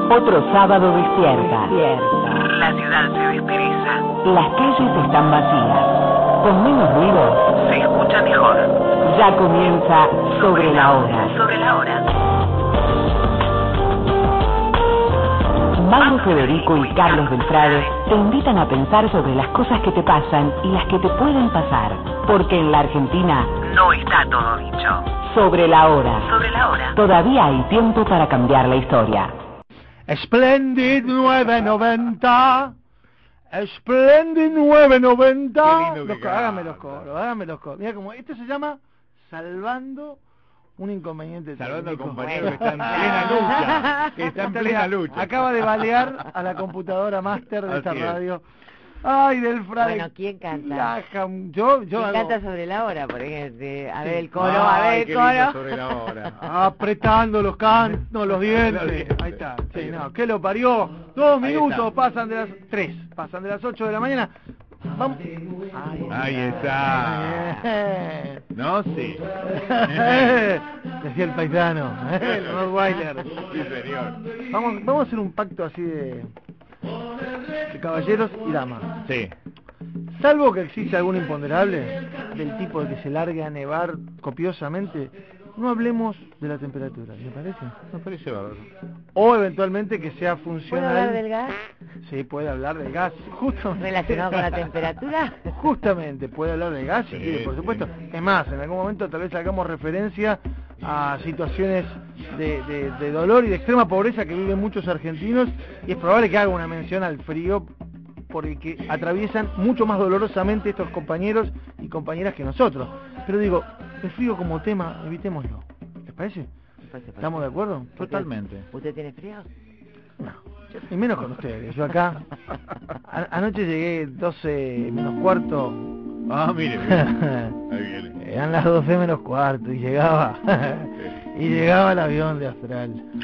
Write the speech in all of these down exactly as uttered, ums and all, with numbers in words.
Otro sábado despierta. despierta. La ciudad se despereza. Las calles están vacías. Con menos ruido se escucha mejor. Ya comienza Sobre la Hora. Sobre la Hora. Mauro Federico y Carlos Beltrade te invitan a pensar sobre las cosas que te pasan y las que te pueden pasar. Porque en la Argentina no está todo dicho. Sobre la Hora. Sobre la Hora. Todavía hay tiempo para cambiar la historia. Splendid nueve noventa. Splendid nueve noventa. Qué lindo Los, que hágame canta. los coros, hágame los coros. Mira como esto se llama Salvando un inconveniente. Salvando al técnico. compañero que está en plena lucha. Que está en plena lucha. Acaba de balear a la computadora máster de esta Así es. radio. Ay, del Frade. Bueno, ¿quién canta? Laja, Yo, yo ¿Quién hago- canta Sobre la Hora? Por ejemplo, a Sí. ver el coro, a Ay, ver qué el lindo coro. Sobre la Hora. apretando los can, no, los dientes. Los dientes. Ahí está. Sí, Ahí no, está. ¿qué lo parió? Dos Ahí minutos, está. pasan de las tres, pasan de las ocho de la mañana. Vamos. Ahí, Ahí está. Eh. No, sí. Decía el paisano, el Rottweiler. Sí, señor. Vamos, vamos a hacer un pacto así de, de caballeros y damas. Sí. Salvo que exista algún imponderable del tipo de que se largue a nevar copiosamente, no hablemos de la temperatura, ¿le parece? Me parece bárbaro. O eventualmente que sea ¿Puedo funcional. hablar del gas Sí, puede hablar del gas, justo relacionado con la temperatura? Justamente, puede hablar del gas, si Sí, quiere, por sí. supuesto. Es más, en algún momento tal vez hagamos referencia a situaciones de, de, de dolor y de extrema pobreza que viven muchos argentinos, y es probable que haga una mención al frío por el que atraviesan mucho más dolorosamente estos compañeros y compañeras que nosotros. Pero digo, el frío como tema, evitémoslo. ¿Les parece? ¿Estamos de acuerdo? Totalmente. ¿Usted tiene frío? No, y menos con ustedes. Yo acá, a- anoche llegué doce menos cuarto. Ah, mire, mire. Ahí viene. Eran las doce menos cuarto y llegaba, y llegaba el avión de Astral. Y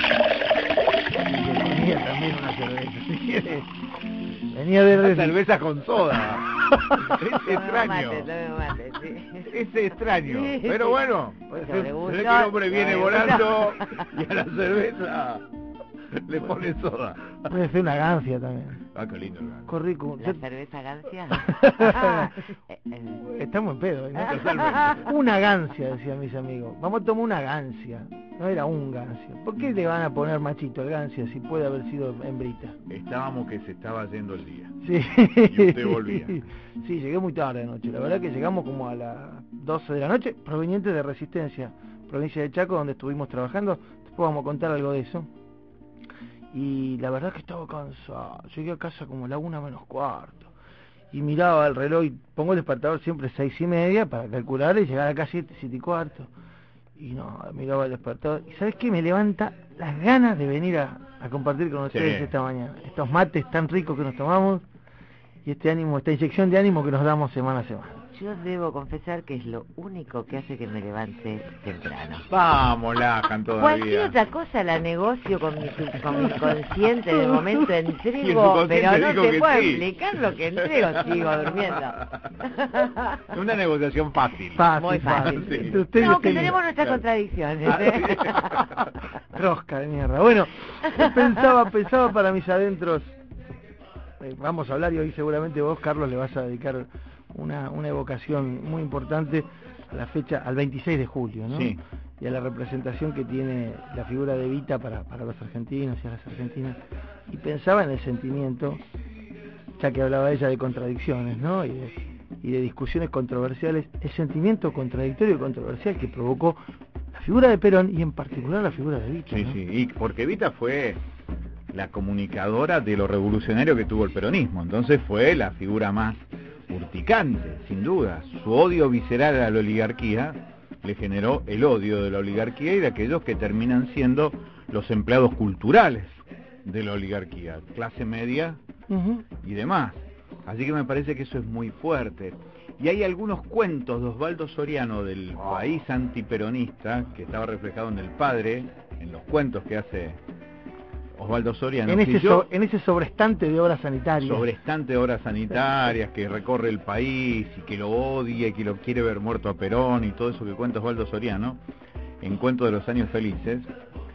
le ponía también una cerveza, si quiere. Venía de Una Resi- cerveza con soda. Es Tome extraño. mate, tome mate, sí. Es extraño. Sí. Pero bueno. Pues Se sobre ve gusto, que el hombre viene sobre volando gusto. y a la cerveza le pone soda. Puede ser una gancia también. Ah, qué lindo. ¿no? Corrí con... ¿La cerveza gancia? Eh, eh. Estamos en pedo, ¿no? Totalmente. Una gancia, decían mis amigos. Vamos a tomar una gancia. No era un gancia. ¿Por qué le van a poner machito al gancia si puede haber sido hembrita? Estábamos que se estaba yendo el día. Sí. Y usted volvía. Sí, llegué muy tarde anoche. La verdad que llegamos como a las doce de la noche, proveniente de Resistencia, provincia de Chaco, donde estuvimos trabajando. Después vamos a contar algo de eso. Y la verdad que estaba cansado. Llegué a casa como a la una menos cuarto. Y miraba el reloj y pongo el despertador siempre seis y media para calcular y llegar acá siete, siete y cuarto. Y no, miraba el despertador. ¿Y sabes qué? Me levanta las ganas de venir a, a compartir con ustedes Sí. esta mañana. Estos mates tan ricos que nos tomamos y este ánimo, esta inyección de ánimo que nos damos semana a semana. Yo debo confesar que es lo único que hace que me levante temprano. Vamos, Lajan Cualquier todavía. otra cosa la negocio con mi, sub- con mi inconsciente, de momento Y el entrego, subconsciente pero no dijo te que puedo sí. explicar lo que entrego, sigo durmiendo. Una negociación fácil. Fácil, Muy fácil. fácil. Sí. Entre usted y No, usted que tenemos mismo. nuestras Claro. contradicciones. Ah, ¿eh? sí. Rosca de mierda. Bueno, yo pensaba, pensaba para mis adentros. eh, vamos a hablar y hoy seguramente vos, Carlos, le vas a dedicar una, una evocación muy importante a la fecha, al veintiséis de julio, ¿no? Sí. Y a la representación que tiene la figura de Evita para, para los argentinos y a las argentinas. Y pensaba en el sentimiento, ya que hablaba ella de contradicciones, ¿no? Y de, y de discusiones controversiales, el sentimiento contradictorio y controversial que provocó la figura de Perón y en particular la figura de Evita, Sí, ¿no? sí. Y porque Evita fue la comunicadora de lo revolucionario que tuvo el peronismo. Entonces fue la figura más urticante, sin duda. Su odio visceral a la oligarquía le generó el odio de la oligarquía y de aquellos que terminan siendo los empleados culturales de la oligarquía, clase media Ujú. y demás. Así que me parece que eso es muy fuerte. Y hay algunos cuentos de Osvaldo Soriano del país antiperonista, que estaba reflejado en El Padre, en los cuentos que hace Osvaldo Soriano. En ese, que yo- so- en ese sobrestante de obras sanitarias. Sobrestante de obras sanitarias, que recorre el país y que lo odia y que lo quiere ver muerto a Perón y todo eso que cuenta Osvaldo Soriano, en Cuento de los Años Felices.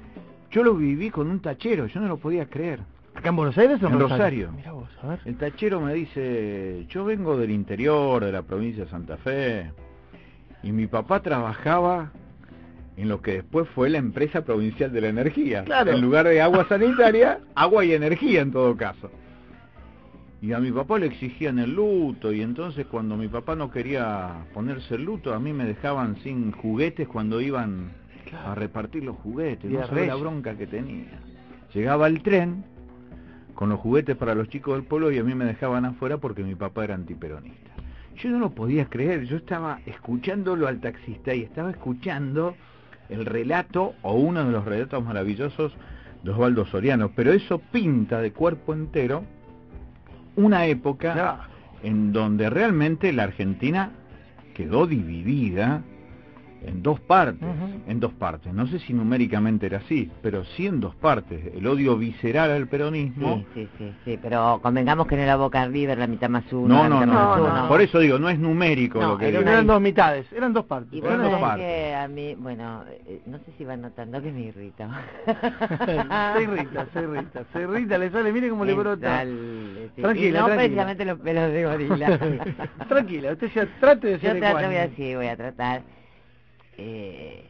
Yo lo viví con un tachero, yo no lo podía creer. ¿Acá en Buenos Aires o en En Rosario? Rosario. Mirá vos, a ver. El tachero me dice, yo vengo del interior, de la provincia de Santa Fe, y mi papá trabajaba en lo que después fue la empresa provincial de la energía. Claro. En lugar de agua sanitaria, agua y energía en todo caso. Y a mi papá le exigían el luto, y entonces cuando mi papá no quería ponerse el luto, a mí me dejaban sin juguetes cuando iban a repartir los juguetes. Día No sabés la Reyes. bronca que tenía. Llegaba el tren con los juguetes para los chicos del pueblo y a mí me dejaban afuera porque mi papá era antiperonista. Yo no lo podía creer, yo estaba escuchándolo al taxista y estaba escuchando el relato o uno de los relatos maravillosos de Osvaldo Soriano, pero eso pinta de cuerpo entero una época Claro. en donde realmente la Argentina quedó dividida en dos partes, Ujú. en dos partes. No sé si numéricamente era así, pero sí en dos partes. El odio visceral al peronismo. Sí, sí, sí, sí, pero convengamos que no era Boca River, la mitad más uno, No, la no, mitad no, más no, uno. no. Por eso digo, no es numérico No, lo que era digo. una- Eran dos mitades, eran dos partes. Y Eran vos dos sabés partes. que a mí, bueno, eh, no sé si van notando que me irrito. se irrita, se irrita, se irrita, le sale, mire cómo le brota. Sal- sí, Tranquila, y no tranquila. precisamente los pelos de gorila. Tranquila, usted ya trate de Yo ser trato, voy ecuánime. a, sí, voy a tratar. Eh,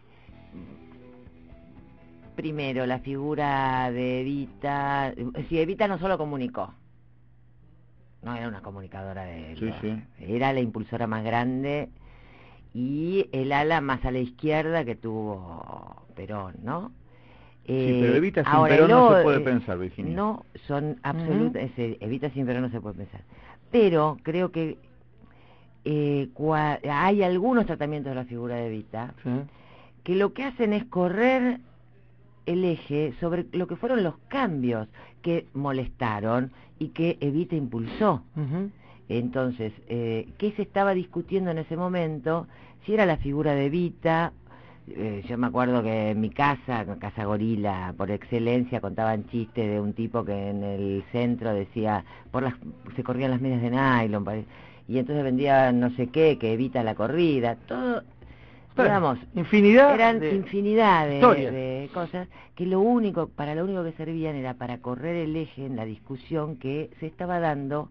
primero, la figura de Evita. Si Evita no solo comunicó, no era una comunicadora de Sí, sí. era la impulsora más grande y el ala más a la izquierda que tuvo Perón, ¿no? Sí, pero Evita sin ahora, Perón el no o- se puede eh, pensar, Virginia. No, son absolutas, Evita sin Perón no se puede pensar. Pero creo que eh, cua- hay algunos tratamientos de la figura de Evita Sí. que lo que hacen es correr el eje sobre lo que fueron los cambios que molestaron y que Evita impulsó. Ujú. Entonces, eh, ¿qué se estaba discutiendo en ese momento? Si era la figura de Evita. Eh, yo me acuerdo que en mi casa, casa gorila por excelencia, contaban chistes de un tipo que en el centro decía, por las se corrían las medias de nylon, pare- y entonces vendía no sé qué, que evita la corrida, todo, digamos, infinidad eran de infinidad de, historias. de cosas que lo único, para lo único que servían era para correr el eje en la discusión que se estaba dando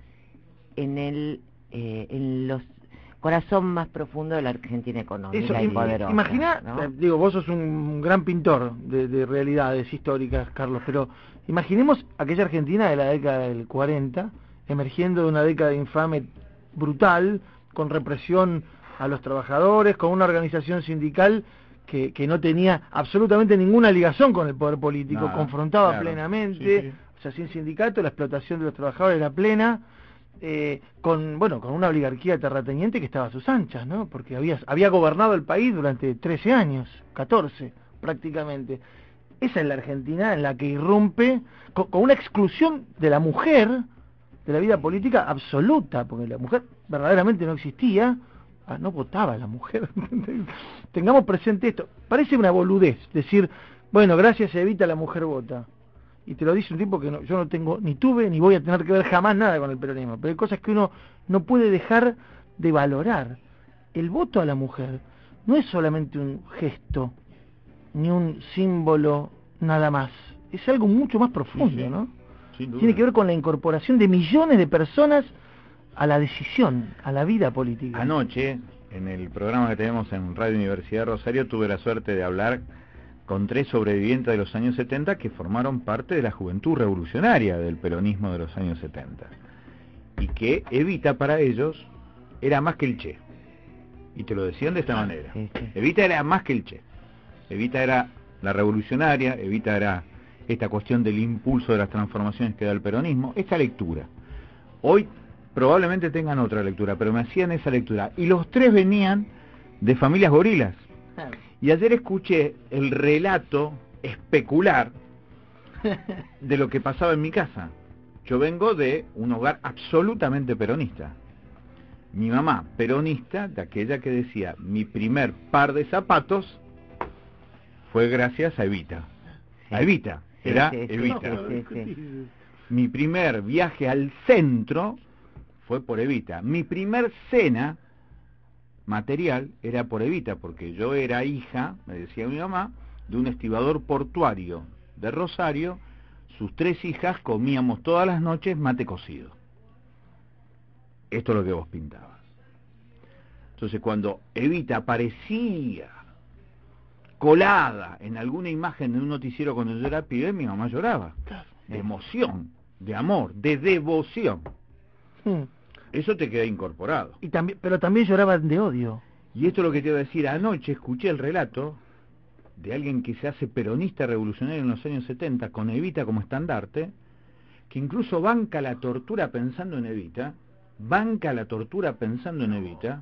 en el eh, en los corazón más profundo de la Argentina económica Eso, y im- poderosa, imagina, ¿no? eh, digo, vos sos un gran pintor de, de realidades históricas, Carlos, pero imaginemos aquella Argentina de la década del cuarenta, emergiendo de una década infame, brutal, con represión a los trabajadores, con una organización sindical que, que no tenía absolutamente ninguna ligación con el poder político, Nada, confrontaba claro, plenamente, sí, sí. o sea, sin sindicato, la explotación de los trabajadores era plena, eh, con bueno con una oligarquía terrateniente que estaba a sus anchas, ¿no? Porque había había gobernado el país durante trece años, catorce prácticamente. Esa es la Argentina en la que irrumpe con, con una exclusión de la mujer de la vida política absoluta, porque la mujer verdaderamente no existía. Ah, no votaba la mujer. Tengamos presente esto. Parece una boludez decir, bueno, gracias a Evita la mujer vota. Y te lo dice un tipo que no, yo no tengo, ni tuve, ni voy a tener que ver jamás nada con el peronismo. Pero hay cosas que uno no puede dejar de valorar. El voto a la mujer no es solamente un gesto, ni un símbolo, nada más. Es algo mucho más profundo, Sí, sí. ¿no? Sin duda. Tiene que ver con la incorporación de millones de personas a la decisión, a la vida política. Anoche, en el programa que tenemos en Radio Universidad de Rosario, tuve la suerte de hablar con tres sobrevivientes de los años setenta que formaron parte de la juventud revolucionaria del peronismo de los años setenta. Y que Evita para ellos era más que el Che. Y te lo decían de esta manera. Sí, sí. Evita era más que el Che. Evita era la revolucionaria, Evita era esta cuestión del impulso de las transformaciones que da el peronismo. Esta lectura. Hoy probablemente tengan otra lectura, pero me hacían esa lectura. Y los tres venían de familias gorilas. Y ayer escuché el relato especular de lo que pasaba en mi casa. Yo vengo de un hogar absolutamente peronista. Mi mamá, peronista, de aquella que decía, mi primer par de zapatos fue gracias a Evita. A Evita, Sí, era sí, sí, Evita. sí, sí, sí. Mi primer viaje al centro fue por Evita. Mi primer cena material era por Evita, porque yo era hija, me decía mi mamá, de un estibador portuario de Rosario, sus tres hijas comíamos todas las noches mate cocido. Esto es lo que vos pintabas. Entonces, cuando Evita aparecía colada en alguna imagen de un noticiero cuando yo era pibe, mi mamá lloraba. De emoción, de amor, de devoción. Hmm. Eso te queda incorporado. Y también, pero también lloraban de odio. Y esto es lo que te iba a decir. Anoche escuché el relato de alguien que se hace peronista revolucionario en los años setenta, con Evita como estandarte, que incluso banca la tortura pensando en Evita, banca la tortura pensando en Evita,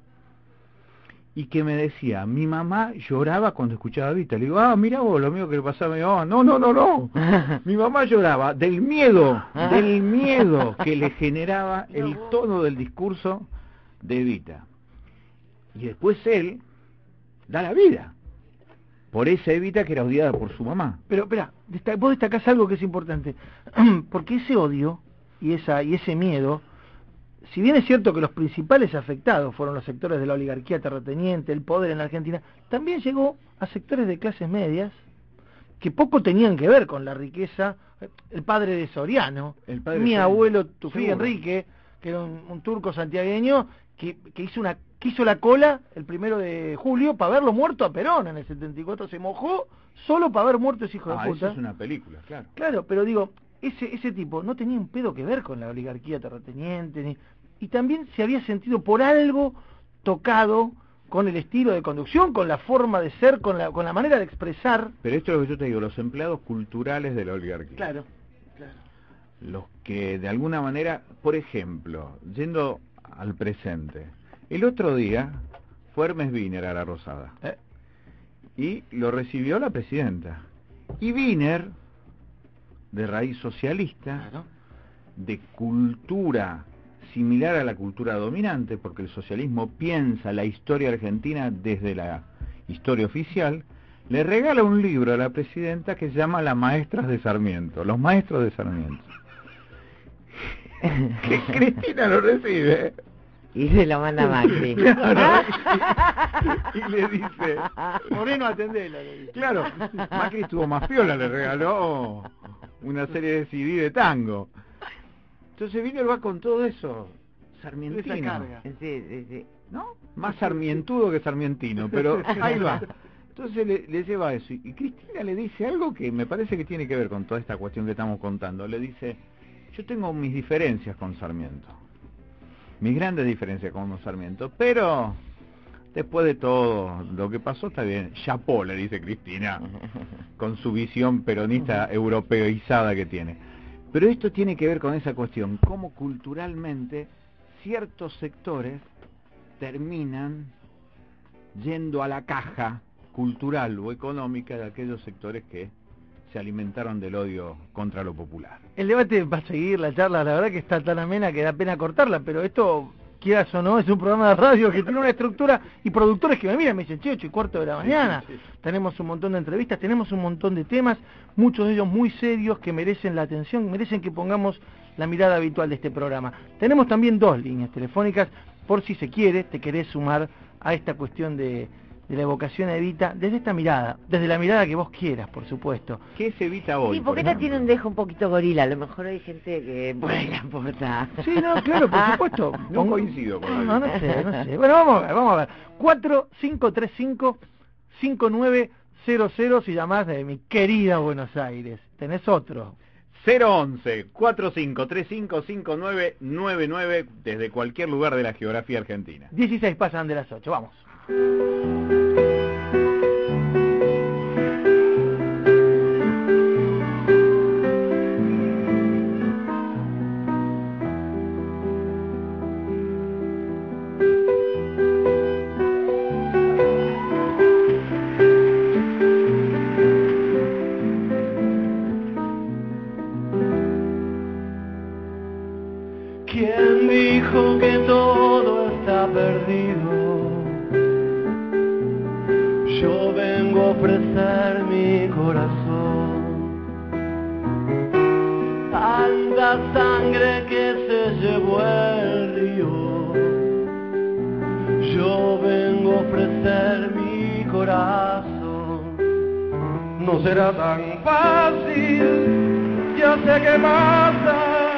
y que me decía, mi mamá lloraba cuando escuchaba a Evita. Le digo, ah, mira vos, lo mío que le pasaba a mi mamá. No, no, no, no. Mi mamá lloraba del miedo, del miedo que le generaba el tono del discurso de Evita. Y después él da la vida por esa Evita que era odiada por su mamá. Pero, espera, destac- vos destacás algo que es importante. Porque ese odio y esa y ese miedo, si bien es cierto que los principales afectados fueron los sectores de la oligarquía terrateniente, el poder en la Argentina, también llegó a sectores de clases medias que poco tenían que ver con la riqueza. El padre de Soriano, El padre mi de abuelo Tufí Seguro. Enrique, que era un, un turco santiagueño, que, que hizo una que hizo la cola el primero de julio para verlo muerto a Perón en el setenta y cuatro, se mojó solo para ver muerto ese hijo Ah, de puta. eso es una película, claro. Claro, pero digo, ese ese tipo no tenía un pedo que ver con la oligarquía terrateniente, ni, y también se había sentido por algo tocado con el estilo de conducción, con la forma de ser, con la con la manera de expresar. Pero esto es lo que yo te digo, los empleados culturales de la oligarquía. Claro, claro. Los que de alguna manera, por ejemplo, yendo al presente, el otro día fue Hermes Wiener a la Rosada. Eh, Y lo recibió la presidenta. Y Wiener, de raíz socialista, claro. de cultura similar a la cultura dominante, porque el socialismo piensa la historia argentina desde la historia oficial, le regala un libro a la presidenta que se llama Las Maestras de Sarmiento, Los Maestros de Sarmiento. Que Cristina lo recibe. Y se lo manda a Macri. Claro, y, y le dice, Moreno, atendela. le dice. claro, Macri estuvo más piola, le regaló una serie de C D de tango. Entonces Wiener va con todo eso, sarmientino, Esa carga. Sí, sí, sí. ¿no? Más sarmientudo que sarmientino, pero ahí va. Entonces le, le lleva eso, y Cristina le dice algo que me parece que tiene que ver con toda esta cuestión que estamos contando. Le dice, yo tengo mis diferencias con Sarmiento, mis grandes diferencias con Sarmiento, pero después de todo lo que pasó está bien. Chapó, le dice Cristina, con su visión peronista europeizada que tiene. Pero esto tiene que ver con esa cuestión, cómo culturalmente ciertos sectores terminan yendo a la caja cultural o económica de aquellos sectores que se alimentaron del odio contra lo popular. El debate va a seguir, la charla, la verdad que está tan amena que da pena cortarla, pero esto, quieras o no, es un programa de radio que tiene una estructura, y productores que me miran, me dicen, che, ocho y cuarto de la mañana, Sí, sí, sí. tenemos un montón de entrevistas, tenemos un montón de temas, muchos de ellos muy serios, que merecen la atención, merecen que pongamos la mirada habitual de este programa. Tenemos también dos líneas telefónicas, por si se quiere, te querés sumar a esta cuestión de, de la evocación a Evita, desde esta mirada, desde la mirada que vos quieras, por supuesto. ¿Qué se evita hoy? Sí, por porque esta ejemplo? tiene un dejo un poquito gorila. A lo mejor hay gente que puede la aportar. Sí, no, claro, por supuesto. No coincido con No, él. no, no sé, no sé. Bueno, vamos a ver, vamos a ver. cuatro cinco tres cinco, cinco nueve cero cero si llamás de mi querida Buenos Aires. Tenés otro. cero once, cuatro cinco tres cinco, cinco nueve nueve nueve desde cualquier lugar de la geografía argentina. dieciséis pasan de las ocho, vamos. ¿Quién dijo que todo está perdido? Yo vengo a ofrecer mi corazón. Tanta sangre que se llevó el río. Yo vengo a ofrecer mi corazón. no será tan fácil, ya sé qué pasa,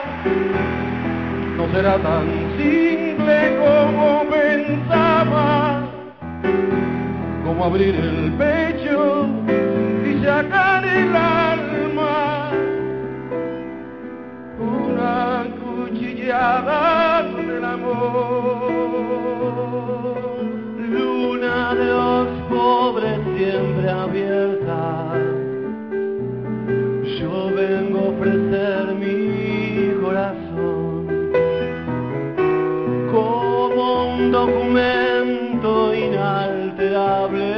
no será tan simple como pensaba, como abrir el pecho y sacar el alma, una cuchillada del amor. Luna de los pobres siempre abierta, yo vengo a ofrecer mi corazón como un documento inalterable.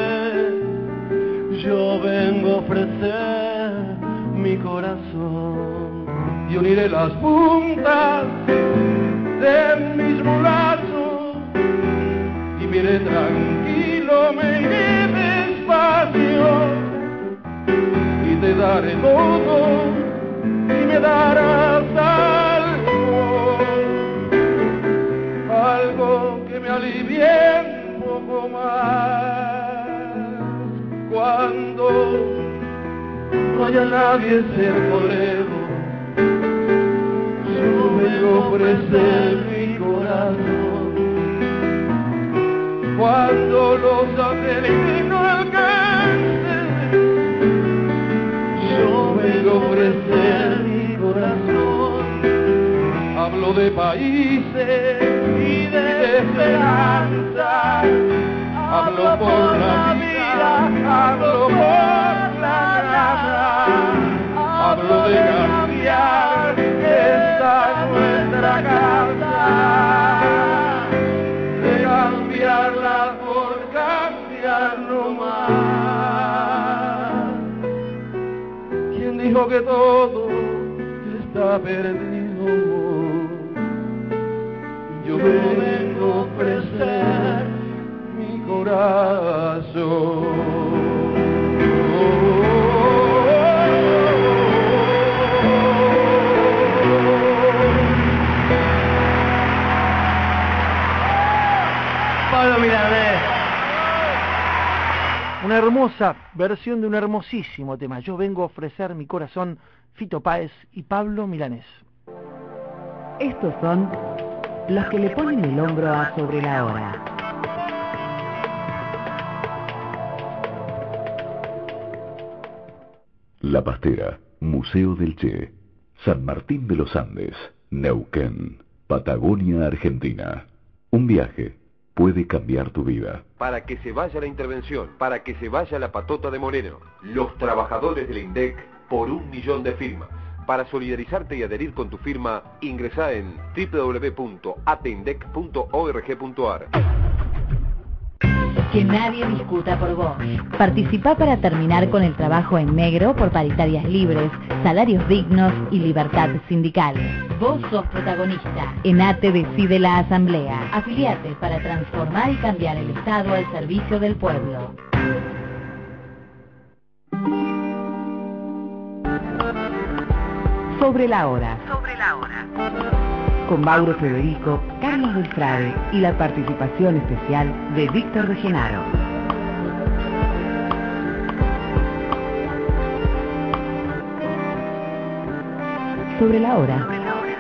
Yo vengo a ofrecer mi corazón y uniré las puntas de mis brazos y me iré tranquilo, me iré despacio y te daré todo y me darás algo, algo que me alivie un poco más cuando no haya nadie cerca lejos. Yo vengo a ofrecer mi corazón cuando los satélites no alcancen. Yo vengo a ofrecer mi corazón. Hablo de países y de esperanza, hablo por la vida, hablo por la raza, hablo de cambiar esta nuestra casa, de cambiarla por cambiar no más. ¿Quién dijo que todo está perdido? Yo vengo a ofrecer mi corazón. Pablo Milanés. Una hermosa versión de un hermosísimo tema. Yo vengo a ofrecer mi corazón, Fito Páez y Pablo Milanés. Estos son los que le ponen el hombro a Sobre la Hora. La Pastera, Museo del Che, San Martín de los Andes, Neuquén, Patagonia, Argentina. Un viaje puede cambiar tu vida. Para que se vaya la intervención, para que se vaya la patota de Moreno, los trabajadores del INDEC por un millón de firmas. Para solidarizarte y adherir con tu firma, ingresá en doble u doble u doble u punto atendec punto org punto ar. Que nadie discuta por vos. Participá para terminar con el trabajo en negro por paritarias libres, salarios dignos y libertad sindical. Vos sos protagonista. ENATE decide la asamblea. Afiliate para transformar y cambiar el Estado al servicio del pueblo. Sobre la Hora. Sobre la Hora. Con Mauro Federico, Carlos Beltrade y la participación especial de Víctor de Genaro. Sobre la Hora. Sobre la Hora.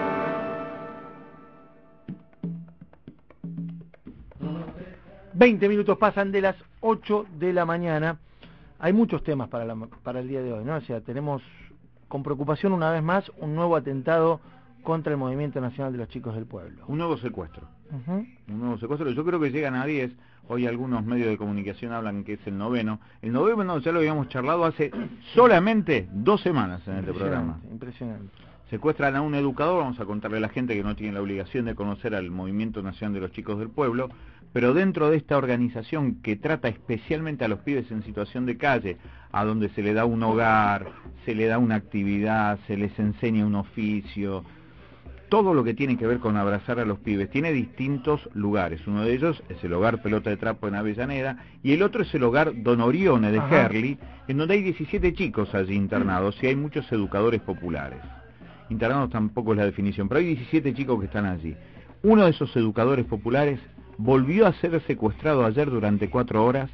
veinte minutos pasan de las ocho de la mañana. Hay muchos temas para, la, para el día de hoy, ¿no? O sea, tenemos con preocupación una vez más un nuevo atentado contra el Movimiento Nacional de los Chicos del Pueblo. Un nuevo secuestro. Uh-huh. Un nuevo secuestro. Yo creo que llegan a diez. Hoy algunos medios de comunicación hablan que es el noveno. El noveno ya lo habíamos charlado hace solamente dos semanas en este programa. Impresionante. Secuestran a un educador. Vamos a contarle a la gente que no tiene la obligación de conocer al Movimiento Nacional de los Chicos del Pueblo. Pero dentro de esta organización que trata especialmente a los pibes en situación de calle, a donde se le da un hogar, se le da una actividad, se les enseña un oficio, todo lo que tiene que ver con abrazar a los pibes, tiene distintos lugares. Uno de ellos es el hogar Pelota de Trapo en Avellaneda, y el otro es el hogar Don Orione de Ajá. Herli, en donde hay diecisiete chicos allí internados, y hay muchos educadores populares. Internados tampoco es la definición, pero hay diecisiete chicos que están allí. Uno de esos educadores populares volvió a ser secuestrado ayer durante cuatro horas,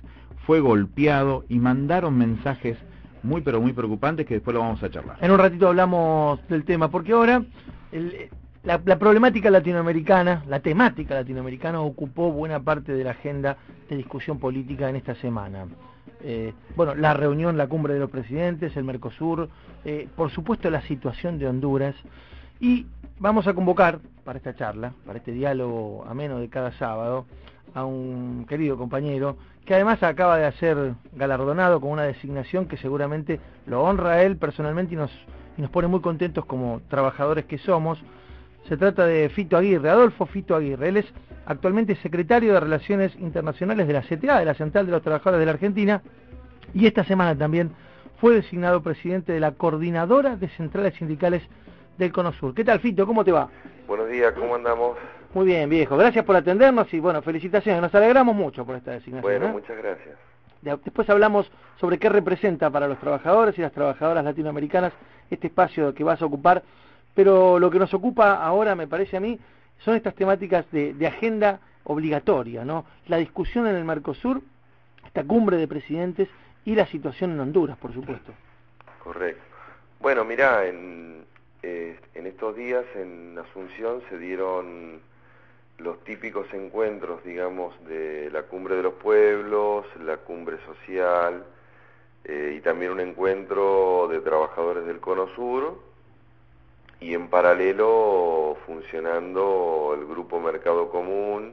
fue golpeado y mandaron mensajes muy pero muy preocupantes que después lo vamos a charlar. En un ratito hablamos del tema, porque ahora el, la, la problemática latinoamericana, la temática latinoamericana ocupó buena parte de la agenda de discusión política en esta semana. Eh, bueno, la reunión, la cumbre de los presidentes, el Mercosur, eh, por supuesto la situación de Honduras, y vamos a convocar para esta charla, para este diálogo ameno de cada sábado, a un querido compañero que además acaba de ser galardonado con una designación que seguramente lo honra a él personalmente y nos, y nos pone muy contentos como trabajadores que somos. Se trata de Fito Aguirre, Adolfo Fito Aguirre. Él es actualmente secretario de Relaciones Internacionales de la C T A, de la Central de los Trabajadores de la Argentina, y esta semana también fue designado presidente de la Coordinadora de Centrales Sindicales del CONOSUR. ¿Qué tal, Fito? ¿Cómo te va? Buenos días, ¿cómo andamos? Muy bien, viejo. Gracias por atendernos y, bueno, felicitaciones. Nos alegramos mucho por esta designación. Bueno, ¿eh? muchas gracias. Después hablamos sobre qué representa para los trabajadores y las trabajadoras latinoamericanas este espacio que vas a ocupar, pero lo que nos ocupa ahora, me parece a mí, son estas temáticas de, de agenda obligatoria, ¿no? La discusión en el Mercosur, esta cumbre de presidentes y la situación en Honduras, por supuesto. Correcto. Bueno, mirá, en, eh, en estos días en Asunción se dieron los típicos encuentros, digamos, de la cumbre de los pueblos, la cumbre social, eh, y también un encuentro de trabajadores del CONOSUR, y en paralelo funcionando el grupo Mercado Común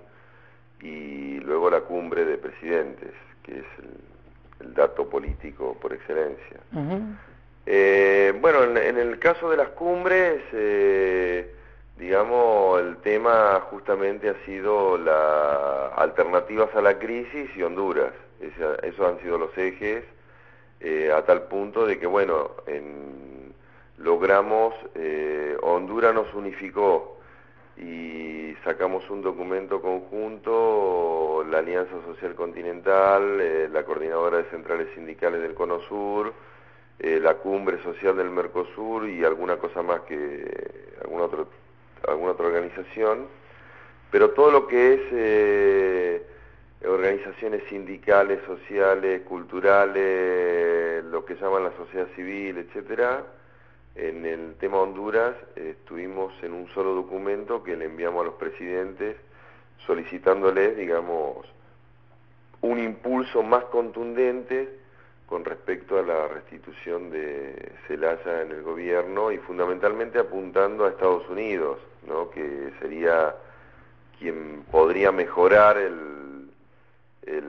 y luego la cumbre de presidentes, que es el, el dato político por excelencia. Uh-huh. eh, bueno, en, en el caso de las cumbres, eh, digamos, el tema justamente ha sido las alternativas a la crisis y Honduras. Esa, esos han sido los ejes, eh, a tal punto de que, bueno, en logramos, eh, Honduras nos unificó y sacamos un documento conjunto, la Alianza Social Continental, eh, la Coordinadora de Centrales Sindicales del CONOSUR, eh, la Cumbre Social del Mercosur y alguna cosa más que alguna, otro, alguna otra organización, pero todo lo que es eh, organizaciones sindicales, sociales, culturales, lo que llaman la sociedad civil, etcétera. En el tema Honduras eh, estuvimos en un solo documento que le enviamos a los presidentes solicitándoles, digamos, un impulso más contundente con respecto a la restitución de Zelaya en el gobierno y fundamentalmente apuntando a Estados Unidos, ¿no? Que sería quien podría mejorar el, el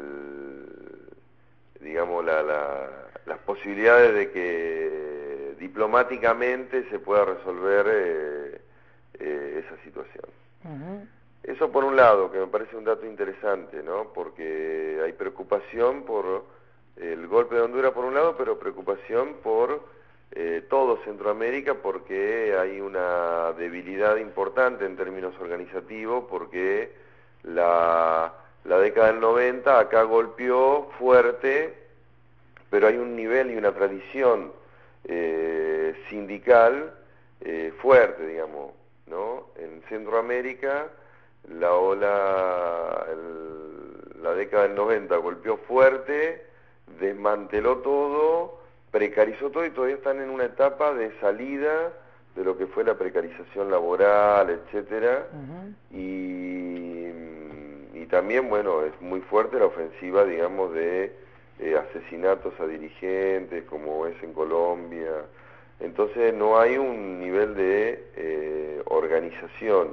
digamos, la, la, las posibilidades de que diplomáticamente se pueda resolver eh, eh, esa situación. Uh-huh. Eso por un lado, que me parece un dato interesante, ¿no? Porque hay preocupación por el golpe de Honduras por un lado, pero preocupación por eh, todo Centroamérica, porque hay una debilidad importante en términos organizativos, porque la, la década del noventa acá golpeó fuerte, pero hay un nivel y una tradición Eh, sindical eh, fuerte, digamos, ¿no? En Centroamérica la ola, el, la década del noventa golpeó fuerte, desmanteló todo, precarizó todo y todavía están en una etapa de salida de lo que fue la precarización laboral, etcétera. Uh-huh. y, y también, bueno, es muy fuerte la ofensiva, digamos, de Eh, asesinatos a dirigentes como es en Colombia. Entonces no hay un nivel de eh, organización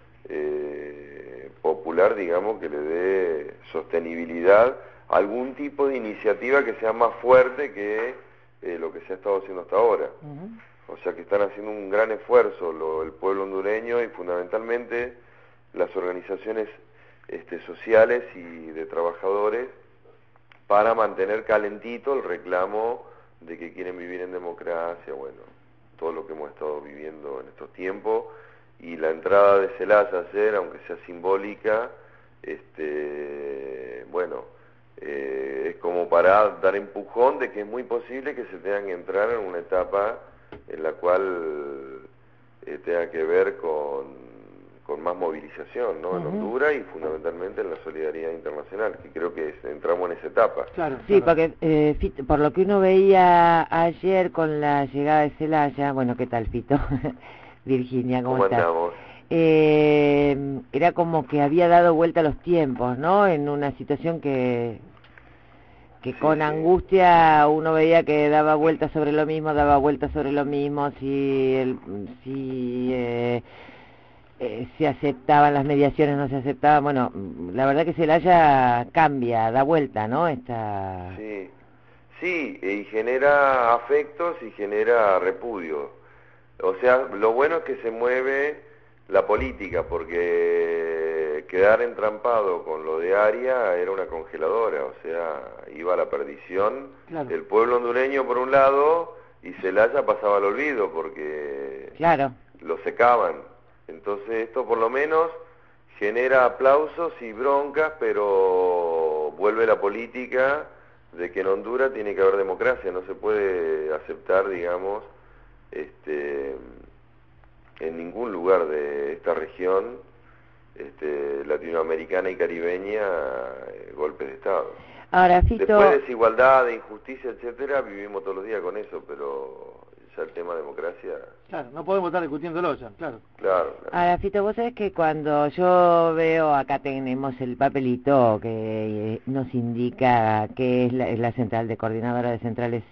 eh, popular, digamos, que le dé sostenibilidad a algún tipo de iniciativa que sea más fuerte que eh, lo que se ha estado haciendo hasta ahora. Uh-huh. O sea que están haciendo un gran esfuerzo lo, el pueblo hondureño y fundamentalmente las organizaciones este, sociales y de trabajadores, para mantener calentito el reclamo de que quieren vivir en democracia, bueno, todo lo que hemos estado viviendo en estos tiempos, y la entrada de Zelaya ayer, aunque sea simbólica, este, bueno, eh, es como para dar empujón de que es muy posible que se tengan que entrar en una etapa en la cual eh, tenga que ver con, con más movilización, ¿no? En Ujú. Honduras y fundamentalmente en la solidaridad internacional, que creo que es- entramos en esa etapa. Claro, Sí, claro. porque eh, Fito, por lo que uno veía ayer con la llegada de Celaya, bueno, ¿qué tal, Fito? Virginia, ¿cómo, ¿Cómo estás? andamos? Eh, era como que había dado vuelta a los tiempos, ¿no? En una situación que que Sí, con sí. angustia uno veía que daba vueltas sobre lo mismo, daba vueltas sobre lo mismo, si el, si eh, eh, se aceptaban las mediaciones, no se aceptaban, bueno, la verdad que Celaya cambia, da vuelta, ¿no? Esta... Sí, sí, y genera afectos y genera repudio. O sea, lo bueno es que se mueve la política, porque quedar entrampado con lo de Aria era una congeladora, o sea, iba a la perdición. Claro. El pueblo hondureño por un lado y Celaya pasaba al olvido porque Claro. lo secaban. Entonces esto por lo menos genera aplausos y broncas, pero vuelve la política de que en Honduras tiene que haber democracia, no se puede aceptar, digamos, este, en ningún lugar de esta región este, latinoamericana y caribeña eh, golpes de Estado. Ahora, Fito... Después de desigualdad, de injusticia, etcétera, vivimos todos los días con eso, pero ya el tema democracia... Claro, no podemos estar discutiéndolo ya, claro. Claro, claro. Ahora, Fito, vos sabés que cuando yo veo, acá tenemos el papelito que eh, nos indica que es la, es la central de coordinadora de centrales,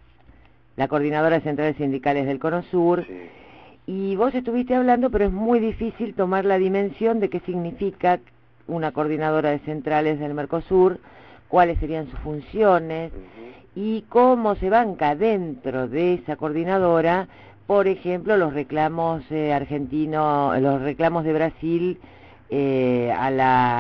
la coordinadora de centrales sindicales del Cono Sur, Sí. y vos estuviste hablando, pero es muy difícil tomar la dimensión de qué significa una coordinadora de centrales del Mercosur, cuáles serían sus funciones, Ujú. y cómo se banca dentro de esa coordinadora, por ejemplo, los reclamos eh, argentinos, los reclamos de Brasil eh, a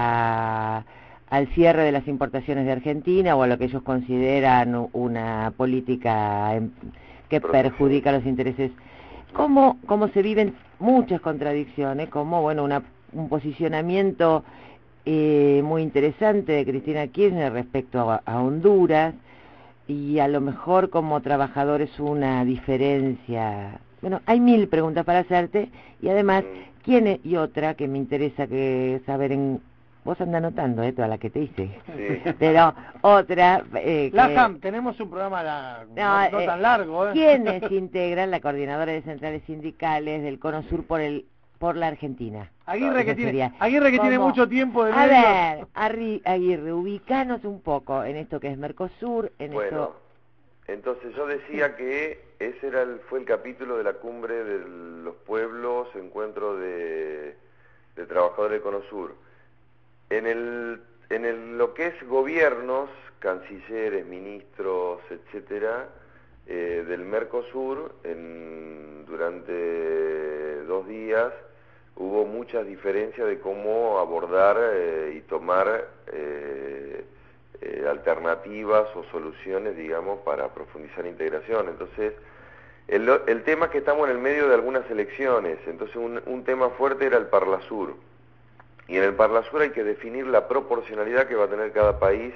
la al cierre de las importaciones de Argentina o a lo que ellos consideran una política em, que perjudica los intereses. Cómo, cómo se viven muchas contradicciones, como bueno una, un posicionamiento eh, muy interesante de Cristina Kirchner respecto a, a Honduras, y a lo mejor como trabajadores una diferencia. Bueno, hay mil preguntas para hacerte, y además, ¿quién es? Y otra que me interesa que saber en... Vos andás anotando, ¿eh? Toda la que te hice. Sí. Pero otra... Eh, que... Laham, tenemos un programa la- no, No, no eh, tan largo, ¿eh? ¿Quiénes integran la coordinadora de centrales sindicales del Cono Sur por el por la Argentina? Aguirre que Eso tiene, sería. Aguirre que tiene ¿Cómo? mucho tiempo de A medio. ver, Arri- Aguirre, ubicanos un poco en esto que es Mercosur, en Bueno, esto... entonces yo decía que ese era el, fue el capítulo de la cumbre de los pueblos, encuentro de, de trabajadores del Cono Sur. En el, en el, lo que es gobiernos, cancilleres, ministros, etcétera, eh, del Mercosur, en, durante dos días hubo muchas diferencias de cómo abordar eh, y tomar eh, eh, alternativas o soluciones, digamos, para profundizar integración. Entonces, el, el tema es que estamos en el medio de algunas elecciones, entonces un, un tema fuerte era el Parlasur. Y en el Parlasur hay que definir la proporcionalidad que va a tener cada país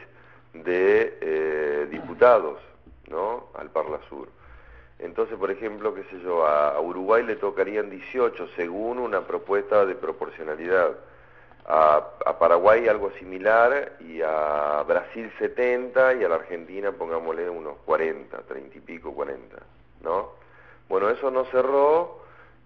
de eh, diputados, ¿no?, al Parlasur. Entonces, por ejemplo, qué sé yo, a, a Uruguay le tocarían dieciocho según una propuesta de proporcionalidad, a, a Paraguay algo similar, y a Brasil setenta, y a la Argentina pongámosle unos cuarenta, treinta y pico, cuarenta, ¿no? Bueno, eso no cerró,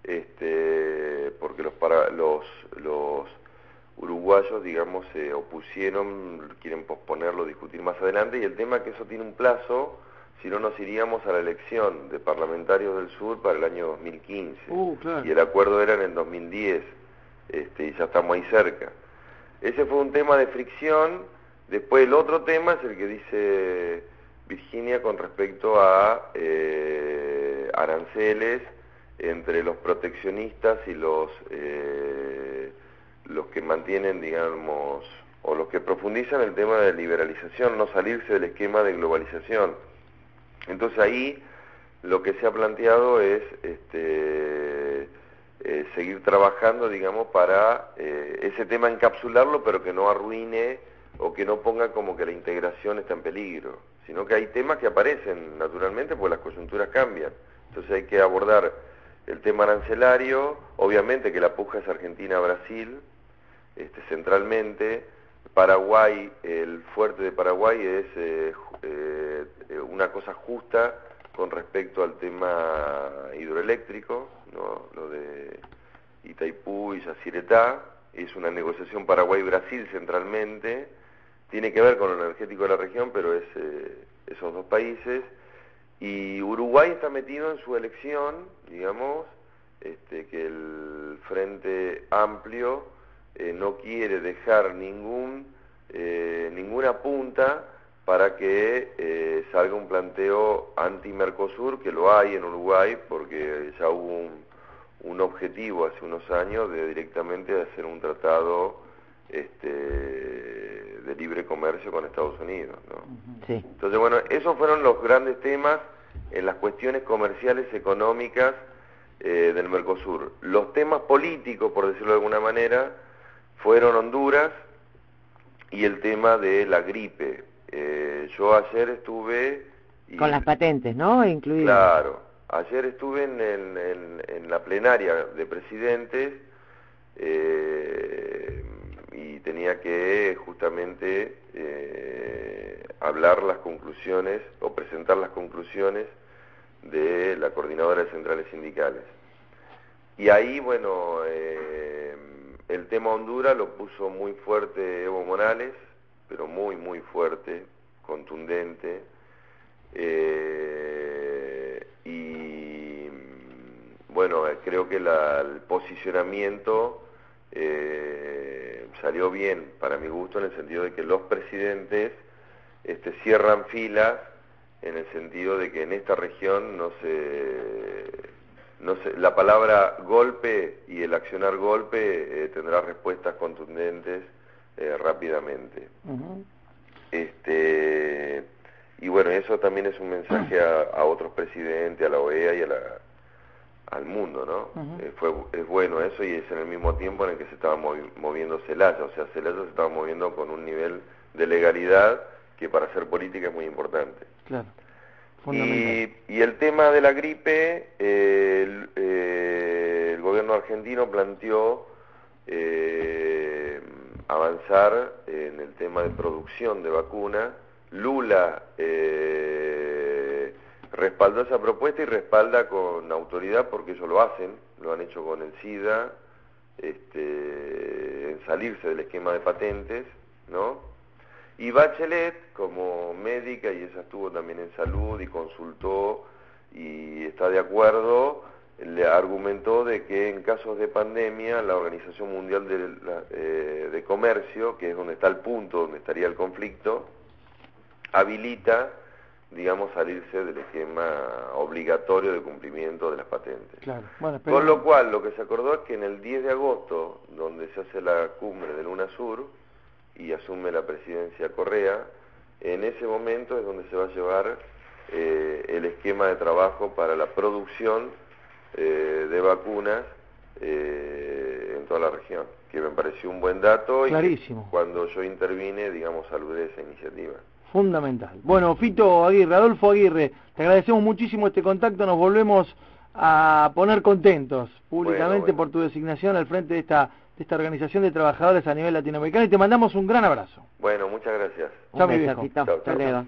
este, porque los, para, los, los uruguayos, digamos, se opusieron, quieren posponerlo, discutir más adelante, y el tema es que eso tiene un plazo, si no nos iríamos a la elección de parlamentarios del sur para el año dos mil quince, Uh, claro. y el acuerdo era en el dos mil diez, este, y ya estamos ahí cerca. Ese fue un tema de fricción. Después el otro tema es el que dice Virginia con respecto a eh, aranceles entre los proteccionistas y los eh, los que mantienen, digamos, o los que profundizan el tema de liberalización, no salirse del esquema de globalización. Entonces ahí lo que se ha planteado es este, eh, seguir trabajando, digamos, para eh, ese tema encapsularlo, pero que no arruine o que no ponga como que la integración está en peligro, sino que hay temas que aparecen naturalmente porque las coyunturas cambian. Entonces hay que abordar el tema arancelario, obviamente que la puja es Argentina-Brasil, este, centralmente. Paraguay, el fuerte de Paraguay es eh, eh, una cosa justa con respecto al tema hidroeléctrico, ¿no? Lo de Itaipú y Yacyretá, es una negociación Paraguay-Brasil centralmente, tiene que ver con lo energético de la región, pero es eh, esos dos países, y Uruguay está metido en su elección, digamos, este, que el Frente Amplio Eh, no quiere dejar ningún eh, ninguna punta para que eh, salga un planteo anti-Mercosur, que lo hay en Uruguay, porque ya hubo un, un objetivo hace unos años de directamente hacer un tratado este, de libre comercio con Estados Unidos, ¿no? Sí. Entonces, bueno, esos fueron los grandes temas en las cuestiones comerciales, económicas eh, del Mercosur. Los temas políticos, por decirlo de alguna manera, fueron Honduras y el tema de la gripe. Eh, yo ayer estuve... Y, con las patentes, ¿no? Incluidas. Claro. Ayer estuve en, en, en, en la plenaria de presidentes eh, y tenía que justamente eh, hablar las conclusiones o presentar las conclusiones de la coordinadora de centrales sindicales. Y ahí, bueno... Eh, el tema Honduras lo puso muy fuerte Evo Morales, pero muy, muy fuerte, contundente, eh, y bueno, creo que la, el posicionamiento eh, salió bien para mi gusto, en el sentido de que los presidentes este, cierran filas, en el sentido de que en esta región no se... No sé, la palabra golpe y el accionar golpe eh, tendrá respuestas contundentes eh, rápidamente. Uh-huh. Este, y bueno, eso también es un mensaje a, a otros presidentes, a la O E A y a la, al mundo, ¿no? Uh-huh. eh, fue, es bueno eso, y es en el mismo tiempo en el que se estaba movi- moviendo Zelaya, o sea, Zelaya se estaba moviendo con un nivel de legalidad que para hacer política es muy importante. Claro. Y, y el tema de la gripe, eh, el, eh, el gobierno argentino planteó eh, avanzar en el tema de producción de vacunas. Lula eh, respaldó esa propuesta y respalda con autoridad, porque ellos lo hacen, lo han hecho con el SIDA, este, en salirse del esquema de patentes, ¿no? Y Bachelet, como médica, y ella estuvo también en salud y consultó y está de acuerdo, le argumentó de que en casos de pandemia la Organización Mundial de, la, eh, de Comercio, que es donde está el punto, donde estaría el conflicto, habilita, digamos, salirse del esquema obligatorio de cumplimiento de las patentes. Claro. Bueno, Con lo cual, lo que se acordó es que en el diez de agosto, donde se hace la cumbre del UNASUR, y asume la presidencia Correa, en ese momento es donde se va a llevar eh, el esquema de trabajo para la producción eh, de vacunas eh, en toda la región, que me pareció un buen dato. Clarísimo. Y cuando yo intervine, digamos, saludé esa iniciativa. Fundamental. Bueno, Fito Aguirre, Adolfo Aguirre, te agradecemos muchísimo este contacto, nos volvemos a poner contentos públicamente bueno, bueno. por tu designación al frente de esta de esta organización de trabajadores a nivel latinoamericano, y te mandamos un gran abrazo. Bueno, muchas gracias. Chao, mi viejo. Chao, chao, chao.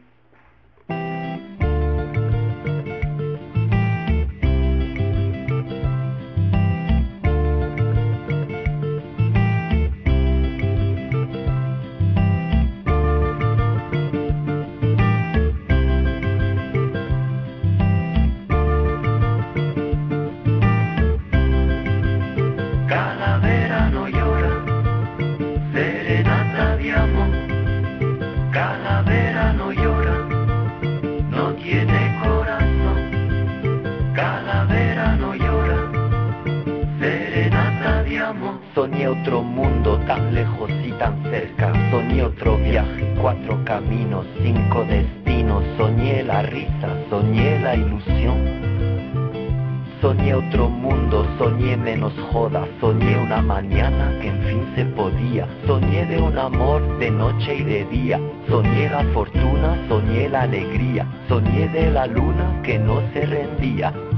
Soñé otro mundo tan lejos y tan cerca. Soñé otro viaje, cuatro caminos, cinco destinos. Soñé la risa, soñé la ilusión. Soñé otro mundo, soñé menos joda. Soñé una mañana que en fin se podía. Soñé de un amor de noche y de día. Soñé la fortuna, soñé la alegría. Soñé de la luna que no se rendía.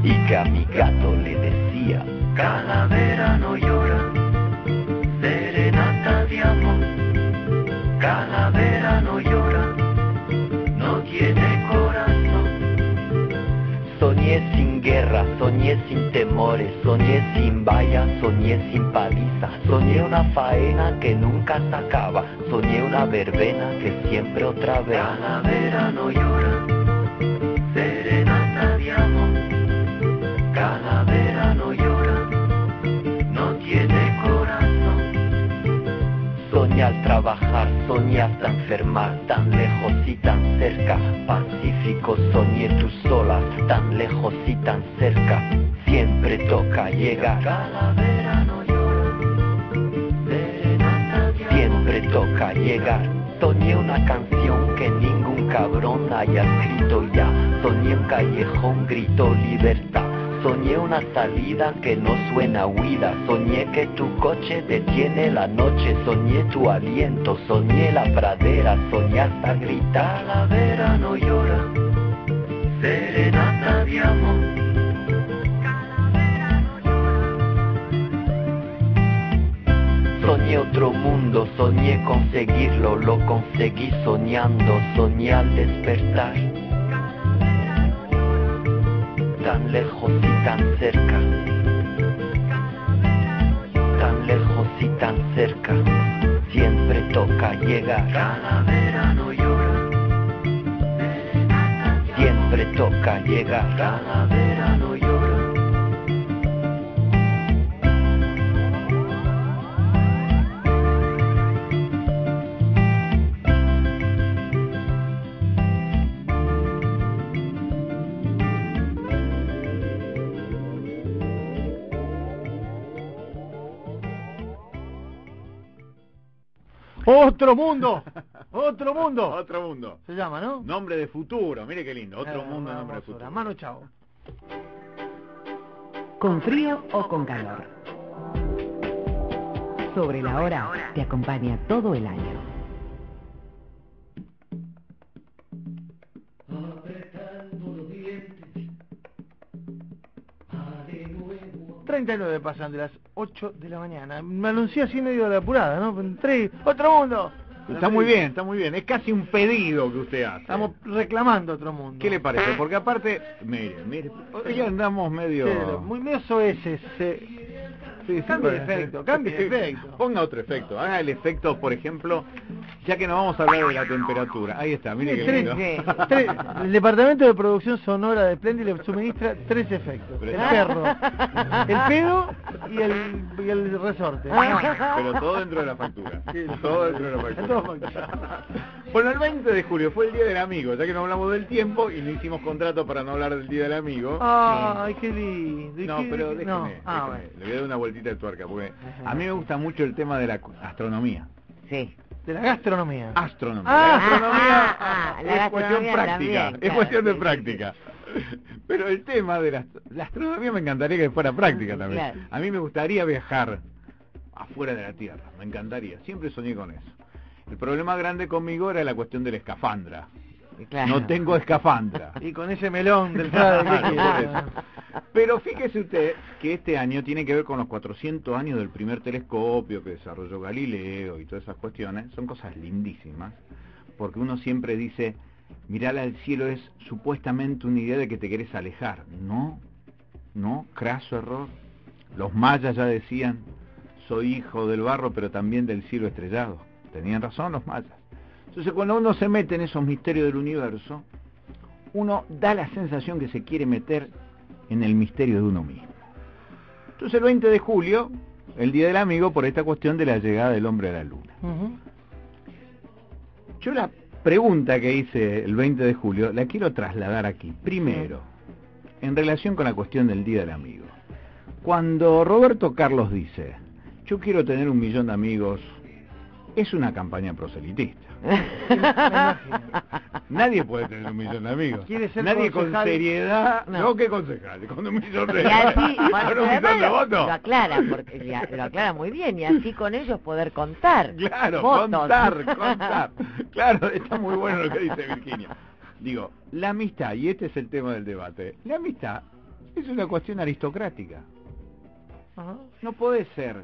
y que a mi gato le decía: calavera no llora, serenata de amor. Calavera no llora, no tiene corazón. Soñé sin guerra, soñé sin temores, soñé sin vallas, soñé sin paliza. Soñé una faena que nunca se acaba, soñé una verbena que siempre otra vez. Calavera no llora, serenata de amor. Calavera no llora, no tiene corazón. Soñé al trabajar, soñé hasta enfermar, tan lejos y tan cerca. Pacífico, soñé tus olas, tan lejos y tan cerca. Siempre toca llegar. Calavera no llora, serenata de amor. Siempre toca llegar. Soñé una canción que ningún cabrón haya escrito ya. Soñé un callejón, grito libertad. Soñé una salida que no suena huida. Soñé que tu coche detiene la noche. Soñé tu aliento, soñé la pradera. Soñé hasta gritar. Calavera no llora, serenata de amor. Calavera no llora. Soñé otro mundo, soñé conseguirlo. Lo conseguí soñando, soñé al despertar. Tan lejos y tan cerca, tan lejos y tan cerca, siempre toca llegar. Calavera no llora, siempre toca llegar. Calavera no llora. Otro mundo, otro mundo, Otro mundo. se llama, ¿no? Nombre de futuro, mire qué lindo. Otro Eh, mundo, una nombre de hermosura. futuro. Mano, chao. Con frío o con calor. Sobre la hora te acompaña todo el año. treinta y nueve pasan de las ocho de la mañana. Me anuncié así medio de la apurada, ¿no? Entré, otro mundo. Está muy bien, está muy bien. Es casi un pedido que usted hace. Estamos reclamando otro mundo. ¿Qué le parece? Porque aparte, mire, mire, hoy andamos medio... Sí, muy medio soeces. Sí. Sí, sí, Cambie de bueno. efecto, cambie de efecto. Ponga otro efecto, haga el efecto, por ejemplo, ya que no vamos a hablar de la temperatura. Ahí está, mire qué Tres- lindo. tres- el departamento de producción sonora de Splendid le suministra tres efectos: Pero el está- perro, el pedo y el, y el resorte. Pero todo dentro de la factura. Sí, Todo dentro de la todo factura. factura. Bueno, el veinte de julio fue el Día del Amigo, ya que no hablamos del tiempo y no hicimos contrato para no hablar del Día del Amigo. Ay, qué lindo. ¿Y No, qué- pero déjeme, no. Ah, déjeme. bueno. Le voy a dar una vueltita de tuerca, porque a mí me gusta mucho el tema de la astronomía. Sí. De la gastronomía. Astronomía. Ah, la gastronomía ah, ah, la es cuestión gastronomía práctica. también, es claro, cuestión de sí, sí, práctica. Pero el tema de la, la astronomía me encantaría que fuera práctica también. Claro. A mí me gustaría viajar afuera de la Tierra, me encantaría. Siempre soñé con eso. El problema grande conmigo era la cuestión de la escafandra. Claro. No tengo escafandra. Y con ese melón del Prado, ¿qué Claro, quiere? por eso. Pero fíjese usted que este año tiene que ver con los cuatrocientos años del primer telescopio que desarrolló Galileo y todas esas cuestiones. Son cosas lindísimas, porque uno siempre dice, mirar al cielo es supuestamente una idea de que te querés alejar. No, no, craso error. Los mayas ya decían, soy hijo del barro pero también del cielo estrellado. Tenían razón los mayas. Entonces cuando uno se mete en esos misterios del universo, uno da la sensación que se quiere meter en el misterio de uno mismo. Entonces el veinte de julio, el Día del Amigo, por esta cuestión de la llegada del hombre a la luna. Ujú. Yo la pregunta que hice el veinte de julio la quiero trasladar aquí. Primero, en relación con la cuestión del Día del Amigo. Cuando Roberto Carlos dice, yo quiero tener un millón de amigos, es una campaña proselitista. Nadie puede tener un millón de amigos. ¿Quiere ser Nadie con concejal? seriedad, no, No. que concejal, con un millón de, Y así, con bueno, un millón además de lo, votos. lo aclara, porque lo, lo aclara muy bien, y así con ellos poder contar. Claro, votos. contar, contar. Claro, está muy bueno lo que dice Virginia. Digo, la amistad, y este es el tema del debate, la amistad Es una cuestión aristocrática. Ajá. No podés ser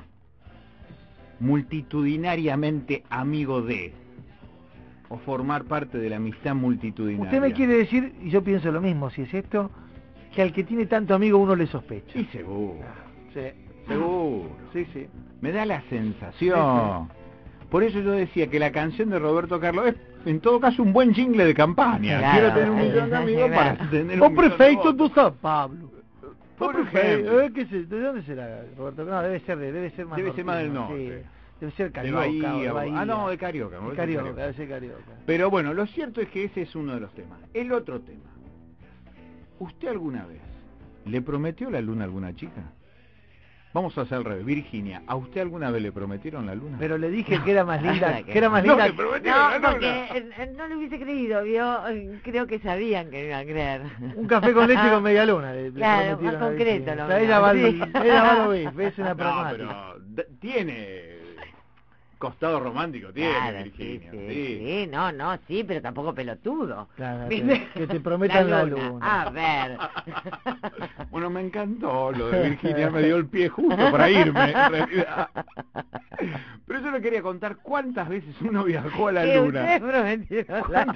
multitudinariamente amigo de, o formar parte de la amistad multitudinaria. Usted me quiere decir, y yo pienso lo mismo, si es esto, que al que tiene tanto amigo uno le sospecha. Sí, seguro. Sí. Seguro. Sí, sí. Me da la sensación. Sí, sí. Por eso yo decía que la canción de Roberto Carlos es, en todo caso, un buen jingle de campaña. Claro, Quiero tener un millón de claro. amigos para tener O un millón de prefeito votos. do San Pablo. Por O prefeito, ejemplo. eh, ¿qué sé? ¿De dónde será, Roberto? No, debe ser, de, debe ser más Debe ser más del nortino, norte. sí. Debe ser De Carioca. Bahía, o de Bahía. Ah, no, de Carioca. De me parece Carioca, Carioca. debe ser Carioca. Pero bueno, lo cierto es que ese es uno de los temas. El otro tema. ¿Usted alguna vez le prometió la luna a alguna chica? Vamos a hacer al revés. Virginia, ¿a usted alguna vez le prometieron la luna? Pero le dije que era más linda, nada que que era más No, linda. le prometieron No, la luna. porque eh, eh, no le hubiese creído, vio, Eh, creo que sabían que me iban a creer. Un café con leche con media luna. Le, le Claro, prometieron más a concreto, Virginia. lo O sea, mío, ella va, sí. ella va a lo ve, es una No, pragmática. pero d- tiene costado romántico, tiene Claro, sí, Virginia. sí, sí. sí, no, no, sí, pero tampoco pelotudo. Claro, ¿Viste? que, que te prometan la luna. A ver. Bueno, me encantó lo de Virginia, me dio el pie justo para irme, en realidad. Pero yo le quería contar cuántas veces uno viajó a la Que luna. ustedes prometieron la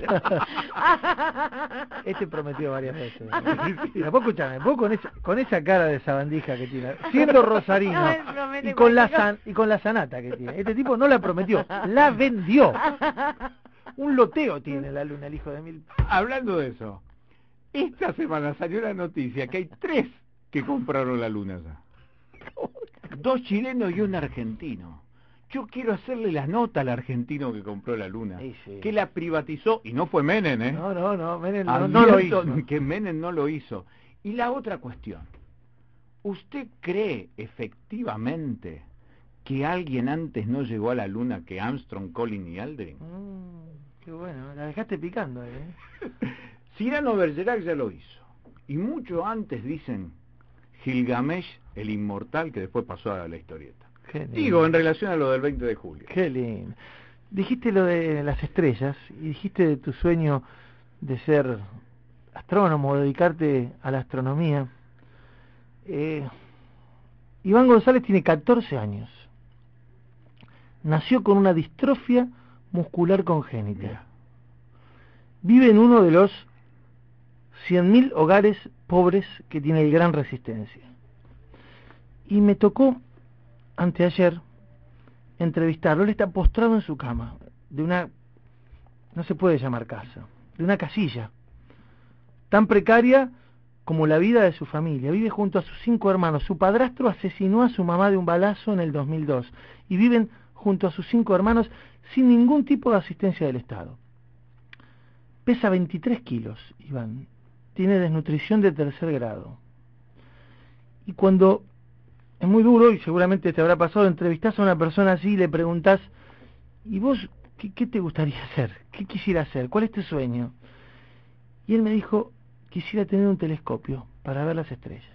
luna. Este prometió varias veces. Mira, vos escuchame, vos con esa, con esa cara de sabandija que tiene, siendo rosarino, No, él promete y con la cualquier san, y con la sanata que tiene, este tipo no la prometió, la vendió. Un loteo tiene la luna, el hijo de mil. Hablando de eso, esta semana salió la noticia que hay tres que compraron la luna ya. Dos chilenos y un argentino. Yo quiero hacerle la nota al argentino que compró la luna, Sí, sí. que la privatizó, y no fue Menem, ¿eh? No, no, no, Menem no, no lo Advierto hizo. que Menem no lo hizo. Y la otra cuestión, ¿usted cree efectivamente que alguien antes no llegó a la luna que Armstrong, Collins y Aldrin? Mm, qué bueno, la dejaste picando, ¿eh? Cyrano Bergerac ya lo hizo. Y mucho antes dicen Gilgamesh, el inmortal, que después pasó a la historieta. Qué lindo. Digo, en relación a lo del veinte de julio. Qué lindo. Dijiste lo de las estrellas y dijiste de tu sueño de ser astrónomo, dedicarte a la astronomía. Eh, Iván González tiene catorce años. Nació con una distrofia muscular congénita. Mira. Vive en uno de los cien mil hogares pobres que tiene el Gran Resistencia. Y me tocó, anteayer, entrevistarlo. Él está postrado en su cama, de una, no se puede llamar casa, de una casilla, tan precaria como la vida de su familia. Vive junto a sus cinco hermanos. Su padrastro asesinó a su mamá de un balazo en el dos mil dos, y viven junto a sus cinco hermanos sin ningún tipo de asistencia del Estado. Pesa veintitrés kilos, Iván. Tiene desnutrición de tercer grado. Y cuando, es muy duro, y seguramente te habrá pasado, entrevistás a una persona así y le preguntás, ¿y vos qué, qué te gustaría hacer? ¿Qué quisiera hacer? ¿Cuál es tu sueño? Y él me dijo, quisiera tener un telescopio para ver las estrellas.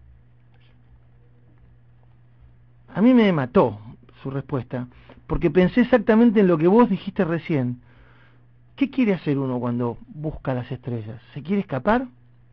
A mí me mató su respuesta, porque pensé exactamente en lo que vos dijiste recién. ¿Qué quiere hacer uno cuando busca las estrellas? ¿Se quiere escapar?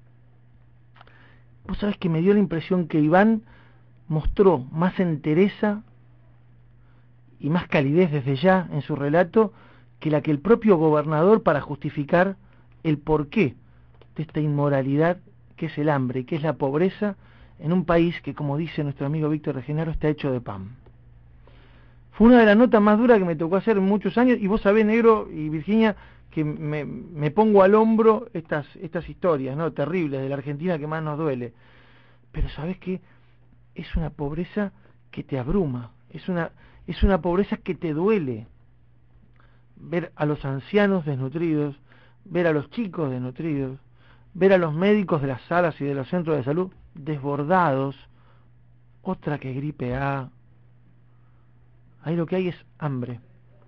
Vos sabés que me dio la impresión que Iván mostró más entereza y más calidez desde ya en su relato que la que el propio gobernador para justificar el porqué de esta inmoralidad que es el hambre, que es la pobreza en un país que, como dice nuestro amigo Víctor de Genaro, está hecho de pan. Fue una de las notas más duras que me tocó hacer en muchos años, y vos sabés, Negro y Virginia, que me, me pongo al hombro estas, estas historias, ¿no?, terribles de la Argentina que más nos duele. Pero sabés que es una pobreza que te abruma, es una, es una pobreza que te duele. Ver a los ancianos desnutridos, ver a los chicos desnutridos, ver a los médicos de las salas y de los centros de salud desbordados, otra que gripe A. Ahí lo que hay es hambre.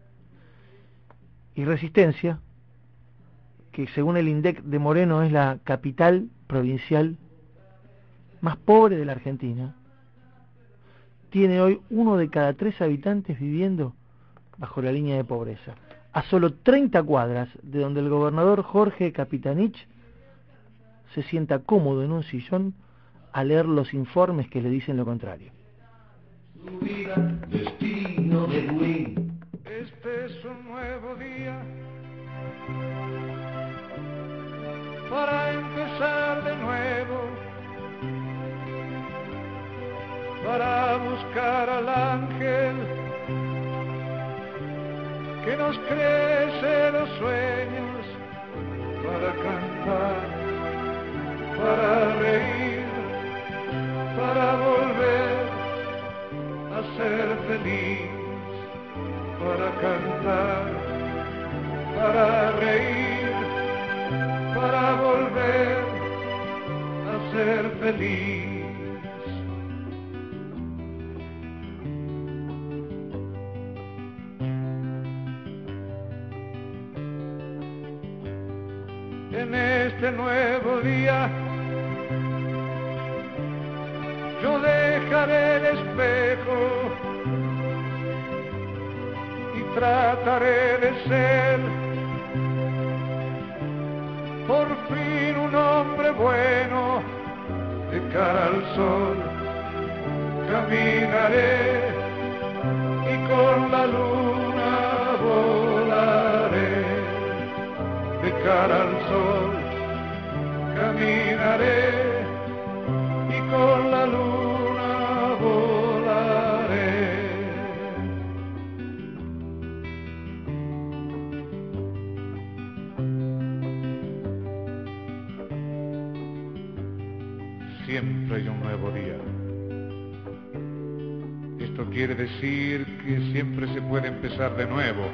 Y Resistencia, que según el INDEC de Moreno es la capital provincial más pobre de la Argentina, tiene hoy uno de cada tres habitantes viviendo bajo la línea de pobreza, a solo treinta cuadras de donde el gobernador Jorge Capitanich se sienta cómodo en un sillón a leer los informes que le dicen lo contrario. Tu vida, destino de Win. Este es un nuevo día para empezar de nuevo, para buscar al ángel que nos crece los sueños, para cantar, para reír, para volver a ser feliz, para cantar, para reír, para volver a ser feliz. En este nuevo día yo dejaré el espejo y trataré de ser por fin un hombre bueno. De cara al sol caminaré y con la luna volaré. De cara al sol caminaré y con la luna volaré. Siempre hay un nuevo día. Esto quiere decir que siempre se puede empezar de nuevo.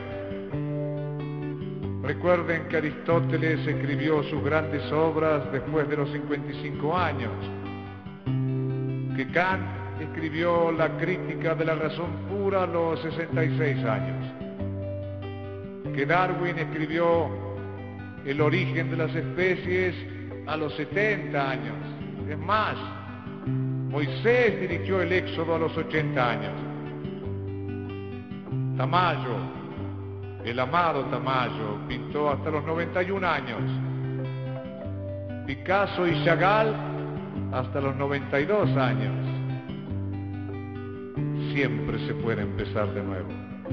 Recuerden que Aristóteles escribió sus grandes obras después de los cincuenta y cinco años, que Kant escribió la Crítica de la Razón Pura a los sesenta y seis años, que Darwin escribió El origen de las especies a los setenta años. Es más, Moisés dirigió el Éxodo a los ochenta años. Tamayo, el amado Tamayo, pintó hasta los noventa y un años. Picasso y Chagall hasta los noventa y dos años. Siempre se puede empezar de nuevo.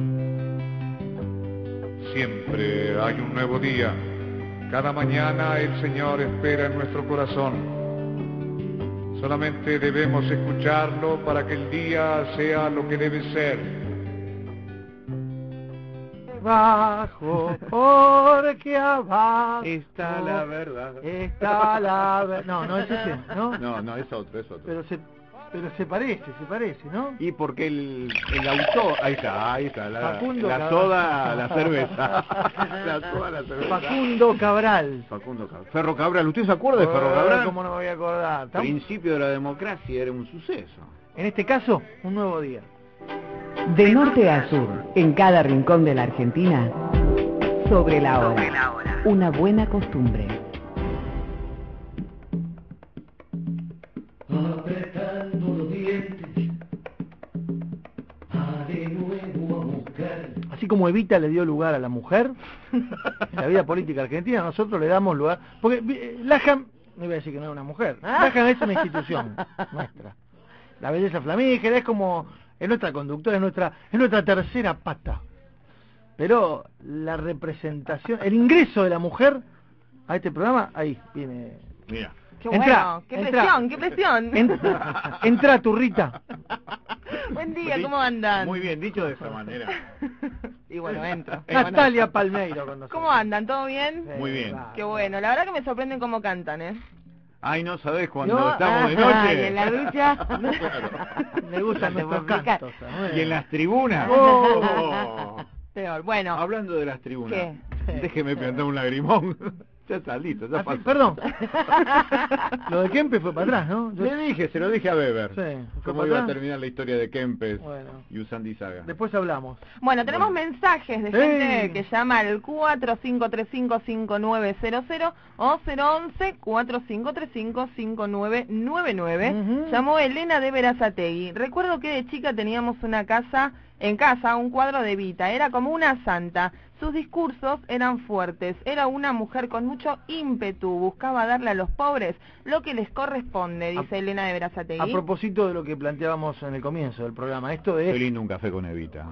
Siempre hay un nuevo día. Cada mañana el Señor espera en nuestro corazón. Solamente debemos escucharlo para que el día sea lo que debe ser. Abajo, porque abajo está la verdad. Está la verdad. No, no es ese, ¿no? No, no, es otro, es otro. Pero se, pero se parece, se parece, ¿no? Y porque el, el autor, ahí está, ahí está, la, Facundo la Cabral. soda, la cerveza. La soda, la cerveza. Facundo Cabral. Facundo Cabral. Ferro Cabral, ¿usted se acuerda de Ferro Oh, Cabral? ¿Cómo no me voy a acordar? ¿Tam? Principio de la democracia, era un suceso. En este caso, un nuevo día. De norte a sur, en cada rincón de la Argentina, sobre la hora. Sobre la hora. Una buena costumbre. Apretando los dientes, a de nuevo a buscar. Así como Evita le dio lugar a la mujer en la vida política argentina, nosotros le damos lugar. Porque eh, Lajam, no iba a decir que no es una mujer, Lajam es una institución nuestra. La belleza flamígera es como, es nuestra conductora, es nuestra, es nuestra tercera pata. Pero la representación, el ingreso de la mujer a este programa, ahí viene. Mira. Qué Entra, bueno, qué entra. presión, qué presión. Entra, entra Turrita. Buen día, ¿cómo andan? Muy bien dicho de esa manera. Y bueno, entro. Natalia Palmeiro con nosotros. ¿Cómo andan? ¿Todo bien? Muy bien. Qué bueno, la verdad que me sorprenden cómo cantan, ¿eh? Ay, no sabés cuando No, estamos de ajá, noche. y en la ducha. Me gustan nuestros cantos. Y en las tribunas. Oh. Peor, bueno. Hablando de las tribunas. ¿Qué? Déjeme plantar un lagrimón. Ya está listo, ya Ah, pasó. perdón. Lo de Kempes fue para atrás, ¿no? Yo- Le dije, se lo dije a Weber. Sí, fue Cómo para iba a atrás. terminar la historia de Kempes Bueno. y Usandi Saga. Después hablamos. Bueno, tenemos mensajes de Sí. gente que llama al cuatro cinco tres cinco cinco nueve cero cero o cero once cuatro cinco tres cinco cinco nueve nueve nueve. Ujú. Llamó Elena de Verazategui. Recuerdo que de chica teníamos una casa en casa un cuadro de Evita, era como una santa. Sus discursos eran fuertes, era una mujer con mucho ímpetu, buscaba darle a los pobres lo que les corresponde, dice a, Elena de Berazategui. A propósito de lo que planteábamos en el comienzo del programa, esto de... Qué lindo un café con Evita.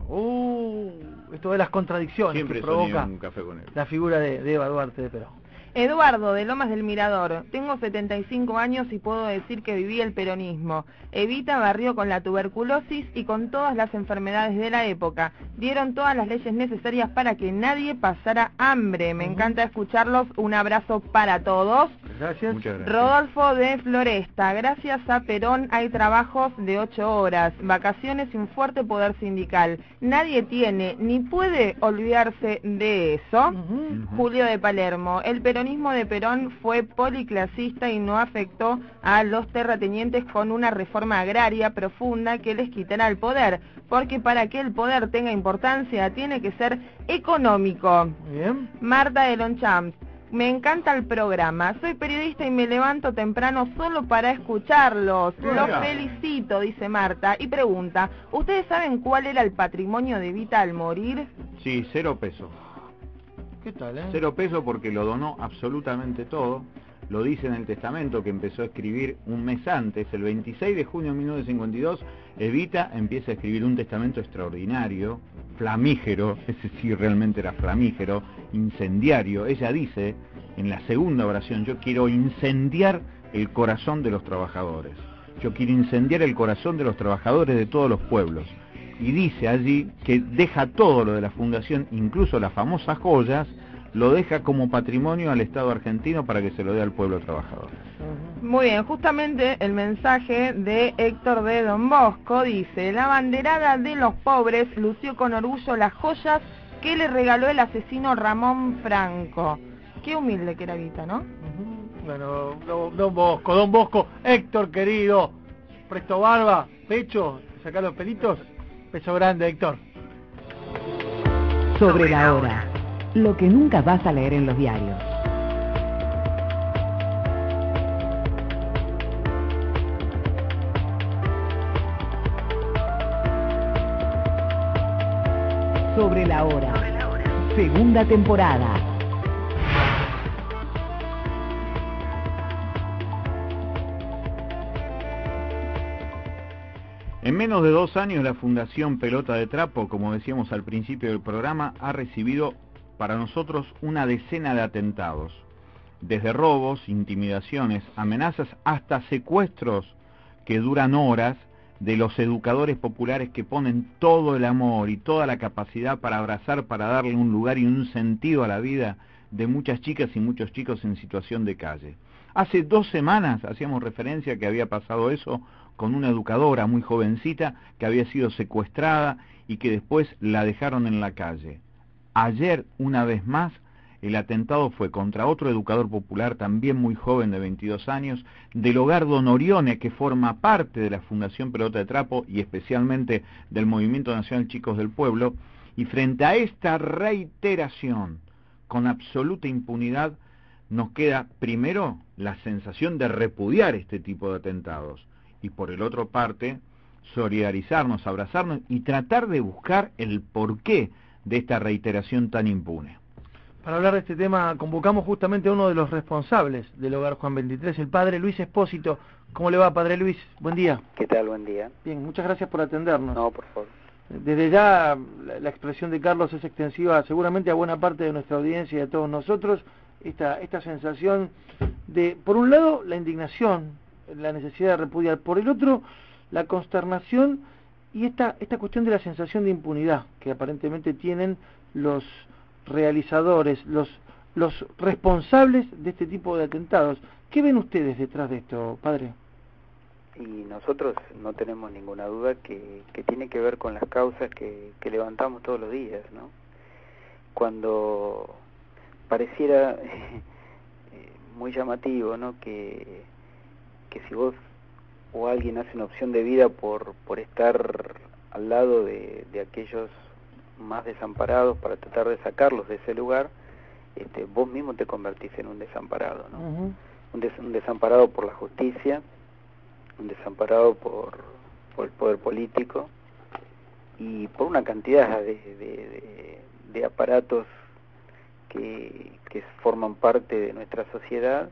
Uh, esto de las contradicciones Siempre que provoca un café con Evita. La figura de, de Eva Duarte de Perón. Eduardo, de Lomas del Mirador. Tengo setenta y cinco años y puedo decir que viví el peronismo. Evita barrió con la tuberculosis y con todas las enfermedades de la época. Dieron todas las leyes necesarias para que nadie pasara hambre. Me uh-huh. encanta escucharlos. Un abrazo para todos. Gracias. Muchas gracias. Rodolfo de Floresta. Gracias a Perón hay trabajos de ocho horas, vacaciones y un fuerte poder sindical. Nadie tiene ni puede olvidarse de eso. Uh-huh. Julio de Palermo. El peronismo El peronismo de Perón fue policlasista y no afectó a los terratenientes con una reforma agraria profunda que les quitará el poder, porque para que el poder tenga importancia tiene que ser económico. Bien. Marta de Lonchamps. Me encanta el programa, soy periodista y me levanto temprano solo para escucharlos. Los felicito, dice Marta, y pregunta, ¿ustedes saben cuál era el patrimonio de Evita al morir? Sí, cero pesos. ¿Qué tal, eh? Cero pesos porque lo donó absolutamente todo. Lo dice en el testamento que empezó a escribir un mes antes, el veintiséis de junio de mil novecientos cincuenta y dos, Evita empieza a escribir un testamento extraordinario, flamígero, ese sí realmente era flamígero, incendiario. Ella dice, en la segunda oración, yo quiero incendiar el corazón de los trabajadores. Yo quiero incendiar el corazón de los trabajadores de todos los pueblos. Y dice allí que deja todo lo de la fundación, incluso las famosas joyas, lo deja como patrimonio al Estado argentino para que se lo dé al pueblo trabajador. Muy bien, justamente el mensaje de Héctor de Don Bosco dice, la banderada de los pobres lució con orgullo las joyas que le regaló el asesino Ramón Franco. Qué humilde que era Evita, ¿no? Uh-huh. Bueno, don, don Bosco, Don Bosco, Héctor querido, presto barba, pecho, sacar los pelitos. Beso grande, Héctor. Sobre la hora. Lo que nunca vas a leer en los diarios. Sobre la hora. Segunda temporada. En menos de dos años la Fundación Pelota de Trapo, como decíamos al principio del programa, ha recibido para nosotros una decena de atentados. Desde robos, intimidaciones, amenazas, hasta secuestros que duran horas de los educadores populares que ponen todo el amor y toda la capacidad para abrazar, para darle un lugar y un sentido a la vida de muchas chicas y muchos chicos en situación de calle. Hace dos semanas hacíamos referencia a que había pasado eso con una educadora muy jovencita que había sido secuestrada y que después la dejaron en la calle. Ayer, una vez más, el atentado fue contra otro educador popular también muy joven de veintidós años, del hogar Don Orione, que forma parte de la Fundación Pelota de Trapo y especialmente del Movimiento Nacional Chicos del Pueblo, y frente a esta reiteración con absoluta impunidad, nos queda primero la sensación de repudiar este tipo de atentados, y por el otro parte, solidarizarnos, abrazarnos y tratar de buscar el porqué de esta reiteración tan impune. Para hablar de este tema, convocamos justamente a uno de los responsables del Hogar Juan veintitrés, el padre Luis Espósito. ¿Cómo le va, padre Luis? Buen día. ¿Qué tal? Buen día. Bien, muchas gracias por atendernos. No, por favor. Desde ya, la, la expresión de Carlos es extensiva seguramente a buena parte de nuestra audiencia y a todos nosotros. Esta, esta sensación de, por un lado, la indignación, la necesidad de repudiar, por el otro, la consternación y esta, esta cuestión de la sensación de impunidad que aparentemente tienen los realizadores, los, los responsables de este tipo de atentados. ¿Qué ven ustedes detrás de esto, padre? Y nosotros no tenemos ninguna duda que, que tiene que ver con las causas que, que levantamos todos los días, ¿no? Cuando pareciera eh, muy llamativo, ¿no? Que, que si vos o alguien hace una opción de vida por, por estar al lado de, de aquellos más desamparados para tratar de sacarlos de ese lugar, este, vos mismo te convertís en un desamparado, ¿no? Uh-huh. un, des, un desamparado por la justicia, un desamparado por, por el poder político, y por una cantidad de, de, de, de aparatos que, que forman parte de nuestra sociedad,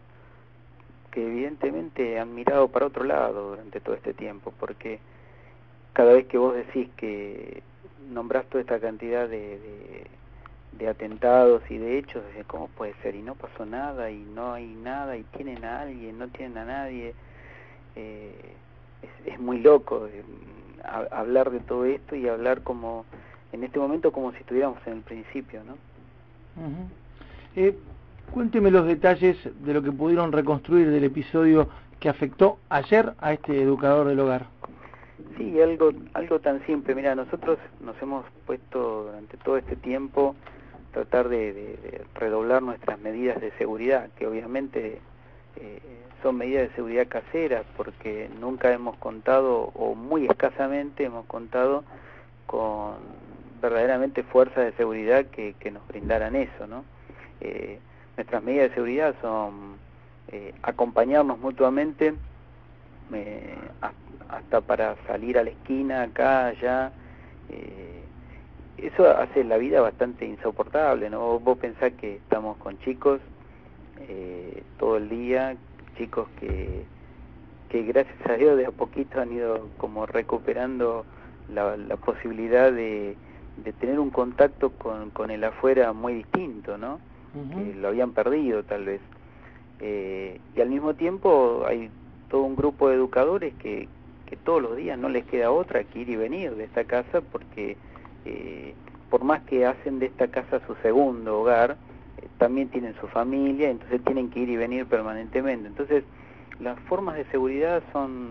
que evidentemente han mirado para otro lado durante todo este tiempo, porque cada vez que vos decís que nombrás toda esta cantidad de, de, de atentados y de hechos, ¿cómo puede ser? Y no pasó nada, y no hay nada, y tienen a alguien, no tienen a nadie. Eh, es, es muy loco eh, a, hablar de todo esto y hablar como, en este momento, como si estuviéramos en el principio, ¿no? Uh-huh. eh, cuénteme los detalles de lo que pudieron reconstruir del episodio que afectó ayer a este educador del hogar. Sí, algo algo tan simple. Mira, nosotros nos hemos puesto durante todo este tiempo tratar de, de, de redoblar nuestras medidas de seguridad, que obviamente eh, son medidas de seguridad caseras, porque nunca hemos contado, o muy escasamente hemos contado, con verdaderamente fuerzas de seguridad que, que nos brindaran eso, ¿no? Eh, nuestras medidas de seguridad son eh, acompañarnos mutuamente, eh, hasta para salir a la esquina, acá, allá. Eh, eso hace la vida bastante insoportable, ¿no? Vos pensás que estamos con chicos eh, todo el día, chicos que, que gracias a Dios de a poquito han ido como recuperando la, la posibilidad de, de tener un contacto con, con el afuera muy distinto, ¿no? Uh-huh. Que lo habían perdido tal vez. Eh, y al mismo tiempo hay todo un grupo de educadores que que todos los días no les queda otra que ir y venir de esta casa, porque eh, por más que hacen de esta casa su segundo hogar, eh, también tienen su familia, entonces tienen que ir y venir permanentemente. Entonces las formas de seguridad son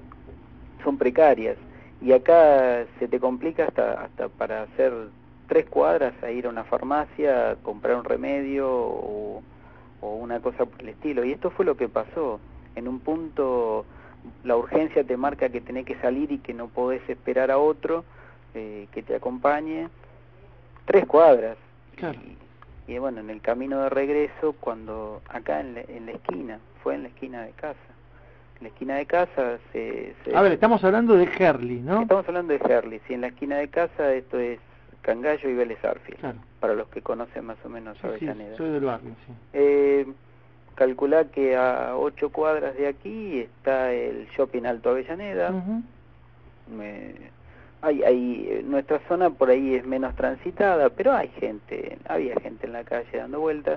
son precarias, y acá se te complica hasta hasta para hacer tres cuadras a ir a una farmacia, a comprar un remedio o, o una cosa por el estilo. Y esto fue lo que pasó. En un punto la urgencia te marca que tenés que salir y que no podés esperar a otro eh, que te acompañe tres cuadras. Claro. Y, y bueno, en el camino de regreso, cuando acá en la, en la esquina, fue en la esquina de casa. En la esquina de casa se... se a ver, estamos hablando de Herli, ¿no? Estamos hablando de Herli, sí, en la esquina de casa esto es Cangallo y Vélez Arfield, claro. Para los que conocen más o menos sí, Avellaneda. Sí, soy del barrio, sí. Eh, calculá que a ocho cuadras de aquí está el Shopping Alto Avellaneda. Uh-huh. Me, hay, hay, nuestra zona por ahí es menos transitada, pero hay gente, había gente en la calle dando vueltas.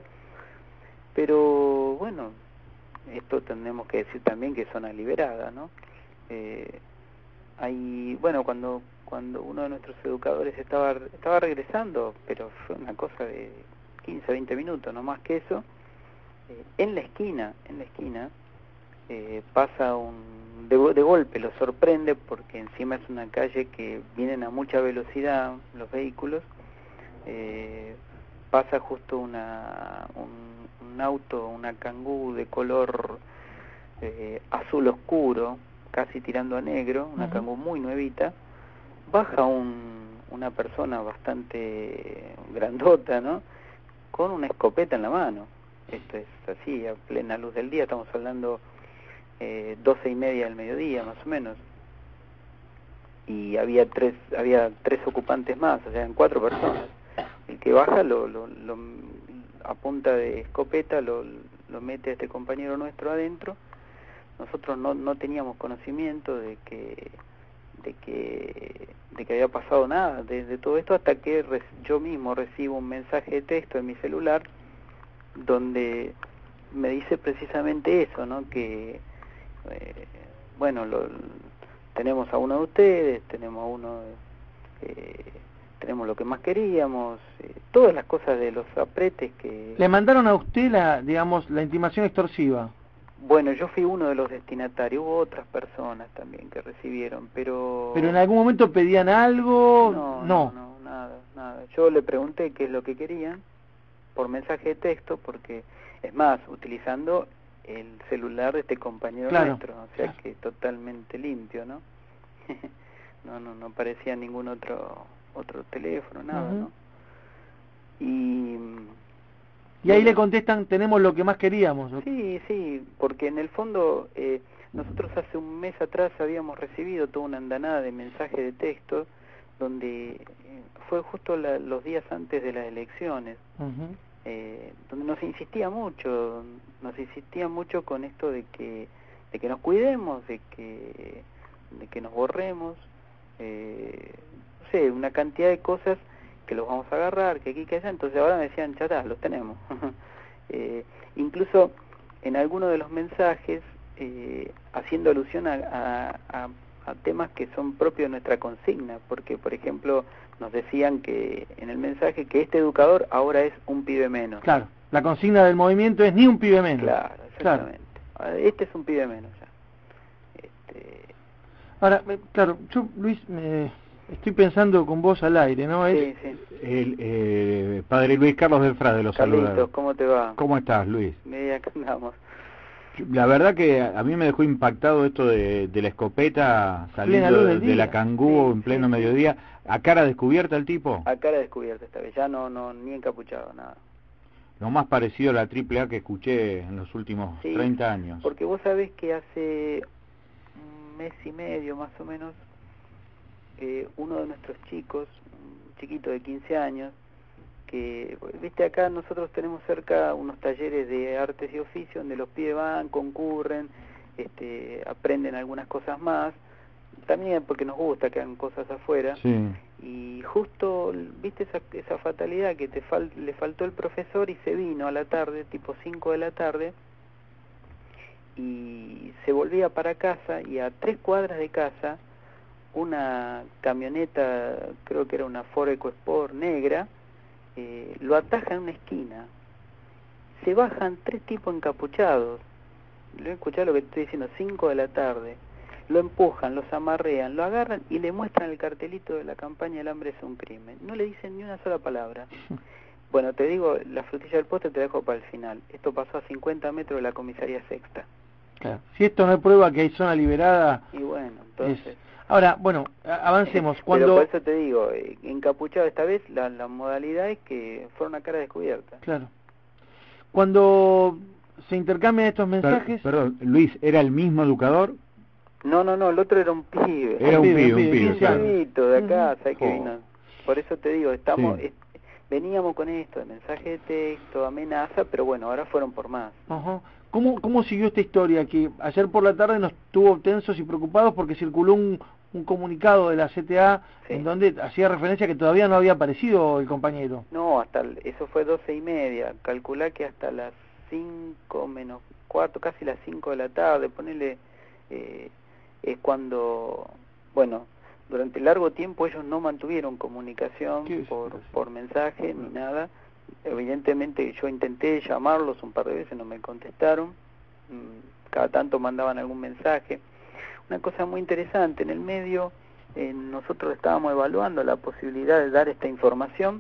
Pero bueno, esto tenemos que decir también que es zona liberada, ¿no? Eh, hay, bueno, cuando cuando uno de nuestros educadores estaba estaba regresando, pero fue una cosa de quince, veinte minutos, no más que eso. Eh, en la esquina, en la esquina, eh, pasa un de, de golpe, lo sorprende porque encima es una calle que vienen a mucha velocidad los vehículos, eh, pasa justo una un, un auto, una Kangoo de color eh, azul oscuro, casi tirando a negro, una uh-huh. Kangoo muy nuevita, baja un, una persona bastante grandota, ¿no? Con una escopeta en la mano. Esto es así, a plena luz del día, estamos hablando eh, doce y media del mediodía, más o menos. Y había tres había tres ocupantes más, o sea, eran cuatro personas. El que baja, lo, lo, lo a punta de escopeta, lo, lo mete a este compañero nuestro adentro. Nosotros no, no teníamos conocimiento de que de que de que había pasado nada de, de todo esto, hasta que re, yo mismo recibo un mensaje de texto en mi celular donde me dice precisamente eso, ¿no? Que eh, bueno, lo, tenemos a uno de ustedes, tenemos a uno, eh, tenemos lo que más queríamos, eh, todas las cosas de los apretes que... Le mandaron a usted la, digamos, la intimación extorsiva. Bueno, yo fui uno de los destinatarios, hubo otras personas también que recibieron, pero... ¿Pero en algún momento pedían algo? No, no, no, no nada, nada. Yo le pregunté qué es lo que querían por mensaje de texto, porque es más, utilizando el celular de este compañero claro, nuestro, o sea claro. que totalmente limpio, ¿no? no, no, no parecía ningún otro otro teléfono, nada, uh-huh. ¿no? Y... Y ahí le contestan, tenemos lo que más queríamos. Sí, sí, porque en el fondo eh, nosotros hace un mes atrás habíamos recibido toda una andanada de mensajes de texto donde eh, fue justo la, los días antes de las elecciones, Uh-huh. eh, donde nos insistía mucho, nos insistía mucho con esto de que, de que nos cuidemos, de que, de que nos borremos, eh, no sé, una cantidad de cosas que los vamos a agarrar, que aquí, que allá. Entonces ahora me decían, chatá, los tenemos. eh, incluso en algunos de los mensajes, eh, haciendo alusión a, a, a, a temas que son propios de nuestra consigna, porque por ejemplo nos decían que en el mensaje que este educador ahora es un pibe menos. Claro, la consigna del movimiento es ni un pibe menos. Claro, exactamente. Claro. Este es un pibe menos ya. Este... Ahora, claro, yo, Luis, me estoy pensando con vos al aire, ¿no? Es Sí, sí. El eh, padre Luis Carlos del Frade lo saluda. Carlitos, ¿cómo te va? ¿Cómo estás, Luis? Media que andamos. La verdad que a mí me dejó impactado esto de, de la escopeta saliendo luz de, del de día. la Cangú Sí, en pleno sí, mediodía, a cara descubierta el tipo. A cara descubierta esta vez, ya no, no, ni encapuchado, nada. Lo más parecido a la triple A que escuché en los últimos Sí, treinta años. Porque vos sabés que hace un mes y medio más o menos, eh, uno de nuestros chicos, un chiquito de quince años, que, viste, acá nosotros tenemos cerca unos talleres de artes y oficios donde los pibes van, concurren, este, aprenden algunas cosas más, también porque nos gusta que hagan cosas afuera. Sí. Y justo, viste esa, esa fatalidad que te fal, le faltó el profesor y se vino a la tarde, tipo cinco de la tarde, y se volvía para casa, y a tres cuadras de casa una camioneta, creo que era una Ford EcoSport negra, eh, lo ataja en una esquina. Se bajan tres tipos encapuchados, lo he escuchado lo que te estoy diciendo, cinco de la tarde, lo empujan, los amarrean, lo agarran y le muestran el cartelito de la campaña El hambre es un crimen. No le dicen ni una sola palabra. Bueno, te digo, la frutilla del postre te la dejo para el final. Esto pasó a cincuenta metros de la comisaría sexta. Claro. Si esto no es prueba que hay zona liberada... Y bueno, entonces... Es... Ahora, bueno, avancemos. Cuando... Pero por eso te digo, eh, encapuchado esta vez, la, la modalidad es que fuera una cara descubierta. Claro. Cuando se intercambian estos mensajes... Per, perdón, Luis, ¿era el mismo educador? No, no, no, el otro era un pibe. Era un pibe, un pibe, un claro. pibito de acá, uh-huh. ¿Sabes que Oh. vino? Por eso te digo, estamos... Sí. Es, veníamos con esto, de mensaje de texto, amenaza, pero bueno, ahora fueron por más. Ajá. ¿Cómo, ¿Cómo siguió esta historia? Que ayer por la tarde nos tuvo tensos y preocupados porque circuló un, un comunicado de la C T A sí. en donde hacía referencia que todavía no había aparecido el compañero. No, hasta el, eso fue doce y media. Calculá que hasta las cinco menos cuarto, casi las cinco de la tarde, ponele, eh, es cuando, bueno, durante largo tiempo ellos no mantuvieron comunicación por, por mensaje ni nada. Evidentemente yo intenté llamarlos un par de veces, no me contestaron, cada tanto mandaban algún mensaje. Una cosa muy interesante, en el medio eh, nosotros estábamos evaluando la posibilidad de dar esta información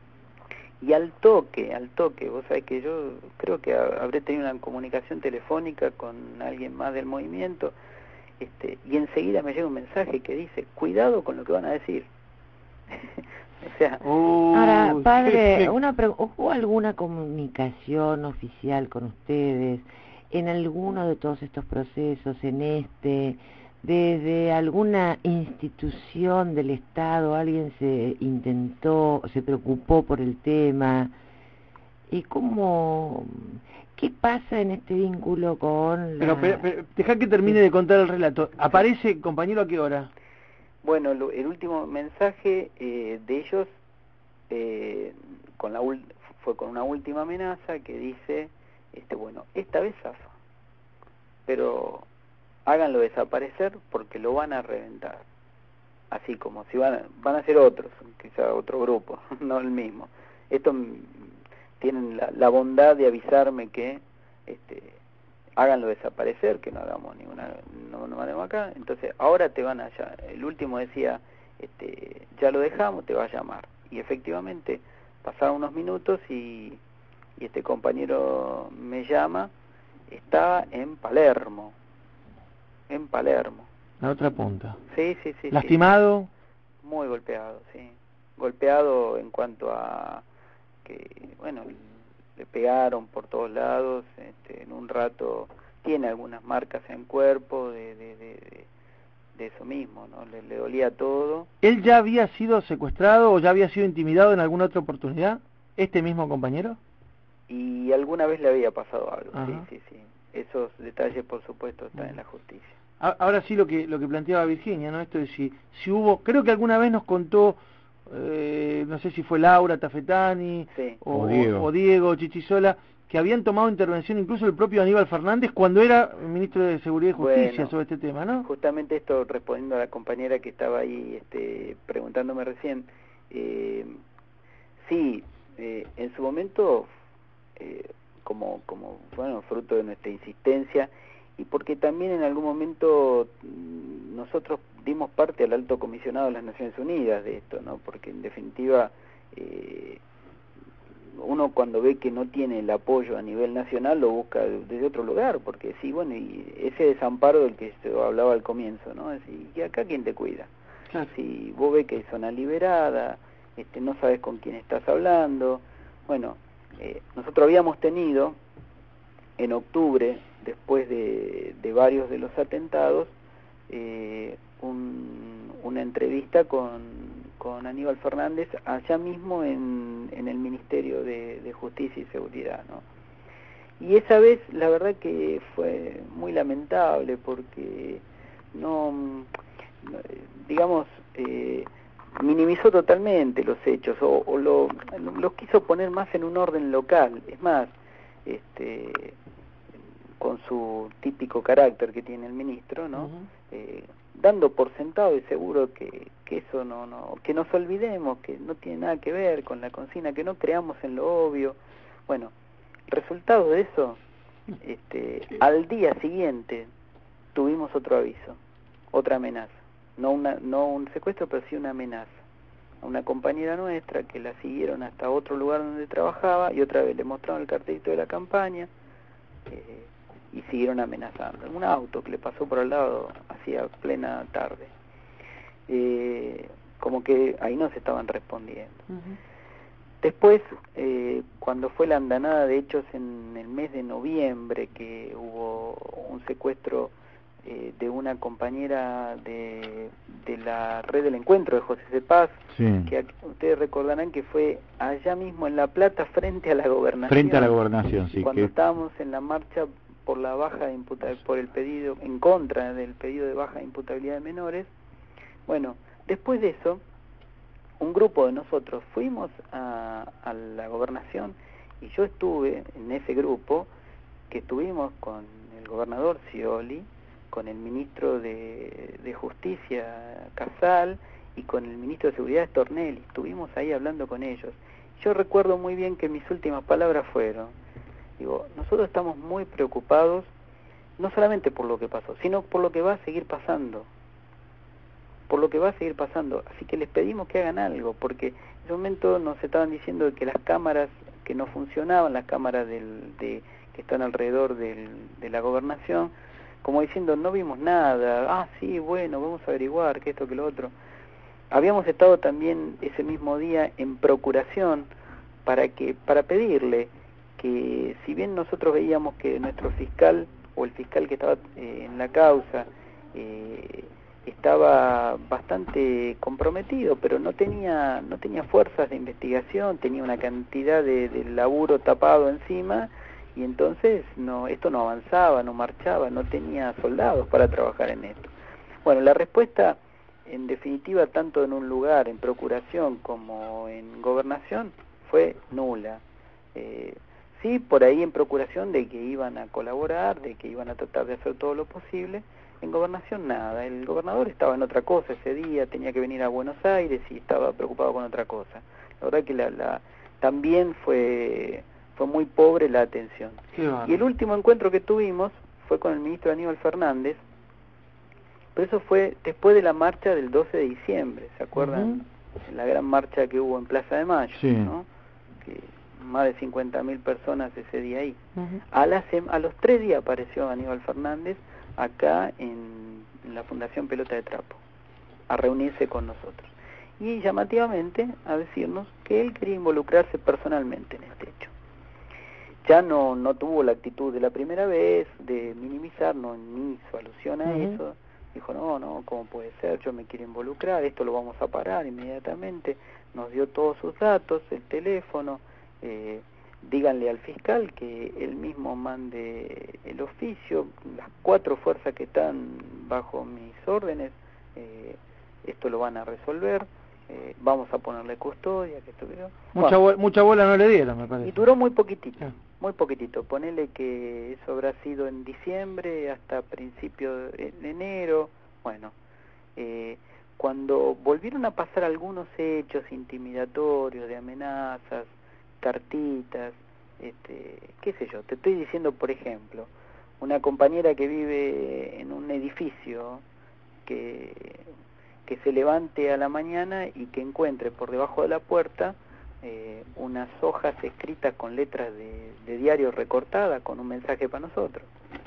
y al toque, al toque, vos sabés que yo creo que habré tenido una comunicación telefónica con alguien más del movimiento, este, y enseguida me llega un mensaje que dice, cuidado con lo que van a decir. O sea, oh, ahora, padre, sí, sí. una ¿hubo alguna comunicación oficial con ustedes en alguno de todos estos procesos, en este, desde alguna institución del Estado, alguien se intentó, se preocupó por el tema? ¿Y cómo, qué pasa en este vínculo con la... Pero, pero, pero deja que termine de contar el relato. ¿Aparece, compañero, a qué hora? Bueno, lo, el último mensaje eh, de ellos eh, con la ul fue con una última amenaza que dice, este, bueno, esta vez zafa, pero háganlo desaparecer porque lo van a reventar. Así como si van a, van a ser otros, quizá otro grupo, no el mismo. Esto tienen la, la bondad de avisarme que este, háganlo desaparecer, que no hagamos ninguna, no nos mandemos acá. Entonces ahora te van a, el último decía, este, ya lo dejamos, te va a llamar. Y efectivamente pasaron unos minutos y, y este compañero me llama, estaba en Palermo, en Palermo. La otra punta. Sí, sí, sí. ¿Lastimado? Sí. Muy golpeado, sí. Golpeado en cuanto a que, bueno, le pegaron por todos lados, este, en un rato tiene algunas marcas en cuerpo de, de, de, de eso mismo, ¿no? Le, le dolía todo. ¿Él ya había sido secuestrado o ya había sido intimidado en alguna otra oportunidad? ¿Este mismo compañero? Y alguna vez le había pasado algo, Ajá. sí, sí, sí. Esos detalles, por supuesto, están en la justicia. Ahora sí lo que lo que planteaba Virginia, ¿no? Esto de si, si hubo, creo que alguna vez nos contó, eh, no sé si fue Laura Tafetani sí. o, o Diego, o Diego Chichisola, que habían tomado intervención incluso el propio Aníbal Fernández cuando era ministro de Seguridad y Justicia bueno, sobre este tema, ¿no? Justamente esto, respondiendo a la compañera que estaba ahí este, preguntándome recién, eh, sí, eh, en su momento, eh, como, como, bueno, fruto de nuestra insistencia, y porque también en algún momento nosotros dimos parte al alto comisionado de las Naciones Unidas de esto, ¿no? Porque en definitiva eh, uno cuando ve que no tiene el apoyo a nivel nacional lo busca desde otro lugar, porque sí, bueno, y ese desamparo del que se hablaba al comienzo, ¿no? Es decir, ¿y acá quién te cuida? Claro. Si vos ves que hay zona liberada, este, no sabes con quién estás hablando, bueno, eh, nosotros habíamos tenido en octubre, después de, de varios de los atentados, eh, un, una entrevista con, con Aníbal Fernández allá mismo en, en el Ministerio de, de Justicia y Seguridad, ¿no? Y esa vez la verdad que fue muy lamentable porque no, digamos, eh, minimizó totalmente los hechos o, o lo, los quiso poner más en un orden local. Es más, este con su típico carácter que tiene el ministro, ¿no? Uh-huh. eh, dando por sentado y seguro que, que eso no, no, que nos olvidemos, que no tiene nada que ver con la consigna, que no creamos en lo obvio. Bueno, resultado de eso, este, al día siguiente tuvimos otro aviso, otra amenaza, no una, no un secuestro, pero sí una amenaza. A una compañera nuestra que la siguieron hasta otro lugar donde trabajaba y otra vez le mostraron el cartelito de la campaña. Eh, y siguieron amenazando. Un auto que le pasó por al lado hacía plena tarde. Eh, como que ahí no se estaban respondiendo. Uh-huh. Después, eh, cuando fue la andanada de hechos en el mes de noviembre, que hubo un secuestro eh, de una compañera de, de la Red del Encuentro de José C. Paz, sí. Que ustedes recordarán que fue allá mismo en La Plata, frente a la gobernación. Frente a la gobernación, sí. Cuando que... estábamos en la marcha por la baja imputabilidad, por el pedido, en contra del pedido de baja imputabilidad de menores. Bueno, después de eso, un grupo de nosotros fuimos a, a la gobernación y yo estuve en ese grupo que estuvimos con el gobernador Scioli, con el ministro de, de Justicia Casal y con el ministro de Seguridad Stornelli. Estuvimos ahí hablando con ellos. Yo recuerdo muy bien que mis últimas palabras fueron, digo, nosotros estamos muy preocupados, no solamente por lo que pasó, sino por lo que va a seguir pasando. Por lo que va a seguir pasando. Así que les pedimos que hagan algo, porque en ese momento nos estaban diciendo que las cámaras que no funcionaban, las cámaras del, de, que están alrededor del, de la gobernación, como diciendo, no vimos nada, ah, sí, bueno, vamos a averiguar, que esto, que lo otro. Habíamos estado también ese mismo día en procuración para que para pedirle que si bien nosotros veíamos que nuestro fiscal o el fiscal que estaba eh, en la causa eh, estaba bastante comprometido, pero no tenía no tenía fuerzas de investigación, tenía una cantidad de, de laburo tapado encima y entonces no esto no avanzaba, no marchaba, no tenía soldados para trabajar en esto. Bueno, la respuesta en definitiva tanto en un lugar, en procuración como en gobernación fue nula. Eh, Sí, por ahí en procuración de que iban a colaborar, de que iban a tratar de hacer todo lo posible. En gobernación nada, el gobernador estaba en otra cosa ese día, tenía que venir a Buenos Aires y estaba preocupado con otra cosa. La verdad que la, la también fue fue muy pobre la atención. Y el último encuentro que tuvimos fue con el ministro Aníbal Fernández, pero eso fue después de la marcha del doce de diciembre, ¿se acuerdan? Uh-huh. La gran marcha que hubo en Plaza de Mayo, sí. ¿No? Que más de cincuenta mil personas ese día ahí. Uh-huh. A, la a los tres días apareció Aníbal Fernández acá en, en la Fundación Pelota de Trapo, a reunirse con nosotros. Y llamativamente a decirnos que él quería involucrarse personalmente en este hecho. Ya no, no tuvo la actitud de la primera vez, de minimizar, no, ni hizo alusión a uh-huh. eso. dijo, no, no, ¿cómo puede ser? Yo me quiero involucrar, esto lo vamos a parar inmediatamente. Nos dio todos sus datos, el teléfono, eh, díganle al fiscal que él mismo mande el oficio, las cuatro fuerzas que están bajo mis órdenes, eh, esto lo van a resolver, eh, vamos a ponerle custodia, que esto que yo. Mucha, Bueno, bo mucha bola no le dieron, me parece. y duró muy poquitito, Ah. muy poquitito, ponele que eso habrá sido en diciembre hasta principios de enero, bueno, eh, cuando volvieron a pasar algunos hechos intimidatorios, de amenazas, cartitas, este, qué sé yo, te estoy diciendo, por ejemplo, una compañera que vive en un edificio, que, que se levante a la mañana y que encuentre por debajo de la puerta eh, unas hojas escritas con letras de, de diario recortadas con un mensaje para nosotros.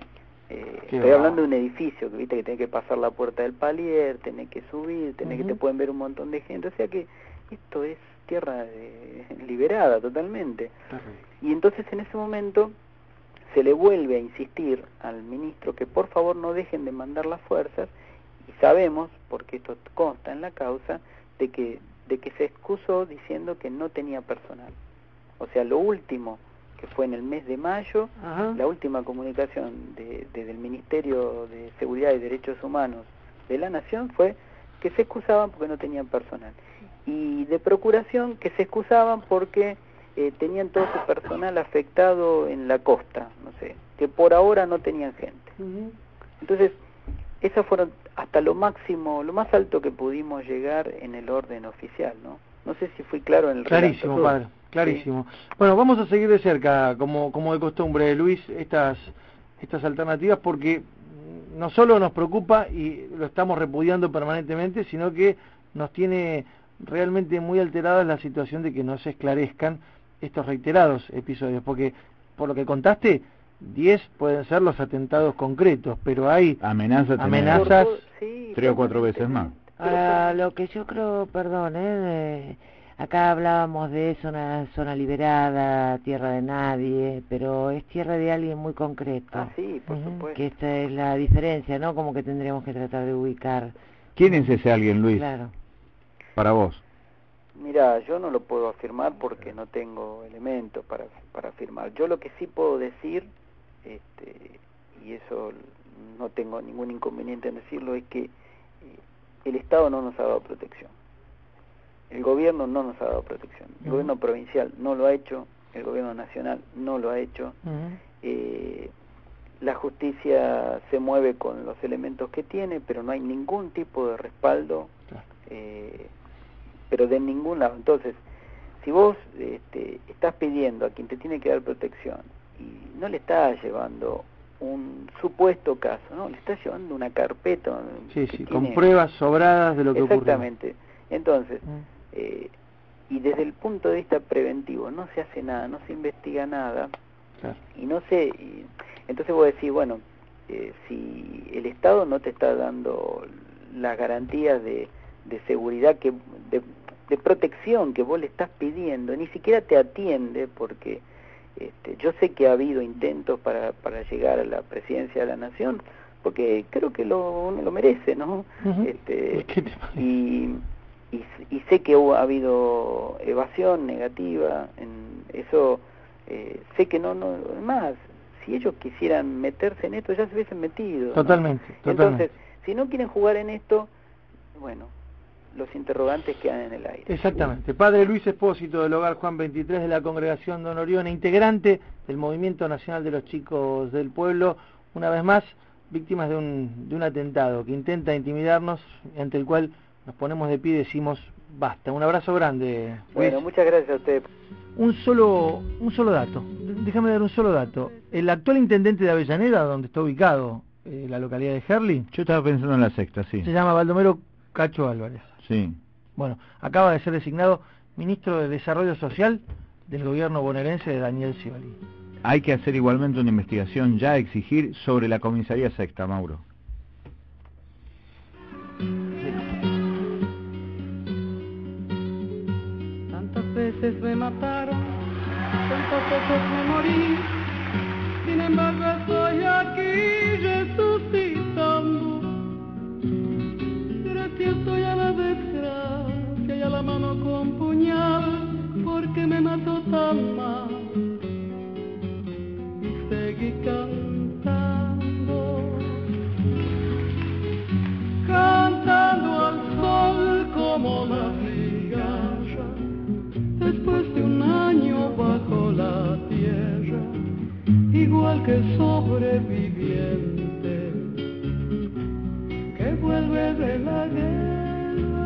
Eh, estoy va. hablando de un edificio que viste que tenés que pasar la puerta del palier, tenés que subir, tenés Uh-huh. que te pueden ver un montón de gente, o sea que esto es tierra de, liberada totalmente. Y entonces en ese momento se le vuelve a insistir al ministro que por favor no dejen de mandar las fuerzas, y sabemos, porque esto consta en la causa, de que, de que se excusó diciendo que no tenía personal. O sea, lo último que fue en el mes de mayo, Ajá. la última comunicación de, de, del Ministerio de Seguridad y Derechos Humanos de la Nación fue que se excusaban porque no tenían personal. Y de Procuración que se excusaban porque eh, tenían todo su personal afectado en la costa, no sé, que por ahora no tenían gente. Uh-huh. Entonces, esas fueron hasta lo máximo, lo más alto que pudimos llegar en el orden oficial, ¿no? No sé si fui claro en el Clarísimo, relato. padre, clarísimo. Sí. Bueno, vamos a seguir de cerca, como, como de costumbre, Luis, estas, estas alternativas, porque no solo nos preocupa y lo estamos repudiando permanentemente, sino que nos tiene realmente muy alterada la situación de que no se esclarezcan estos reiterados episodios, porque por lo que contaste, diez pueden ser los atentados concretos, pero hay Amenaza amenazas sí, tres o cuatro veces más. Ahora, lo que yo creo, perdón, ¿eh? De, acá hablábamos de zona, zona liberada, tierra de nadie, pero es tierra de alguien muy concreto. Ah, sí, por uh-huh. supuesto. Que esta es la diferencia, ¿no? Como que tendríamos que tratar de ubicar. ¿Quién es ese alguien, Luis? Claro. Para vos. Mira, yo no lo puedo afirmar porque no tengo elementos para, para afirmar. Yo lo que sí puedo decir, este, y eso no tengo ningún inconveniente en decirlo, es que el Estado no nos ha dado protección. El gobierno no nos ha dado protección. El uh-huh. gobierno provincial no lo ha hecho, el gobierno nacional no lo ha hecho. Uh-huh. Eh, la justicia se mueve con los elementos que tiene, pero no hay ningún tipo de respaldo, claro. eh, pero de ningún lado. Entonces, si vos este, estás pidiendo a quien te tiene que dar protección y no le estás llevando un supuesto caso, ¿no? Le está llevando una carpeta. Sí, sí, tiene... con pruebas sobradas de lo que ocurre. Exactamente. Entonces, mm. eh, y desde el punto de vista preventivo, no se hace nada, no se investiga nada, claro. y no se... Y, entonces vos decís, bueno, eh, si el Estado no te está dando las garantías de, de seguridad, que de, de protección que vos le estás pidiendo, ni siquiera te atiende, porque... Este, yo sé que ha habido intentos para, para llegar a la presidencia de la Nación, porque creo que lo, uno lo merece, ¿no? Uh-huh. Este, y, y, y sé que hubo, ha habido evasión negativa, en eso eh, sé que no, no, más, si ellos quisieran meterse en esto ya se hubiesen metido. Totalmente, ¿no? totalmente. Entonces, si no quieren jugar en esto, bueno, los interrogantes quedan en el aire. Exactamente. Padre Luis Espósito, del Hogar Juan veintitrés de la Congregación Don Orione, integrante del Movimiento Nacional de los Chicos del Pueblo, una vez más víctimas de un, de un atentado que intenta intimidarnos, ante el cual nos ponemos de pie y decimos basta. Un abrazo grande, Luis. Bueno, muchas gracias a usted. Un solo, un solo dato, déjame dar un solo dato. El actual intendente de Avellaneda, donde está ubicado eh, la localidad de Herli, yo estaba pensando en la sexta, sí. Se llama Baldomero Cacho Álvarez. Sí. Bueno, acaba de ser designado ministro de Desarrollo Social del gobierno bonaerense de Daniel Scioli. Hay que hacer igualmente una investigación ya, exigir sobre la comisaría sexta, Mauro. Tantas veces me mataron, tantas veces me morí, sin embargo estoy aquí resucitando. sobreviviente que vuelve de la guerra.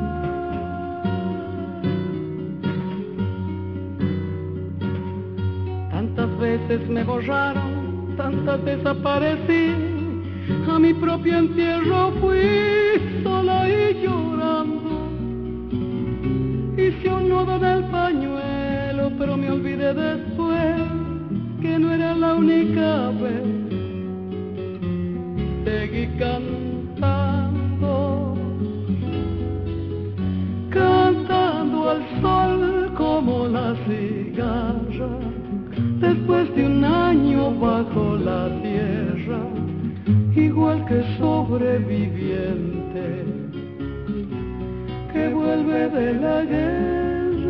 Tantas veces me borraron, tantas desaparecí, a mi propio entierro fui sola y llorando. Hice un nudo en el pañuelo, pero me olvidé después que no era la única vez. Seguí cantando, cantando al sol como la cigarra, después de un año bajo la tierra, igual que sobreviviente que vuelve de la guerra.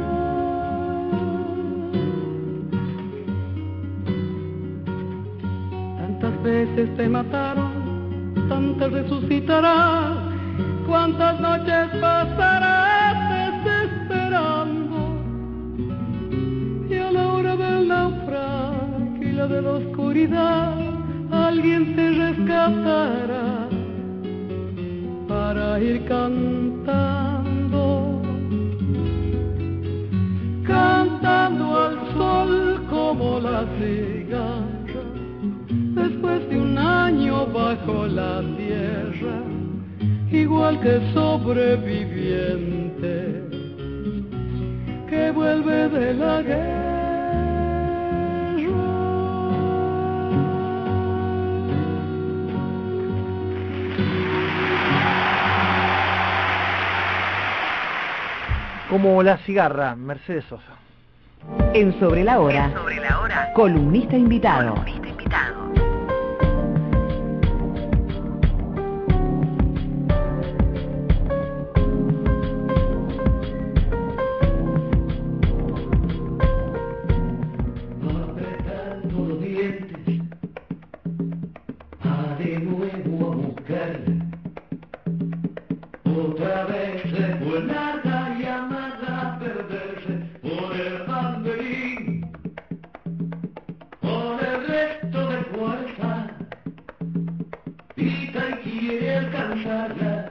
Tantas veces te mataron, tantas resucitarás, cuántas noches pasarás desesperando, y a la hora del naufragio y la de la oscuridad alguien te rescatará para ir cantando, cantando al sol como la cigarra, después de un año bajo la tierra, igual que sobreviviente que vuelve de la guerra. Como la cigarra, Mercedes Sosa. En Sobre la Hora, En Sobre la Hora, columnista invitado. columnista invitado. Apretando los dientes, va de nuevo a buscar otra vez fue larga llamada a perderse por el banderín, por el resto de fuerza, pita y quiere alcanzarla.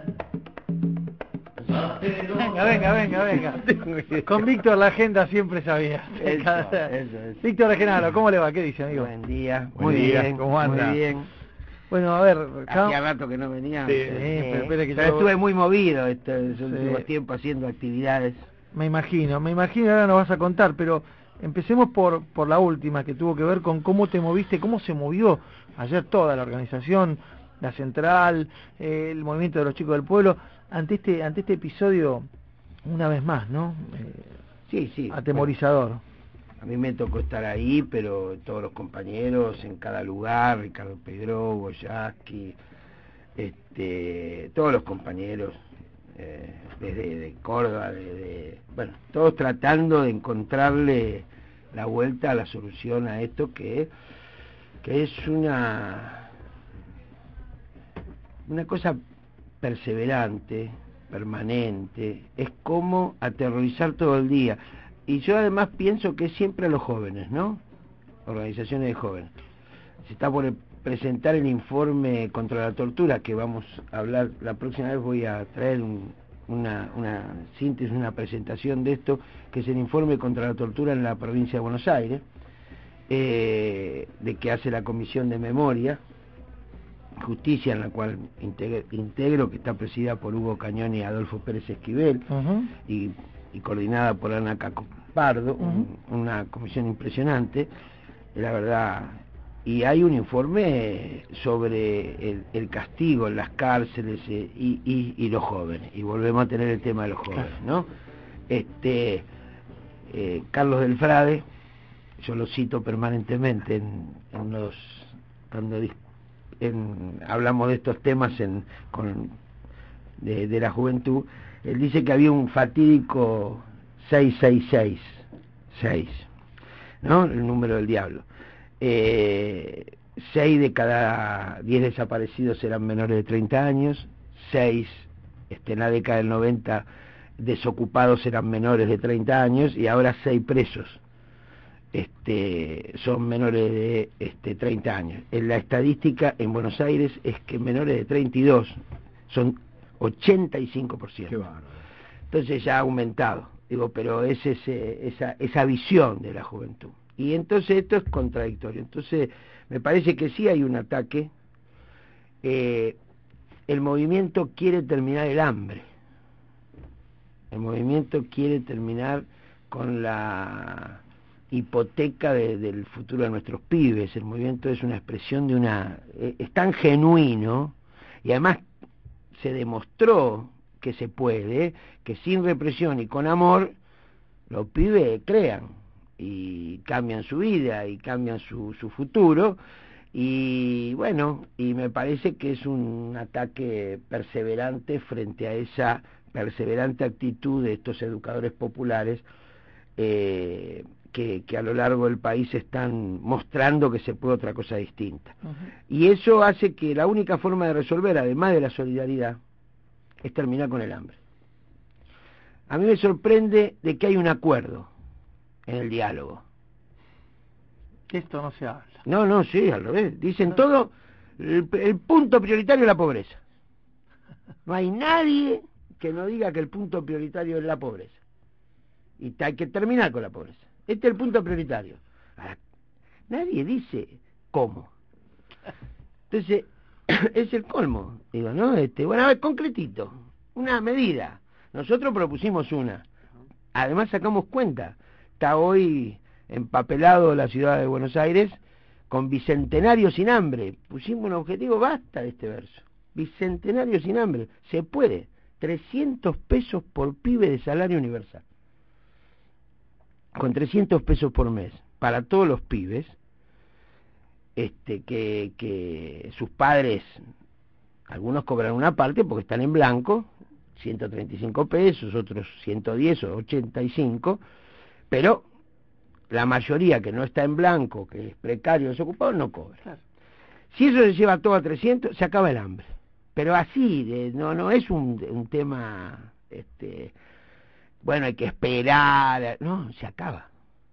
Venga, venga, venga, venga. Con Víctor la agenda siempre sabía. Eso, eso, eso. Víctor Regenaro, ¿cómo le va? ¿Qué dice, amigo? Buen día. Buen Muy día, bien. ¿cómo anda? Muy bien. Bueno, a ver, Hacía rato que no venía. Sí, eh, pero espere que pero yo- estuve muy movido estos Sí. últimos tiempos haciendo actividades. Me imagino, me imagino, ahora nos vas a contar, pero empecemos por, por la última, que tuvo que ver con cómo te moviste, cómo se movió ayer toda la organización, la central, eh, el movimiento de los chicos del pueblo, ante este, ante este episodio, una vez más, ¿no? Eh, Sí, sí. atemorizador. Bueno, a mí me tocó estar ahí, pero todos los compañeros en cada lugar, Ricardo Pedro, Boyaski, este, todos los compañeros, eh, desde de Córdoba, desde, bueno, todos tratando de encontrarle la vuelta a la solución a esto que, que es una, una cosa perseverante, permanente, es como aterrorizar todo el día. Y yo además pienso que es siempre a los jóvenes, ¿no? Organizaciones de jóvenes. Se está por presentar el informe contra la tortura, que vamos a hablar, la próxima vez voy a traer un, una, una síntesis, una presentación de esto, que es el informe contra la tortura en la provincia de Buenos Aires, eh, de que hace la Comisión de Memoria, Justicia, en la cual integro, integro que está presidida por Hugo Cañón y Adolfo Pérez Esquivel, Uh-huh. y, y coordinada por Ana Caco Pardo, Uh-huh. un, una comisión impresionante, la verdad. Y hay un informe sobre el, el castigo en las cárceles eh, y, y, y los jóvenes, y volvemos a tener el tema de los jóvenes, ¿no? Este eh, Carlos del Frade, yo lo cito permanentemente en, en los cuando dis- en, hablamos de estos temas en, con, de, de la juventud. Él dice que había un fatídico seis seis seis, seis, ¿no? El número del diablo. Eh, seis de cada diez desaparecidos eran menores de treinta años, seis este, en la década del noventa desocupados eran menores de treinta años, y ahora seis presos. este, son menores de este, treinta años. En la estadística en Buenos Aires es que menores de treinta y dos son ochenta y cinco por ciento. Qué bárbaro. Entonces ya ha aumentado, digo, pero es ese, esa, esa visión de la juventud. Y entonces esto es contradictorio. Entonces me parece que sí hay un ataque. Eh, el movimiento quiere terminar el hambre. El movimiento quiere terminar con la hipoteca de, del futuro de nuestros pibes. El movimiento es una expresión de una... Eh, es tan genuino, y además se demostró que se puede, que sin represión y con amor, los pibes crean, y cambian su vida, y cambian su, su futuro, y bueno, y me parece que es un ataque perseverante frente a esa perseverante actitud de estos educadores populares eh, que, que a lo largo del país están mostrando que se puede otra cosa distinta. Uh-huh. Y eso hace que la única forma de resolver, además de la solidaridad, es terminar con el hambre. A mí me sorprende de que hay un acuerdo en el diálogo. Esto no se habla. No, no, sí, al revés. Dicen no. todo, el, el punto prioritario es la pobreza. No hay nadie que no diga que el punto prioritario es la pobreza. Y hay que terminar con la pobreza. Este es el punto prioritario. Ahora, nadie dice cómo. Entonces, es el colmo. Digo, ¿no? Este, bueno, a ver, concretito. Una medida. Nosotros propusimos una. Además sacamos cuenta. Está hoy empapelado la ciudad de Buenos Aires con bicentenario sin hambre. Pusimos un objetivo, basta de este verso. Bicentenario sin hambre. Se puede. trescientos pesos por pibe de salario universal. Con trescientos pesos por mes. Para todos los pibes, este, que, que sus padres, algunos cobran una parte porque están en blanco, ciento treinta y cinco pesos, otros ciento diez o ochenta y cinco, pero la mayoría que no está en blanco, que es precario, desocupado, no cobra. Claro. Si eso se lleva todo a trescientos, se acaba el hambre. Pero así, de, no no es un, un tema, este, bueno, hay que esperar, no, se acaba.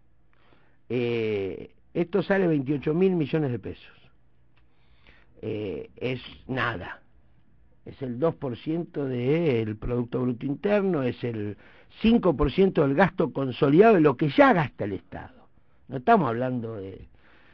Eh, esto sale veintiocho mil millones de pesos. Eh, es nada. Es el dos por ciento del Producto Bruto Interno, es el cinco por ciento del gasto consolidado de lo que ya gasta el Estado. No estamos hablando de...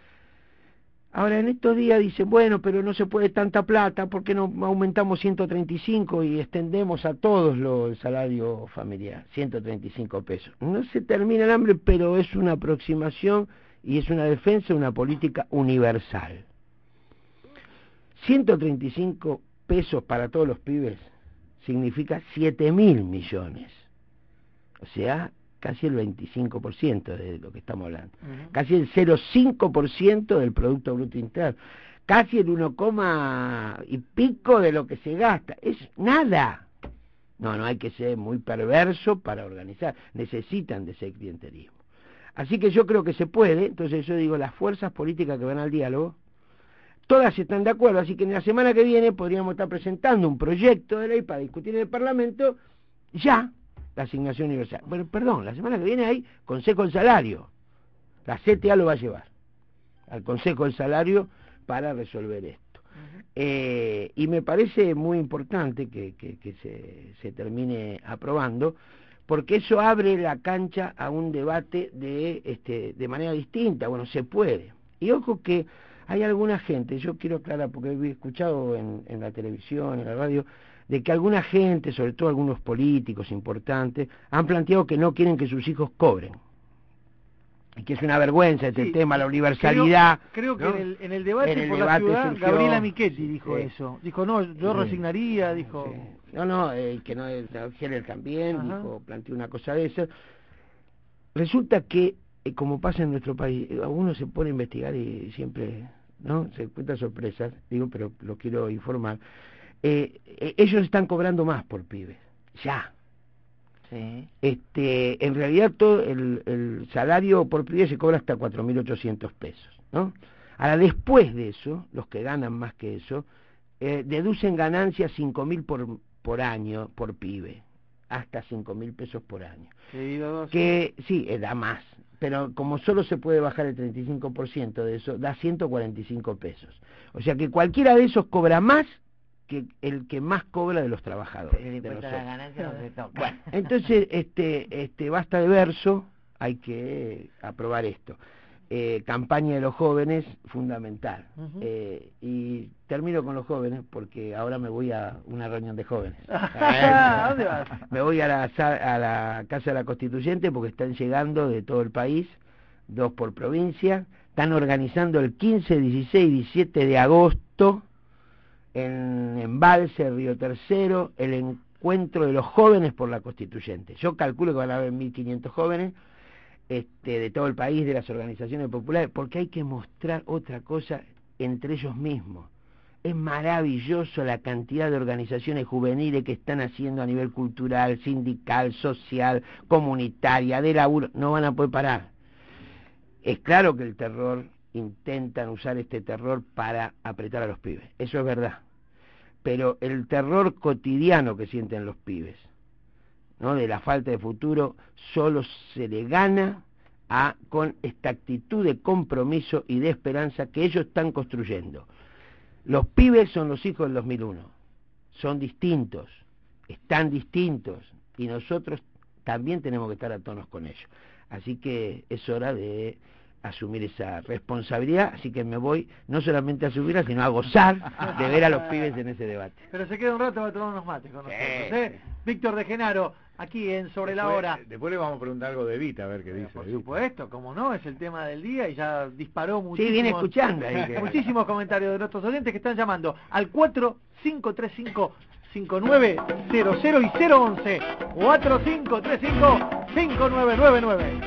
Ahora, en estos días dicen, bueno, pero no se puede tanta plata, ¿por qué no aumentamos ciento treinta y cinco y extendemos a todos lo, el salario familiar? ciento treinta y cinco pesos. No se termina el hambre, pero es una aproximación y es una defensa de una política universal. ciento treinta y cinco pesos para todos los pibes significa siete mil millones. O sea, casi el veinticinco por ciento de lo que estamos hablando. Uh-huh. Casi el cero coma cinco por ciento del Producto Bruto Interno. Casi el uno, y pico de lo que se gasta. Es nada. No, no hay que ser muy perverso para organizar. Necesitan de ese clientelismo. Así que yo creo que se puede. Entonces yo digo, las fuerzas políticas que van al diálogo, todas están de acuerdo. Así que en la semana que viene podríamos estar presentando un proyecto de ley para discutir en el Parlamento ya la asignación universal. Bueno, perdón, la semana que viene hay Consejo del Salario. La C T A lo va a llevar al Consejo del Salario para resolver esto. Uh-huh. Eh, y me parece muy importante que, que, que se, se termine aprobando, porque eso abre la cancha a un debate de, este, de manera distinta. Bueno, se puede. Y ojo que hay alguna gente, yo quiero aclarar, porque he escuchado en, en la televisión, en la radio, de que alguna gente, sobre todo algunos políticos importantes, han planteado que no quieren que sus hijos cobren. Y que es una vergüenza este sí, tema, la universalidad. Creo, creo ¿no? que en el, en el debate en el por debate la ciudad, surgió, Gabriela Michetti dijo sí, eso. Dijo, no, yo sí, resignaría, dijo... Sí. No, no, eh, que no, Heller también, Ajá. dijo, planteó una cosa de esa. Resulta que, eh, como pasa en nuestro país, uno se pone a investigar y siempre, ¿no? Se encuentra sorpresas, digo, pero lo quiero informar. Eh, eh, ellos están cobrando más por pibes, ya. Sí. Este, en realidad todo el, el salario por pibe se cobra hasta cuatro mil ochocientos pesos, ¿no? Ahora, después de eso, los que ganan más que eso, eh, deducen ganancias cinco mil por, por año por pibe. hasta cinco mil pesos por año. Querido, que sí, eh, da más, pero como solo se puede bajar el treinta y cinco por ciento de eso, da ciento cuarenta y cinco pesos. O sea que cualquiera de esos cobra más que el que más cobra de los trabajadores. El impuesto a la ganancia no se toca. Bueno, entonces, este, este, basta de verso, hay que aprobar esto. Eh, campaña de los jóvenes, fundamental. Uh-huh. eh, y termino con los jóvenes porque ahora me voy a una reunión de jóvenes. ¿A dónde vas? Me voy a la, a la Casa de la Constituyente porque están llegando de todo el país, dos por provincia, están organizando el quince, dieciséis y diecisiete de agosto en Embalse, Río Tercero, el encuentro de los jóvenes por la Constituyente. Yo calculo que van a haber mil quinientos jóvenes, Este, de todo el país, de las organizaciones populares, porque hay que mostrar otra cosa entre ellos mismos. Es maravilloso la cantidad de organizaciones juveniles que están haciendo a nivel cultural, sindical, social, comunitaria, de laburo. No van a poder parar. Es claro que el terror, intentan usar este terror para apretar a los pibes, eso es verdad. Pero el terror cotidiano que sienten los pibes, ¿no?, de la falta de futuro, solo se le gana a, con esta actitud de compromiso y de esperanza que ellos están construyendo. Los pibes son los hijos del dos mil uno, son distintos, están distintos, y nosotros también tenemos que estar a tonos con ellos. Así que es hora de asumir esa responsabilidad, así que me voy no solamente a subirla, sino a gozar de ver a los pibes en ese debate. Pero se queda un rato para tomar unos mates con nosotros, ¿eh? Víctor de Genaro, aquí en Sobre la después, Hora. Después le vamos a preguntar algo de Evita, a ver qué dice. Por supuesto, como no, es el tema del día y ya disparó muchísimos... Sí, viene escuchando. Ahí que... muchísimos comentarios de nuestros oyentes que están llamando al cuatro cinco tres cinco, cinco nueve cero cero y cero once, cuatro cinco tres cinco, cinco nueve nueve nueve.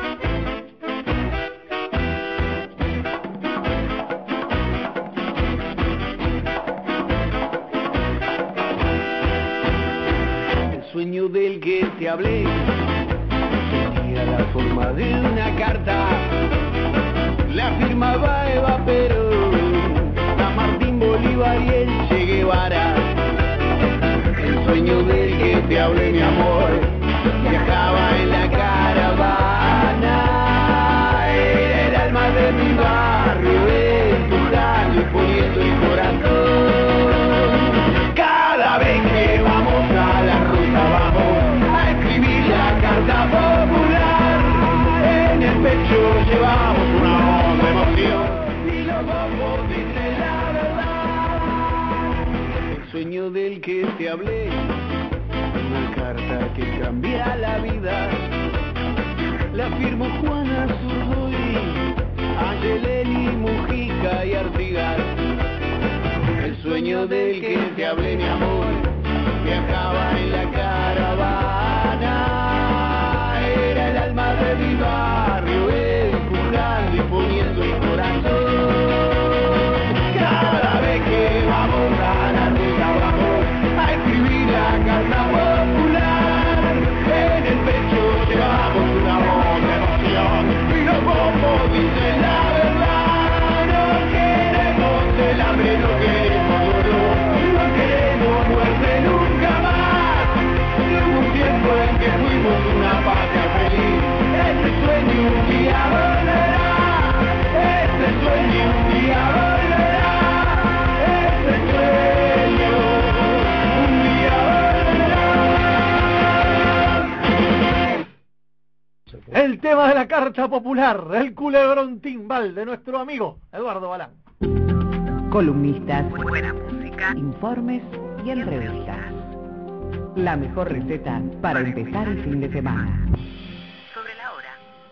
Sueño del que te hablé tenía la forma de una carta, la firmaba Eva Perón, San Martín, Bolívar y el Che Guevara. El sueño del que te hablé, mi amor, viajaba en la caravana, era el alma de mi barrio, empujando y poniendo el corazón. Cada vez que vamos a la vamos a escribir la carta popular, en el pecho llevamos una honda emoción y los bombos dicen la verdad. El sueño del que te hablé, una carta que cambia la vida, la firmó Juana Zurduy, Angelelli, Mujica y Artigas. El sueño del que te hablé, mi amor, viajaba en la caravana, era el alma de mi barrio, empujando y poniendo el corazón. Cada vez que vamos a la ruta vamos a escribir la carta popular, en el pecho llevamos una voz de emoción y los bombos dicen la verdad. No queremos el hambre, no queremos dolor, no queremos muerte nunca más. Hubo un tiempo en que fuimos una patria feliz, ese sueño un día volverá, ese sueño un día volverá, ese sueño un día volverá. El tema de la carta popular, el culebrón timbal de nuestro amigo Eduardo Balán. Columnistas, buena música, informes y entrevistas. La mejor receta para empezar el fin de semana. Sobre la hora.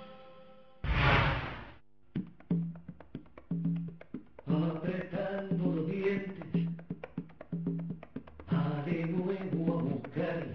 Apretando los dientes, a de nuevo a buscar.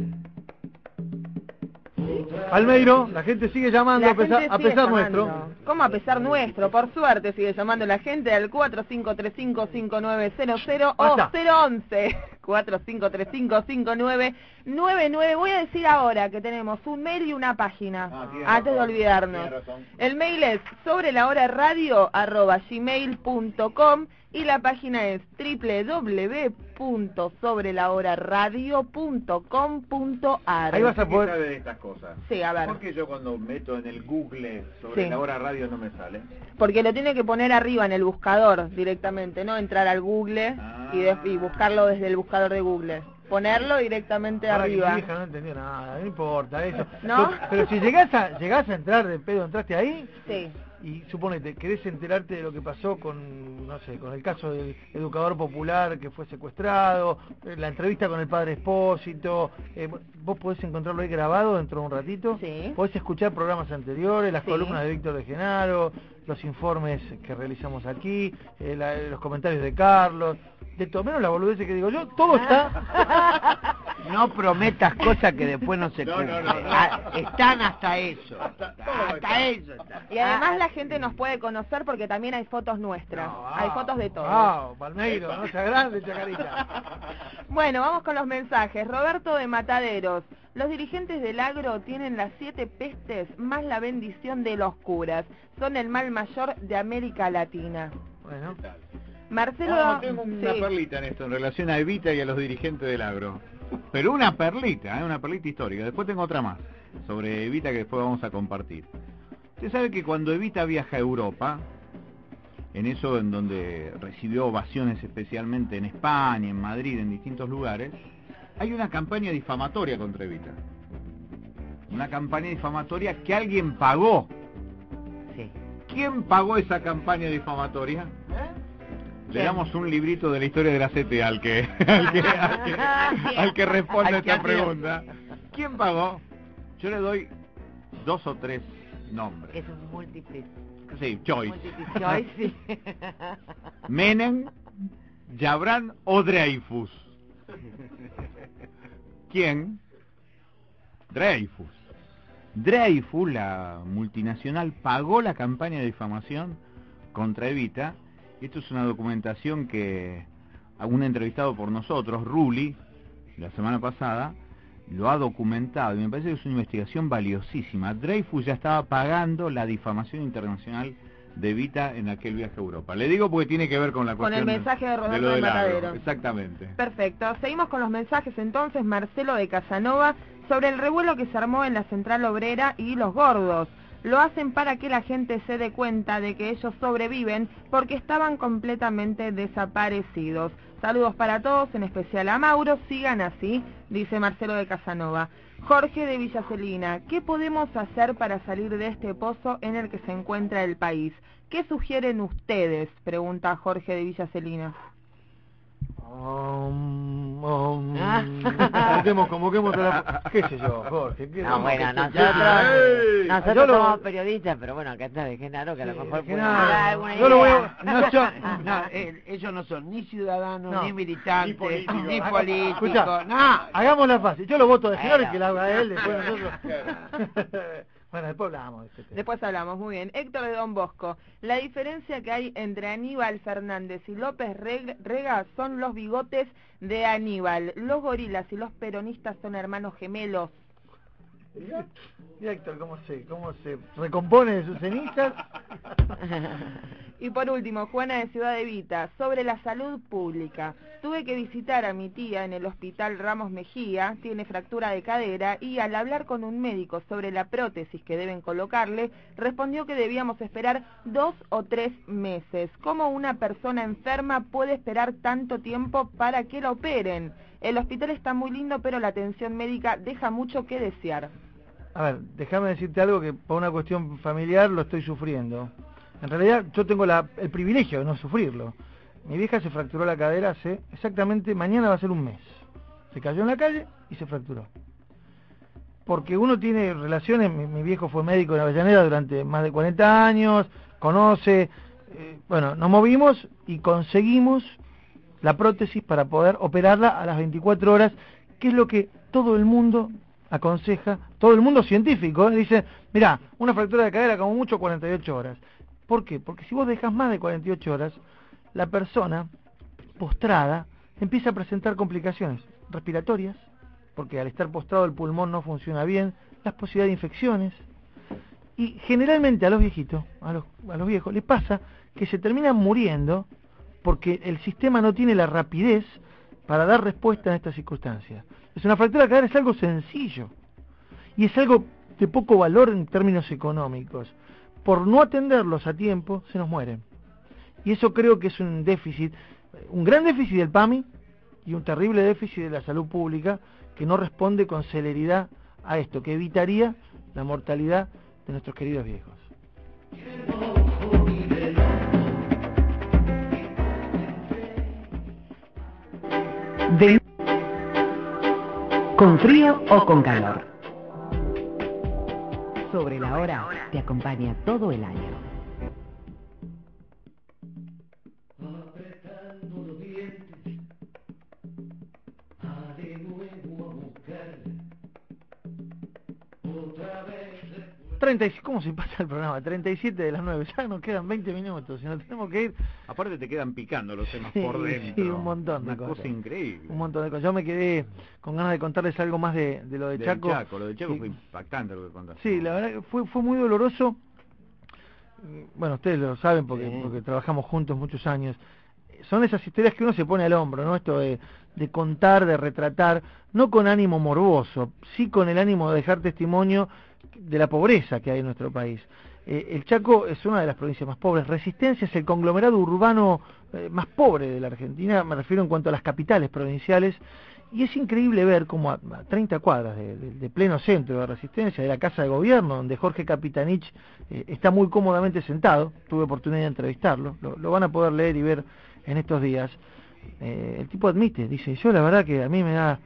Almeiro, la gente sigue llamando La a pesar, gente a sigue pesar llamando. nuestro. ¿Cómo a pesar nuestro? Por suerte sigue llamando la gente al cuatro cinco tres cinco, cinco nueve cero cero o Basta. cero once. cuatro cinco tres cinco cinco nueve nueve nueve. Voy a decir ahora que tenemos un mail y una página, Ah, antes de razón, olvidarnos. tiene razón. El mail es sobre la hora radio arroba gmail punto com y la página es doble u doble u doble u punto sobre la hora radio punto com punto ar. Ahí vas a ¿Qué poder- sabe de estas cosas? Sí, a ver. Porque yo cuando meto en el Google sobre Sí. la hora radio no me sale. Porque lo tiene que poner arriba en el buscador directamente, no entrar al Google y, de- y buscarlo desde el buscador de Google. Ponerlo directamente Ahora que arriba. mi hija no entendió nada, no importa eso. ¿No? Pero, pero si llegás a, llegás a entrar de pedo, entraste ahí, Sí. y suponete, querés enterarte de lo que pasó con, no sé, con el caso del educador popular que fue secuestrado, eh, la entrevista con el padre Espósito, eh, vos podés encontrarlo ahí grabado dentro de un ratito, Sí. podés escuchar programas anteriores, las Sí. columnas de Víctor de Genaro, los informes que realizamos aquí, eh, la- los comentarios de Carlos, de todo menos la boludez que digo yo, todo está... No prometas cosas que después no se No, cumplen. no, no, no. Ah, están hasta eso. Hasta, hasta eso. está. Y además la gente nos puede conocer porque también hay fotos nuestras. hay fotos de todo. Ah, Palmeiro, no sea grande, chacarita. Bueno, vamos con los mensajes. Roberto de Mataderos. Los dirigentes del agro tienen las siete pestes más la bendición de los curas. Son el mal mayor de América Latina. Bueno. Marcelo... No, tengo una sí. perlita en esto en relación a Evita y a los dirigentes del agro. Pero una perlita, ¿eh? Una perlita histórica. Después tengo otra más sobre Evita que después vamos a compartir. Usted sabe que cuando Evita viaja a Europa, en eso en donde recibió ovaciones especialmente en España, en Madrid, en distintos lugares, hay una campaña difamatoria contra Evita. Una campaña difamatoria que alguien pagó. Sí. ¿Quién pagó esa campaña difamatoria? Le damos un librito de la historia de la C T al que, al que, al que, al que responde Al que esta hacía. pregunta. ¿Quién pagó? Yo le doy dos o tres nombres. Es un múltiple. Sí, choice. Multiple choice, sí. Menem, Jabran o Dreyfus. ¿Quién? Dreyfus. Dreyfus, la multinacional, pagó la campaña de difamación contra Evita. Esto es una documentación que un entrevistado por nosotros, Rulli, la semana pasada, lo ha documentado y me parece que es una investigación valiosísima. Dreyfus ya estaba pagando la difamación internacional de Evita en aquel viaje a Europa. Le digo porque tiene que ver con la Con el cuestión mensaje de Roberto lo de del agro. Matadero. Exactamente. Perfecto. Seguimos con los mensajes entonces. Marcelo de Casanova sobre el revuelo que se armó en la Central Obrera y los gordos. Lo hacen para que la gente se dé cuenta de que ellos sobreviven porque estaban completamente desaparecidos. Saludos para todos, en especial a Mauro. Sigan así, dice Marcelo de Casanova. Jorge de Villa Celina. ¿Qué podemos hacer para salir de este pozo en el que se encuentra el país? ¿Qué sugieren ustedes? Pregunta Jorge de Villa Celina. Um, um, convoquemos, convoquemos a la... ¿Qué sé yo, Jorge? ¿Qué No, bueno, ¿qué- nosotros, ¡Ey! nosotros Yo lo- somos periodistas, pero bueno, acá está de Genaro, que a lo mejor puede Genaro. dar alguna Yo lo voy idea. a- No son, no, eh, ellos no son ni ciudadanos, No. ni militantes, Ni políticos. ni políticos, Escuchá, no. hagámosla fácil. Yo lo voto de Genaro y Bueno. que la haga él, después nosotros... Bueno, después hablamos de este tema. Después hablamos, muy bien. Héctor de Don Bosco. La diferencia que hay entre Aníbal Fernández y López Reg- Rega son los bigotes de Aníbal. Los gorilas y los peronistas son hermanos gemelos. Mirá, mirá, Héctor, cómo se, cómo se recompone de sus cenizas. Y por último, Juana de Ciudad Evita, sobre la salud pública. Tuve que visitar a mi tía en el hospital Ramos Mejía, tiene fractura de cadera, y al hablar con un médico sobre la prótesis que deben colocarle, respondió que debíamos esperar dos o tres meses. ¿Cómo una persona enferma puede esperar tanto tiempo para que la operen? El hospital está muy lindo, pero la atención médica deja mucho que desear. A ver, déjame decirte algo que por una cuestión familiar lo estoy sufriendo. En realidad yo tengo la, el privilegio de no sufrirlo. Mi vieja se fracturó la cadera hace exactamente, mañana va a ser un mes. Se cayó en la calle y se fracturó. Porque uno tiene relaciones, mi, mi viejo fue médico en Avellaneda durante más de cuarenta años, conoce, eh, bueno, nos movimos y conseguimos la prótesis para poder operarla a las veinticuatro horas, que es lo que todo el mundo aconseja, todo el mundo científico, ¿eh? Dice, mirá, una fractura de cadera como mucho cuarenta y ocho horas. ¿Por qué? Porque si vos dejas más de cuarenta y ocho horas, la persona postrada empieza a presentar complicaciones respiratorias, porque al estar postrado el pulmón no funciona bien, las posibilidades de infecciones, y generalmente a los viejitos, a los, a los viejos, les pasa que se terminan muriendo porque el sistema no tiene la rapidez para dar respuesta en estas circunstancias. Es una fractura capilar, es algo sencillo, y es algo de poco valor en términos económicos. Por no atenderlos a tiempo, se nos mueren. Y eso creo que es un déficit, un gran déficit del P A M I y un terrible déficit de la salud pública que no responde con celeridad a esto, que evitaría la mortalidad de nuestros queridos viejos. De... ¿Con frío o con calor? Sobre la hora te acompaña todo el año. treinta y siete, ¿cómo se pasa el programa? treinta y siete de las nueve, ya nos quedan veinte minutos, y nos tenemos que ir. Aparte te quedan picando los temas Sí, por dentro. sí, un montón de Una cosas. cosa increíble. Un montón de cosas. Yo me quedé con ganas de contarles algo más de, de lo de Del Chaco. Chaco, lo de Chaco Sí. fue impactante lo que contaste. Sí, la verdad que fue, fue muy doloroso. Bueno, ustedes lo saben porque, Sí. porque trabajamos juntos muchos años. Son esas historias que uno se pone al hombro, ¿no? Esto de, de contar, de retratar, no con ánimo morboso, sí con el ánimo de dejar testimonio de la pobreza que hay en nuestro país. Eh, el Chaco es una de las provincias más pobres. Resistencia es el conglomerado urbano eh, más pobre de la Argentina, me refiero en cuanto a las capitales provinciales, y es increíble ver cómo a, a treinta cuadras de, de, de pleno centro de Resistencia, de la Casa de Gobierno, donde Jorge Capitanich eh, está muy cómodamente sentado, tuve oportunidad de entrevistarlo, lo, lo van a poder leer y ver en estos días. Eh, el tipo admite, dice, yo la verdad que a mí me da,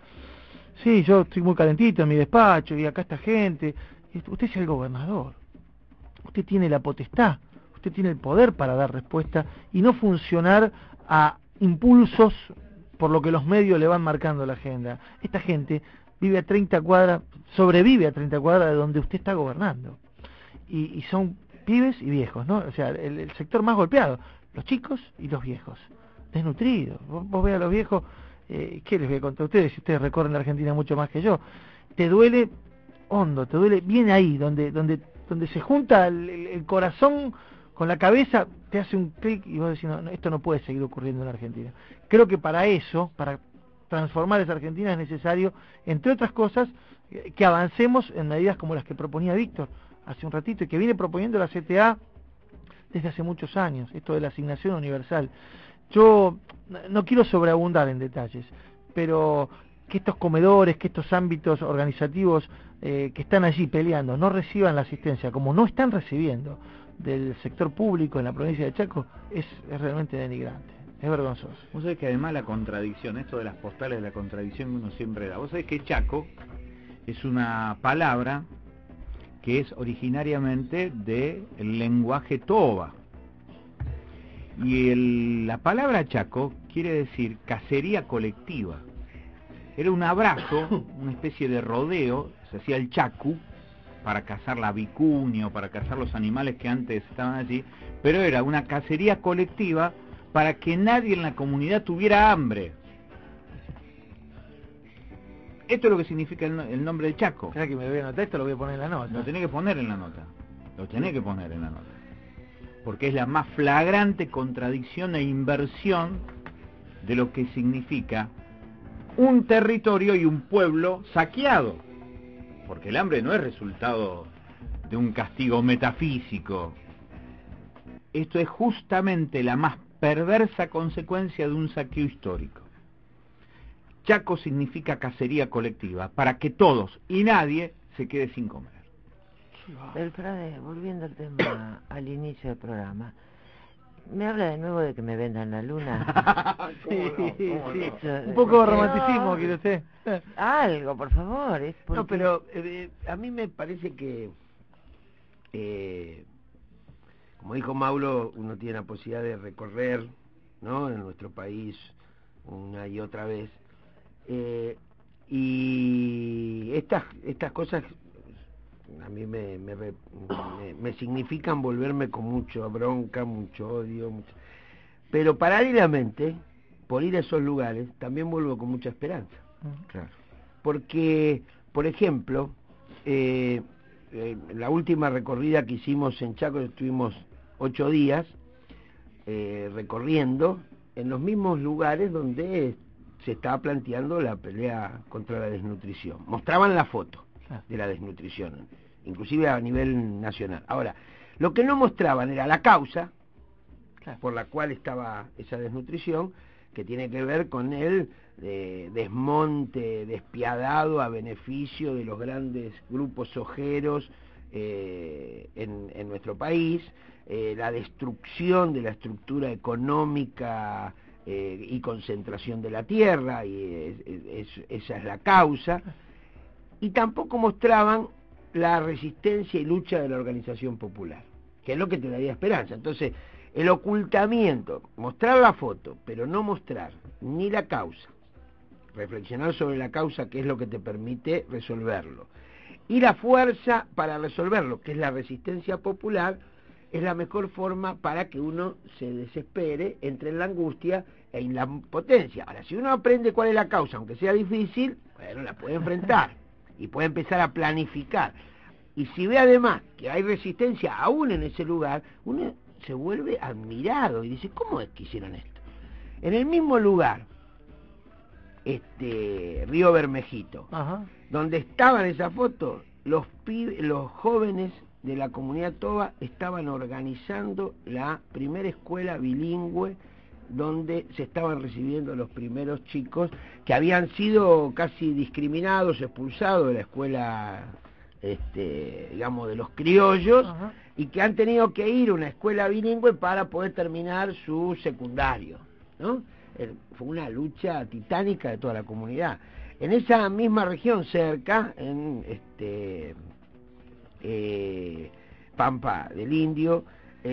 sí, yo estoy muy calentito en mi despacho, y acá está gente, y usted es el gobernador, usted tiene la potestad, usted tiene el poder para dar respuesta y no funcionar a impulsos por lo que los medios le van marcando la agenda. Esta gente vive a treinta cuadras, sobrevive a treinta cuadras de donde usted está gobernando. Y, y son pibes y viejos, ¿no? O sea, el, el sector más golpeado, los chicos y los viejos, desnutridos. Vos, vos veas a los viejos, eh, ¿qué les voy a contar a ustedes si ustedes recorren la Argentina mucho más que yo? Te duele hondo, te duele bien ahí, donde donde donde se junta el, el, el corazón con la cabeza, te hace un clic y vos decís, no, no, esto no puede seguir ocurriendo en la Argentina. Creo que para eso, para transformar esa Argentina es necesario, entre otras cosas, que avancemos en medidas como las que proponía Víctor hace un ratito y que viene proponiendo la C T A desde hace muchos años, esto de la asignación universal. Yo no quiero sobreabundar en detalles, pero que estos comedores, que estos ámbitos organizativos eh, que están allí peleando no reciban la asistencia, como no están recibiendo del sector público en la provincia de Chaco, es, es realmente denigrante, es vergonzoso. Vos sabés que además la contradicción, esto de las postales de la contradicción que uno siempre da, vos sabés que Chaco es una palabra que es originariamente del lenguaje toba, y el, la palabra Chaco quiere decir cacería colectiva. Era un abrazo, una especie de rodeo, se hacía el chacu para cazar la vicuña o para cazar los animales que antes estaban allí, pero era una cacería colectiva para que nadie en la comunidad tuviera hambre. Esto es lo que significa el, el nombre de Chaco. Mirá que me voy a anotar esto, lo voy a poner en la nota. Lo tenés que poner en la nota, lo tenés que poner en la nota, porque es la más flagrante contradicción e inversión de lo que significa un territorio y un pueblo saqueado, porque el hambre no es resultado de un castigo metafísico. Esto es justamente la más perversa consecuencia de un saqueo histórico. Chaco significa cacería colectiva, para que todos y nadie se quede sin comer. Beltrade, volviendo al tema al inicio del programa, ¿me habla de nuevo de que me vendan la luna? Sí, ¿Cómo no? sí, ¿Cómo sí. no? Un poco de Pero- romanticismo, quiere usted. Algo, por favor. Es porque... No, pero eh, a mí me parece que, eh, como dijo Mauro, uno tiene la posibilidad de recorrer, ¿no?, en nuestro país una y otra vez. Eh, y estas estas cosas a mí me, me, me, me significan volverme con mucha bronca, mucho odio, mucho... pero paralelamente por ir a esos lugares, también vuelvo con mucha esperanza. Claro. Porque, por ejemplo, eh, eh, la última recorrida que hicimos en Chaco, estuvimos ocho días eh, recorriendo en los mismos lugares donde se estaba planteando la pelea contra la desnutrición. Mostraban la foto de la desnutrición, inclusive a nivel nacional. Ahora, lo que no mostraban era la causa por la cual estaba esa desnutrición, que tiene que ver con el eh, desmonte despiadado a beneficio de los grandes grupos ojeros eh, en, en nuestro país, eh, la destrucción de la estructura económica eh, y concentración de la tierra, y es, es, esa es la causa, y tampoco mostraban la resistencia y lucha de la organización popular, que es lo que te daría esperanza. Entonces, el ocultamiento, mostrar la foto, pero no mostrar ni la causa, reflexionar sobre la causa, que es lo que te permite resolverlo, y la fuerza para resolverlo, que es la resistencia popular, es la mejor forma para que uno se desespere, entre en la angustia e en la impotencia. Ahora, si uno aprende cuál es la causa, aunque sea difícil, bueno, la puede enfrentar y puede empezar a planificar. Y si ve además que hay resistencia aún en ese lugar, uno se vuelve admirado y dice, ¿cómo es que hicieron esto? En el mismo lugar, este Río Bermejito, Ajá. donde estaban esas fotos, los pibes, los jóvenes de la comunidad Toba estaban organizando la primera escuela bilingüe donde se estaban recibiendo los primeros chicos que habían sido casi discriminados, expulsados de la escuela, este, digamos, de los criollos, Ajá. y que han tenido que ir a una escuela bilingüe para poder terminar su secundario, ¿no? Fue una lucha titánica de toda la comunidad. En esa misma región cerca, en este eh, Pampa del Indio,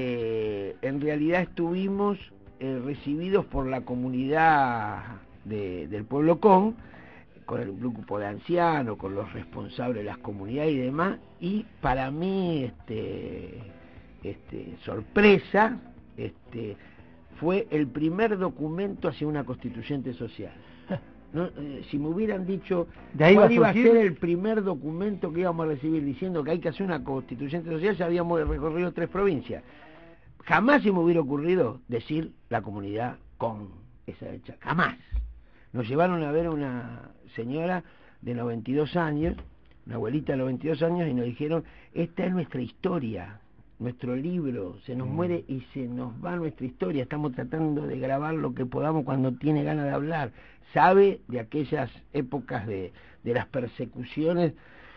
eh, en realidad estuvimos eh, recibidos por la comunidad de, del pueblo Con, con el grupo de ancianos, con los responsables de las comunidades y demás, y para mí, este, este, sorpresa, este, fue el primer documento hacia una constituyente social. No, eh, si me hubieran dicho cuál iba a ser el primer documento que íbamos a recibir diciendo que hay que hacer una constituyente social, ya habíamos recorrido tres provincias. Jamás se me hubiera ocurrido decir la comunidad Con esa hecha, jamás. Nos llevaron a ver a una señora de noventa y dos años, una abuelita de noventa y dos años, y nos dijeron, esta es nuestra historia, nuestro libro, se nos mm. muere y se nos va nuestra historia, estamos tratando de grabar lo que podamos cuando tiene ganas de hablar. Sabe de aquellas épocas de, de las persecuciones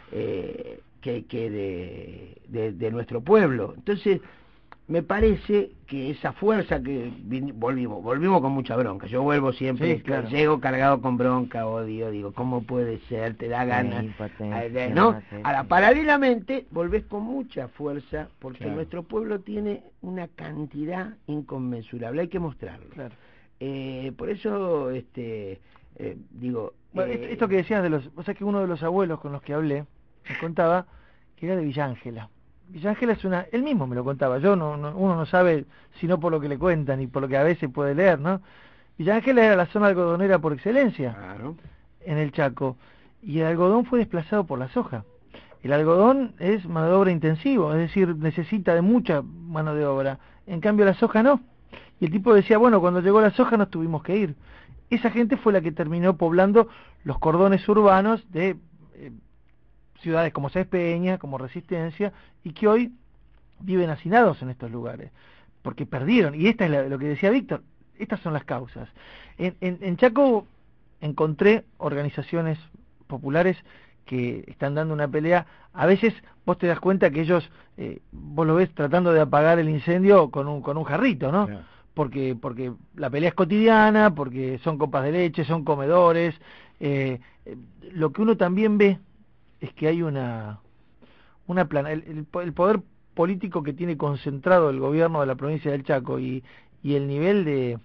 eh, que, que de, de, de nuestro pueblo. Entonces, me parece que esa fuerza que vin, volvimos, volvimos con mucha bronca. Yo vuelvo siempre, sí, claro. Llego cargado con bronca, odio, digo, ¿cómo puede ser? Te da ganas, sí, ¿no? Ahora, paralelamente, volvés con mucha fuerza, porque claro. nuestro pueblo tiene una cantidad inconmensurable, hay que mostrarlo. Claro. Eh, por eso, este, eh, digo... Bueno, eh, esto que decías de los... O sea, que uno de los abuelos con los que hablé, me contaba que era de Villa Ángela. Villa Ángela es una... Él mismo me lo contaba, yo no, no, uno no sabe sino por lo que le cuentan y por lo que a veces puede leer, ¿no? Villa Ángela era la zona algodonera por excelencia, claro. en el Chaco, y el algodón fue desplazado por la soja. El algodón es mano de obra intensivo, es decir, necesita de mucha mano de obra, en cambio la soja no. Y el tipo decía, bueno, cuando llegó la soja nos tuvimos que ir. Esa gente fue la que terminó poblando los cordones urbanos de... Eh, ciudades como Sáenz Peña, como Resistencia, y que hoy viven hacinados en estos lugares, porque perdieron, y esta es la, lo que decía Víctor, estas son las causas. En, en, en Chaco encontré organizaciones populares que están dando una pelea, a veces vos te das cuenta que ellos, eh, vos lo ves tratando de apagar el incendio con un, con un jarrito, ¿no? Yeah. Porque, porque la pelea es cotidiana, porque son copas de leche, son comedores, eh, eh, lo que uno también ve es que hay una una plana, el, el, el poder político que tiene concentrado el gobierno de la provincia del Chaco y, y el nivel de,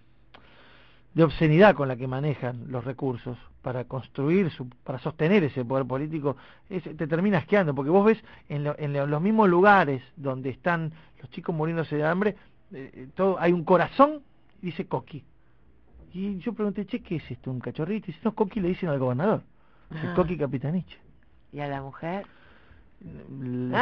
de obscenidad con la que manejan los recursos para construir, su, para sostener ese poder político, es, te termina asqueando, porque vos ves en, lo, en los mismos lugares donde están los chicos muriéndose de hambre, eh, todo, hay un corazón, dice Coqui. Y yo pregunté, che, ¿qué es esto? ¿Un cachorrito? Y dice, no, Coqui le dicen al gobernador. El Coqui Capitanich. ¿Y a la mujer? No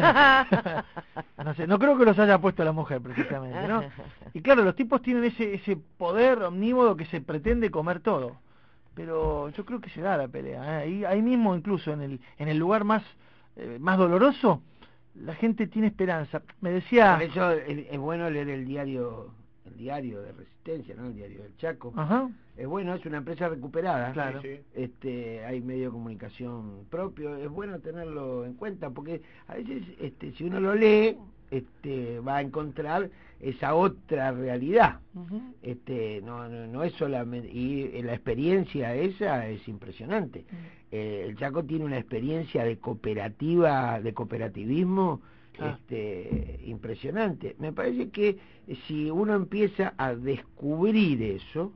sé, no creo que los haya puesto la mujer precisamente, ¿no? Y claro, los tipos tienen ese ese poder omnímodo que se pretende comer todo. Pero yo creo que se da la pelea, ¿eh? Ahí, ahí mismo, incluso en el en el lugar más eh, más doloroso, la gente tiene esperanza. Me decía... Por eso es, es bueno leer el diario el diario de Resistencia, ¿no? El diario del Chaco. Ajá. Es bueno, es una empresa recuperada. Claro. Sí, sí. Este, hay medio de comunicación propio. Es bueno tenerlo en cuenta porque a veces, este, si uno lo lee, este, va a encontrar esa otra realidad. Uh-huh. Este, no, no, no es solamente, y la experiencia esa es impresionante. Uh-huh. Eh, el Chaco tiene una experiencia de cooperativa, de cooperativismo. Ah. Este, impresionante. Me parece que si uno empieza a descubrir eso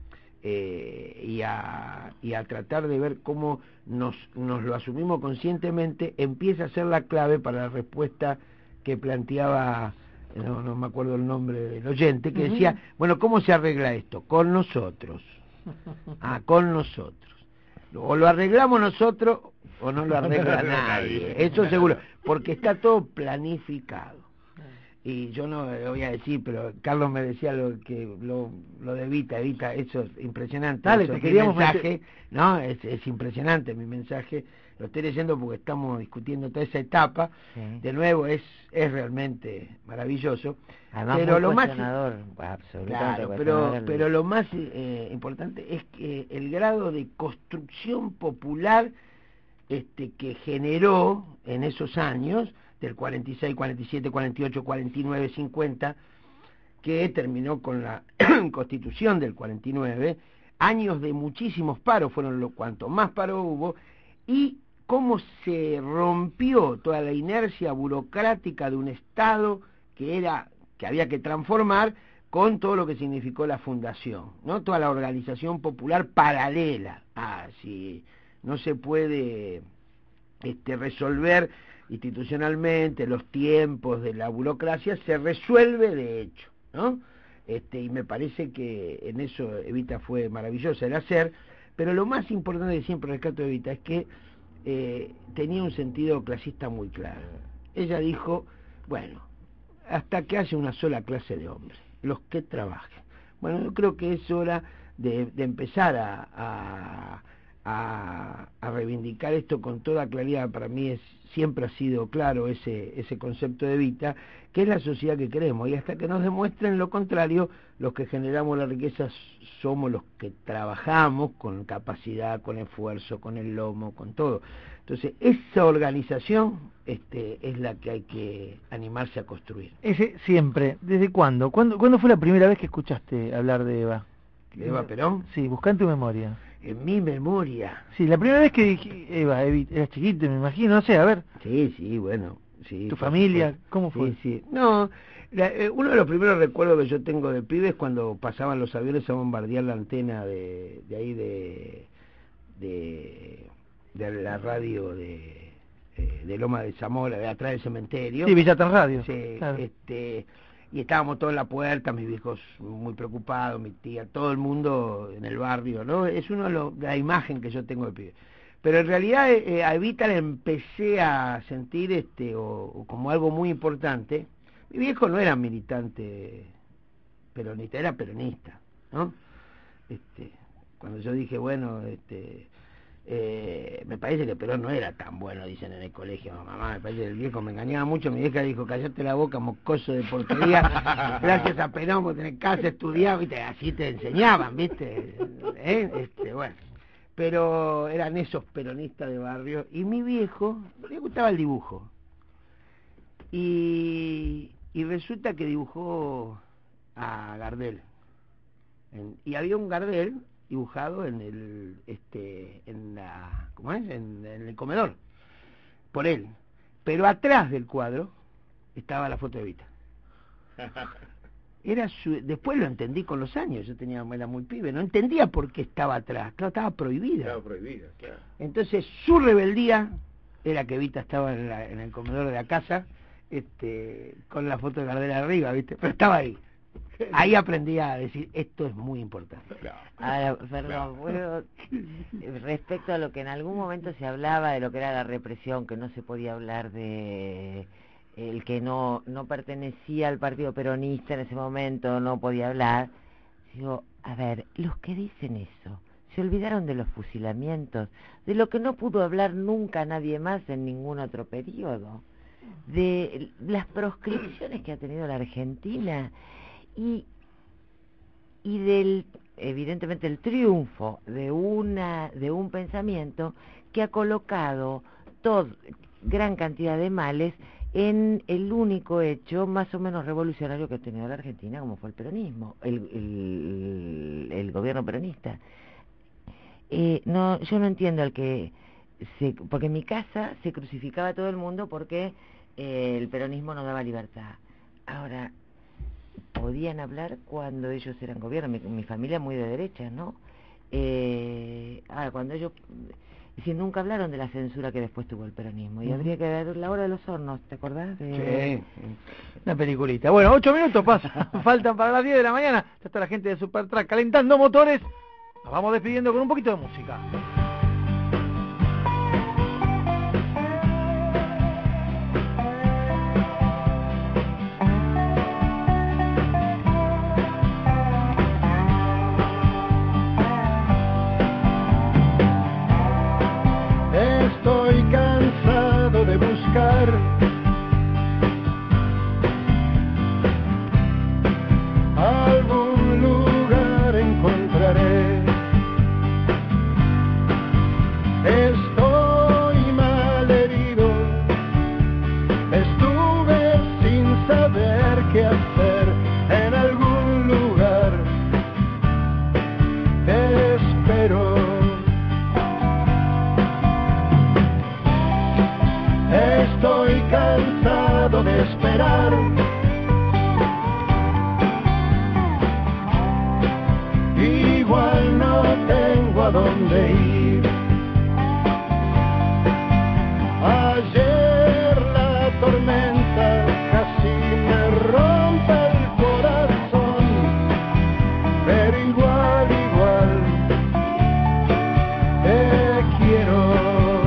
eh, y, a, y a tratar de ver cómo nos, nos lo asumimos conscientemente, empieza a ser la clave para la respuesta que planteaba, no, no me acuerdo el nombre del oyente, que uh-huh. decía, bueno, ¿cómo se arregla esto? Con nosotros. Ah, con nosotros. O lo arreglamos nosotros o no lo arregla nadie, eso seguro, porque está todo planificado. Y yo no lo voy a decir, pero Carlos me decía lo que lo, lo de Evita, Evita, eso es impresionante. Dale, eso, te queríamos mi mensaje, meter... no, es, es impresionante mi mensaje, lo estoy leyendo porque estamos discutiendo toda esa etapa, sí. De nuevo es es realmente maravilloso. Además, pero muy lo más absolutamente claro, pero el... pero lo más eh, importante es que el grado de construcción popular este que generó en esos años del cuarenta y seis, cuarenta y siete, cuarenta y ocho, cuarenta y nueve, cincuenta, que terminó con la Constitución del cuarenta y nueve, años de muchísimos paros, fueron lo cuanto más paro hubo, y cómo se rompió toda la inercia burocrática de un Estado que era que había que transformar con todo lo que significó la fundación, ¿no? Toda la organización popular paralela. Ah, sí, no se puede este, resolver institucionalmente los tiempos de la burocracia, se resuelve de hecho, ¿no? Este, y me parece que en eso Evita fue maravillosa el hacer, pero lo más importante que siempre rescato de Evita es que eh, tenía un sentido clasista muy claro. Ella dijo, bueno, hasta que haya una sola clase de hombres, los que trabajen. Bueno, yo creo que es hora de, de empezar a, a, a, a reivindicar esto con toda claridad. Para mí es siempre ha sido claro ese, ese concepto de Evita, que es la sociedad que queremos, y hasta que nos demuestren lo contrario, los que generamos la riqueza somos los que trabajamos con capacidad, con esfuerzo, con el lomo, con todo. Entonces, esa organización este, es la que hay que animarse a construir. Ese siempre. ¿Desde cuándo? ¿Cuándo, ¿cuándo fue la primera vez que escuchaste hablar de Eva? ¿De Eva Perón? Sí, busca en tu memoria. En mi memoria. Sí, la primera vez que dije, Eva, Evita, eras chiquito, me imagino, no sé, a ver. Sí, sí, bueno. Sí, ¿Tu familia? ¿Cómo fue? Sí, sí. No, la, eh, uno de los primeros recuerdos que yo tengo de pibe es cuando pasaban los aviones a bombardear la antena de, de ahí de, de, de la radio de, eh, de Loma de Zamora, de atrás del cementerio. Sí, Villatan Radio. Sí, claro. este... Y estábamos todos en la puerta, mis viejos muy preocupados, mi tía, todo el mundo en el barrio, ¿no? Es una de la imagen que yo tengo de pibe. Pero en realidad eh, a Evita le empecé a sentir este o, o como algo muy importante. Mi viejo no era militante peronista, era peronista, ¿no? Este, cuando yo dije, bueno, este... Eh, me parece que Perón no era tan bueno, dicen en el colegio, mamá, me parece que el viejo me engañaba mucho, mi vieja dijo, callate la boca, mocoso de porquería, gracias a Perón vos tenés casa, estudiar, viste, así te enseñaban, viste, ¿eh? Este, bueno, pero eran esos peronistas de barrio, y mi viejo, le gustaba el dibujo, y, y resulta que dibujó a Gardel, en, y había un Gardel dibujado en el este en la ¿cómo es? En, en el comedor por él, pero atrás del cuadro estaba la foto de Evita. Era su, después lo entendí con los años, yo tenía era muy pibe, no entendía por qué estaba atrás, claro, estaba prohibida. Estaba prohibida, claro. Entonces su rebeldía era que Evita estaba en, la, en el comedor de la casa, este con la foto de Gardel arriba, ¿viste? Pero estaba ahí. Ahí aprendí a decir, esto es muy importante. Ahora, perdón, ¿puedo? Respecto a lo que en algún momento se hablaba de lo que era la represión, que no se podía hablar de el que no no pertenecía al partido peronista en ese momento, no podía hablar. Digo, a ver, los que dicen eso se olvidaron de los fusilamientos, de lo que no pudo hablar nunca nadie más en ningún otro periodo, de las proscripciones que ha tenido la Argentina y y del evidentemente el triunfo de una de un pensamiento que ha colocado toda gran cantidad de males en el único hecho más o menos revolucionario que ha tenido la Argentina, como fue el peronismo, el, el, el gobierno peronista. Eh, no, yo no entiendo el que se, porque en mi casa se crucificaba a todo el mundo porque eh, el peronismo no daba libertad. Ahora, podían hablar cuando ellos eran gobierno, mi, mi familia muy de derecha, ¿no? Eh, ahora, cuando ellos, si nunca hablaron de la censura que después tuvo el peronismo, y uh-huh. habría que ver La Hora de los Hornos, ¿te acordás? De... Sí, una peliculita. Bueno, ocho minutos pasan, faltan para las diez de la mañana, ya está la gente de Supertrack calentando motores, nos vamos despidiendo con un poquito de música. Estoy cansado de buscar algún lugar encontraré. Estoy mal herido, estuve sin saber qué hacer en algún lugar. Te espero. Estoy cansado de esperar. Igual no tengo a dónde ir. Ayer la tormenta casi me rompe el corazón, pero igual, igual te quiero.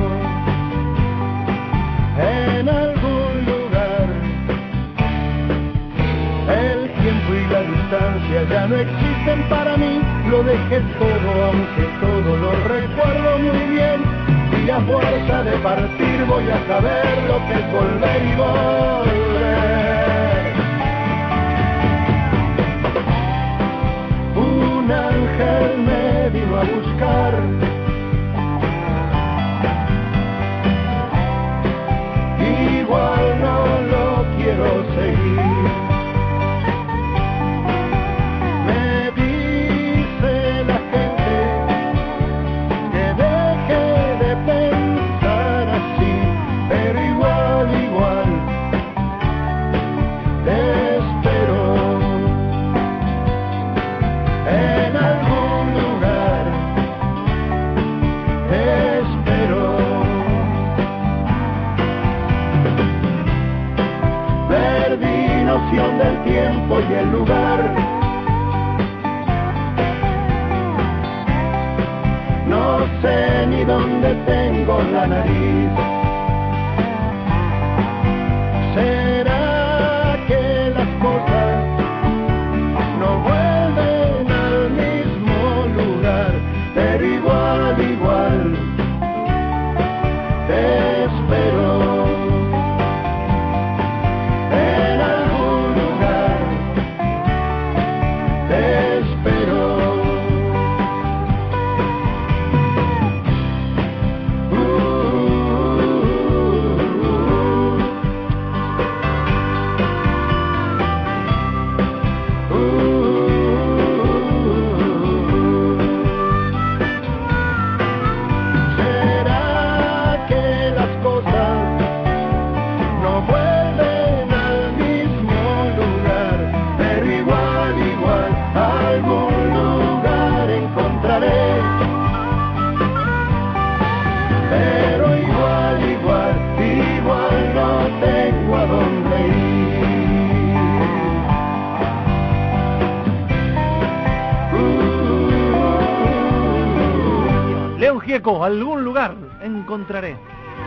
En algún lugar el tiempo y la distancia ya no existen para mí. Lo dejé todo, aunque todo lo recuerdo muy bien, y a fuerza de partir voy a saber lo que es volver y volver. Un ángel me vino a buscar, igual no lo quiero seguir. Me dice la gente que deje de pensar así, pero igual, igual te espero. En algún lugar te espero. Perdí noción del tiempo y el lugar. No sé ni dónde tengo la nariz. ¿Será que las cosas no vuelven al mismo lugar? Pero igual, igual te espero. En algún lugar te espero. Uh, Gieco, algún lugar encontraré.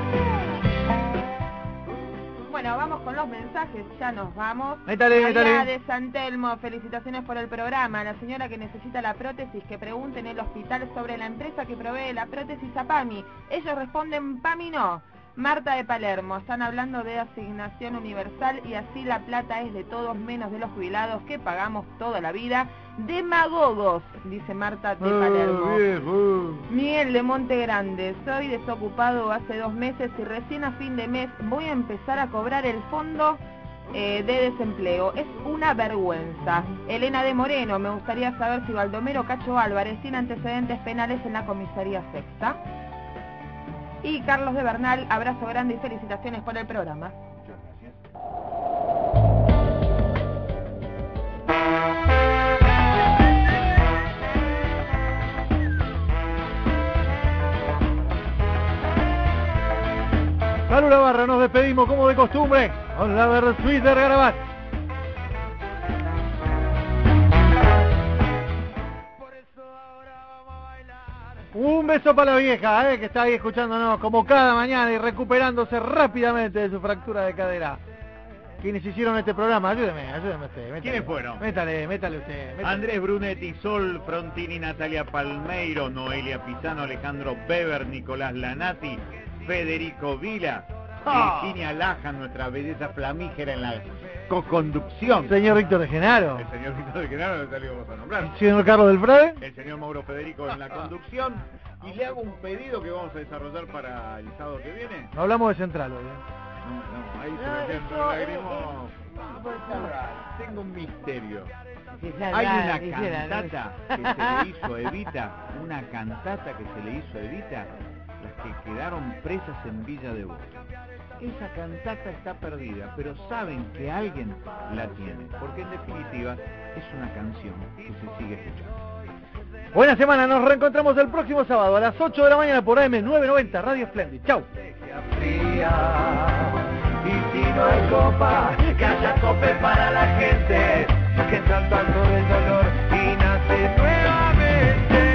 Bueno, vamos con los mensajes, ya nos vamos. Métale, María métale. de San Telmo, felicitaciones por el programa. La señora que necesita la prótesis, que pregunte en el hospital sobre la empresa que provee la prótesis a PAMI. Ellos responden, PAMI no. Marta de Palermo, están hablando de asignación universal y así la plata es de todos menos de los jubilados que pagamos toda la vida. Demagogos, dice Marta de Palermo. viejo. Miguel de Monte Grande, soy desocupado hace dos meses y recién a fin de mes voy a empezar a cobrar el fondo eh, de desempleo. Es una vergüenza. Elena de Moreno, me gustaría saber si Baldomero Cacho Álvarez tiene antecedentes penales en la comisaría sexta. Y Carlos de Bernal, abrazo grande y felicitaciones por el programa. Salud la barra, nos despedimos como de costumbre con la Versuit de Garabat. Un beso para la vieja, eh, que está ahí escuchándonos como cada mañana y recuperándose rápidamente de su fractura de cadera. ¿Quiénes hicieron este programa? Ayúdeme, ayúdeme usted. Métale. ¿Quiénes fueron? Métale, métale usted. Métale. Andrés Brunetti, Sol Frontini, Natalia Palmeiro, Noelia Pisano, Alejandro Beber, Nicolás Lanati, Federico Vila, Oh. Virginia Laja, nuestra belleza flamígera en la co-conducción. Señor Víctor de Genaro. El señor Víctor de Genaro, que salimos a nombrar. Señor Carlos del Frade. El señor Mauro Federico en la conducción. Y le hago un pedido que vamos a desarrollar para el sábado que viene. No hablamos de Central hoy, ¿eh? No, no, ahí se No, me eso, siente un lágrimo. eh, Tengo un misterio. Quisiera Hay hablar, una quisiera hablar. cantata que se le hizo a Evita, una cantata que se le hizo a Evita, las que quedaron presas en Villa de Voz. Esa cantata está perdida, pero saben que alguien la tiene, porque en definitiva es una canción que se sigue escuchando. Buena semana, nos reencontramos el próximo sábado a las ocho de la mañana por A M novecientos noventa Radio Splendid. Chau. Y si no hay copa, que haya tope para la gente, que salto alto del dolor y nace nuevamente.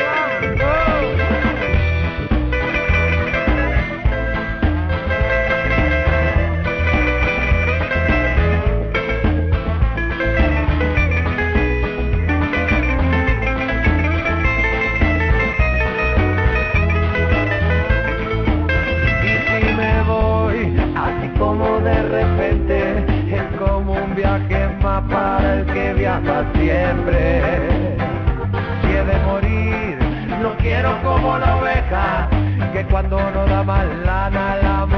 Como de repente es como un viaje más para el que viaja siempre. Si he de morir, no quiero como la oveja que cuando no da más lana la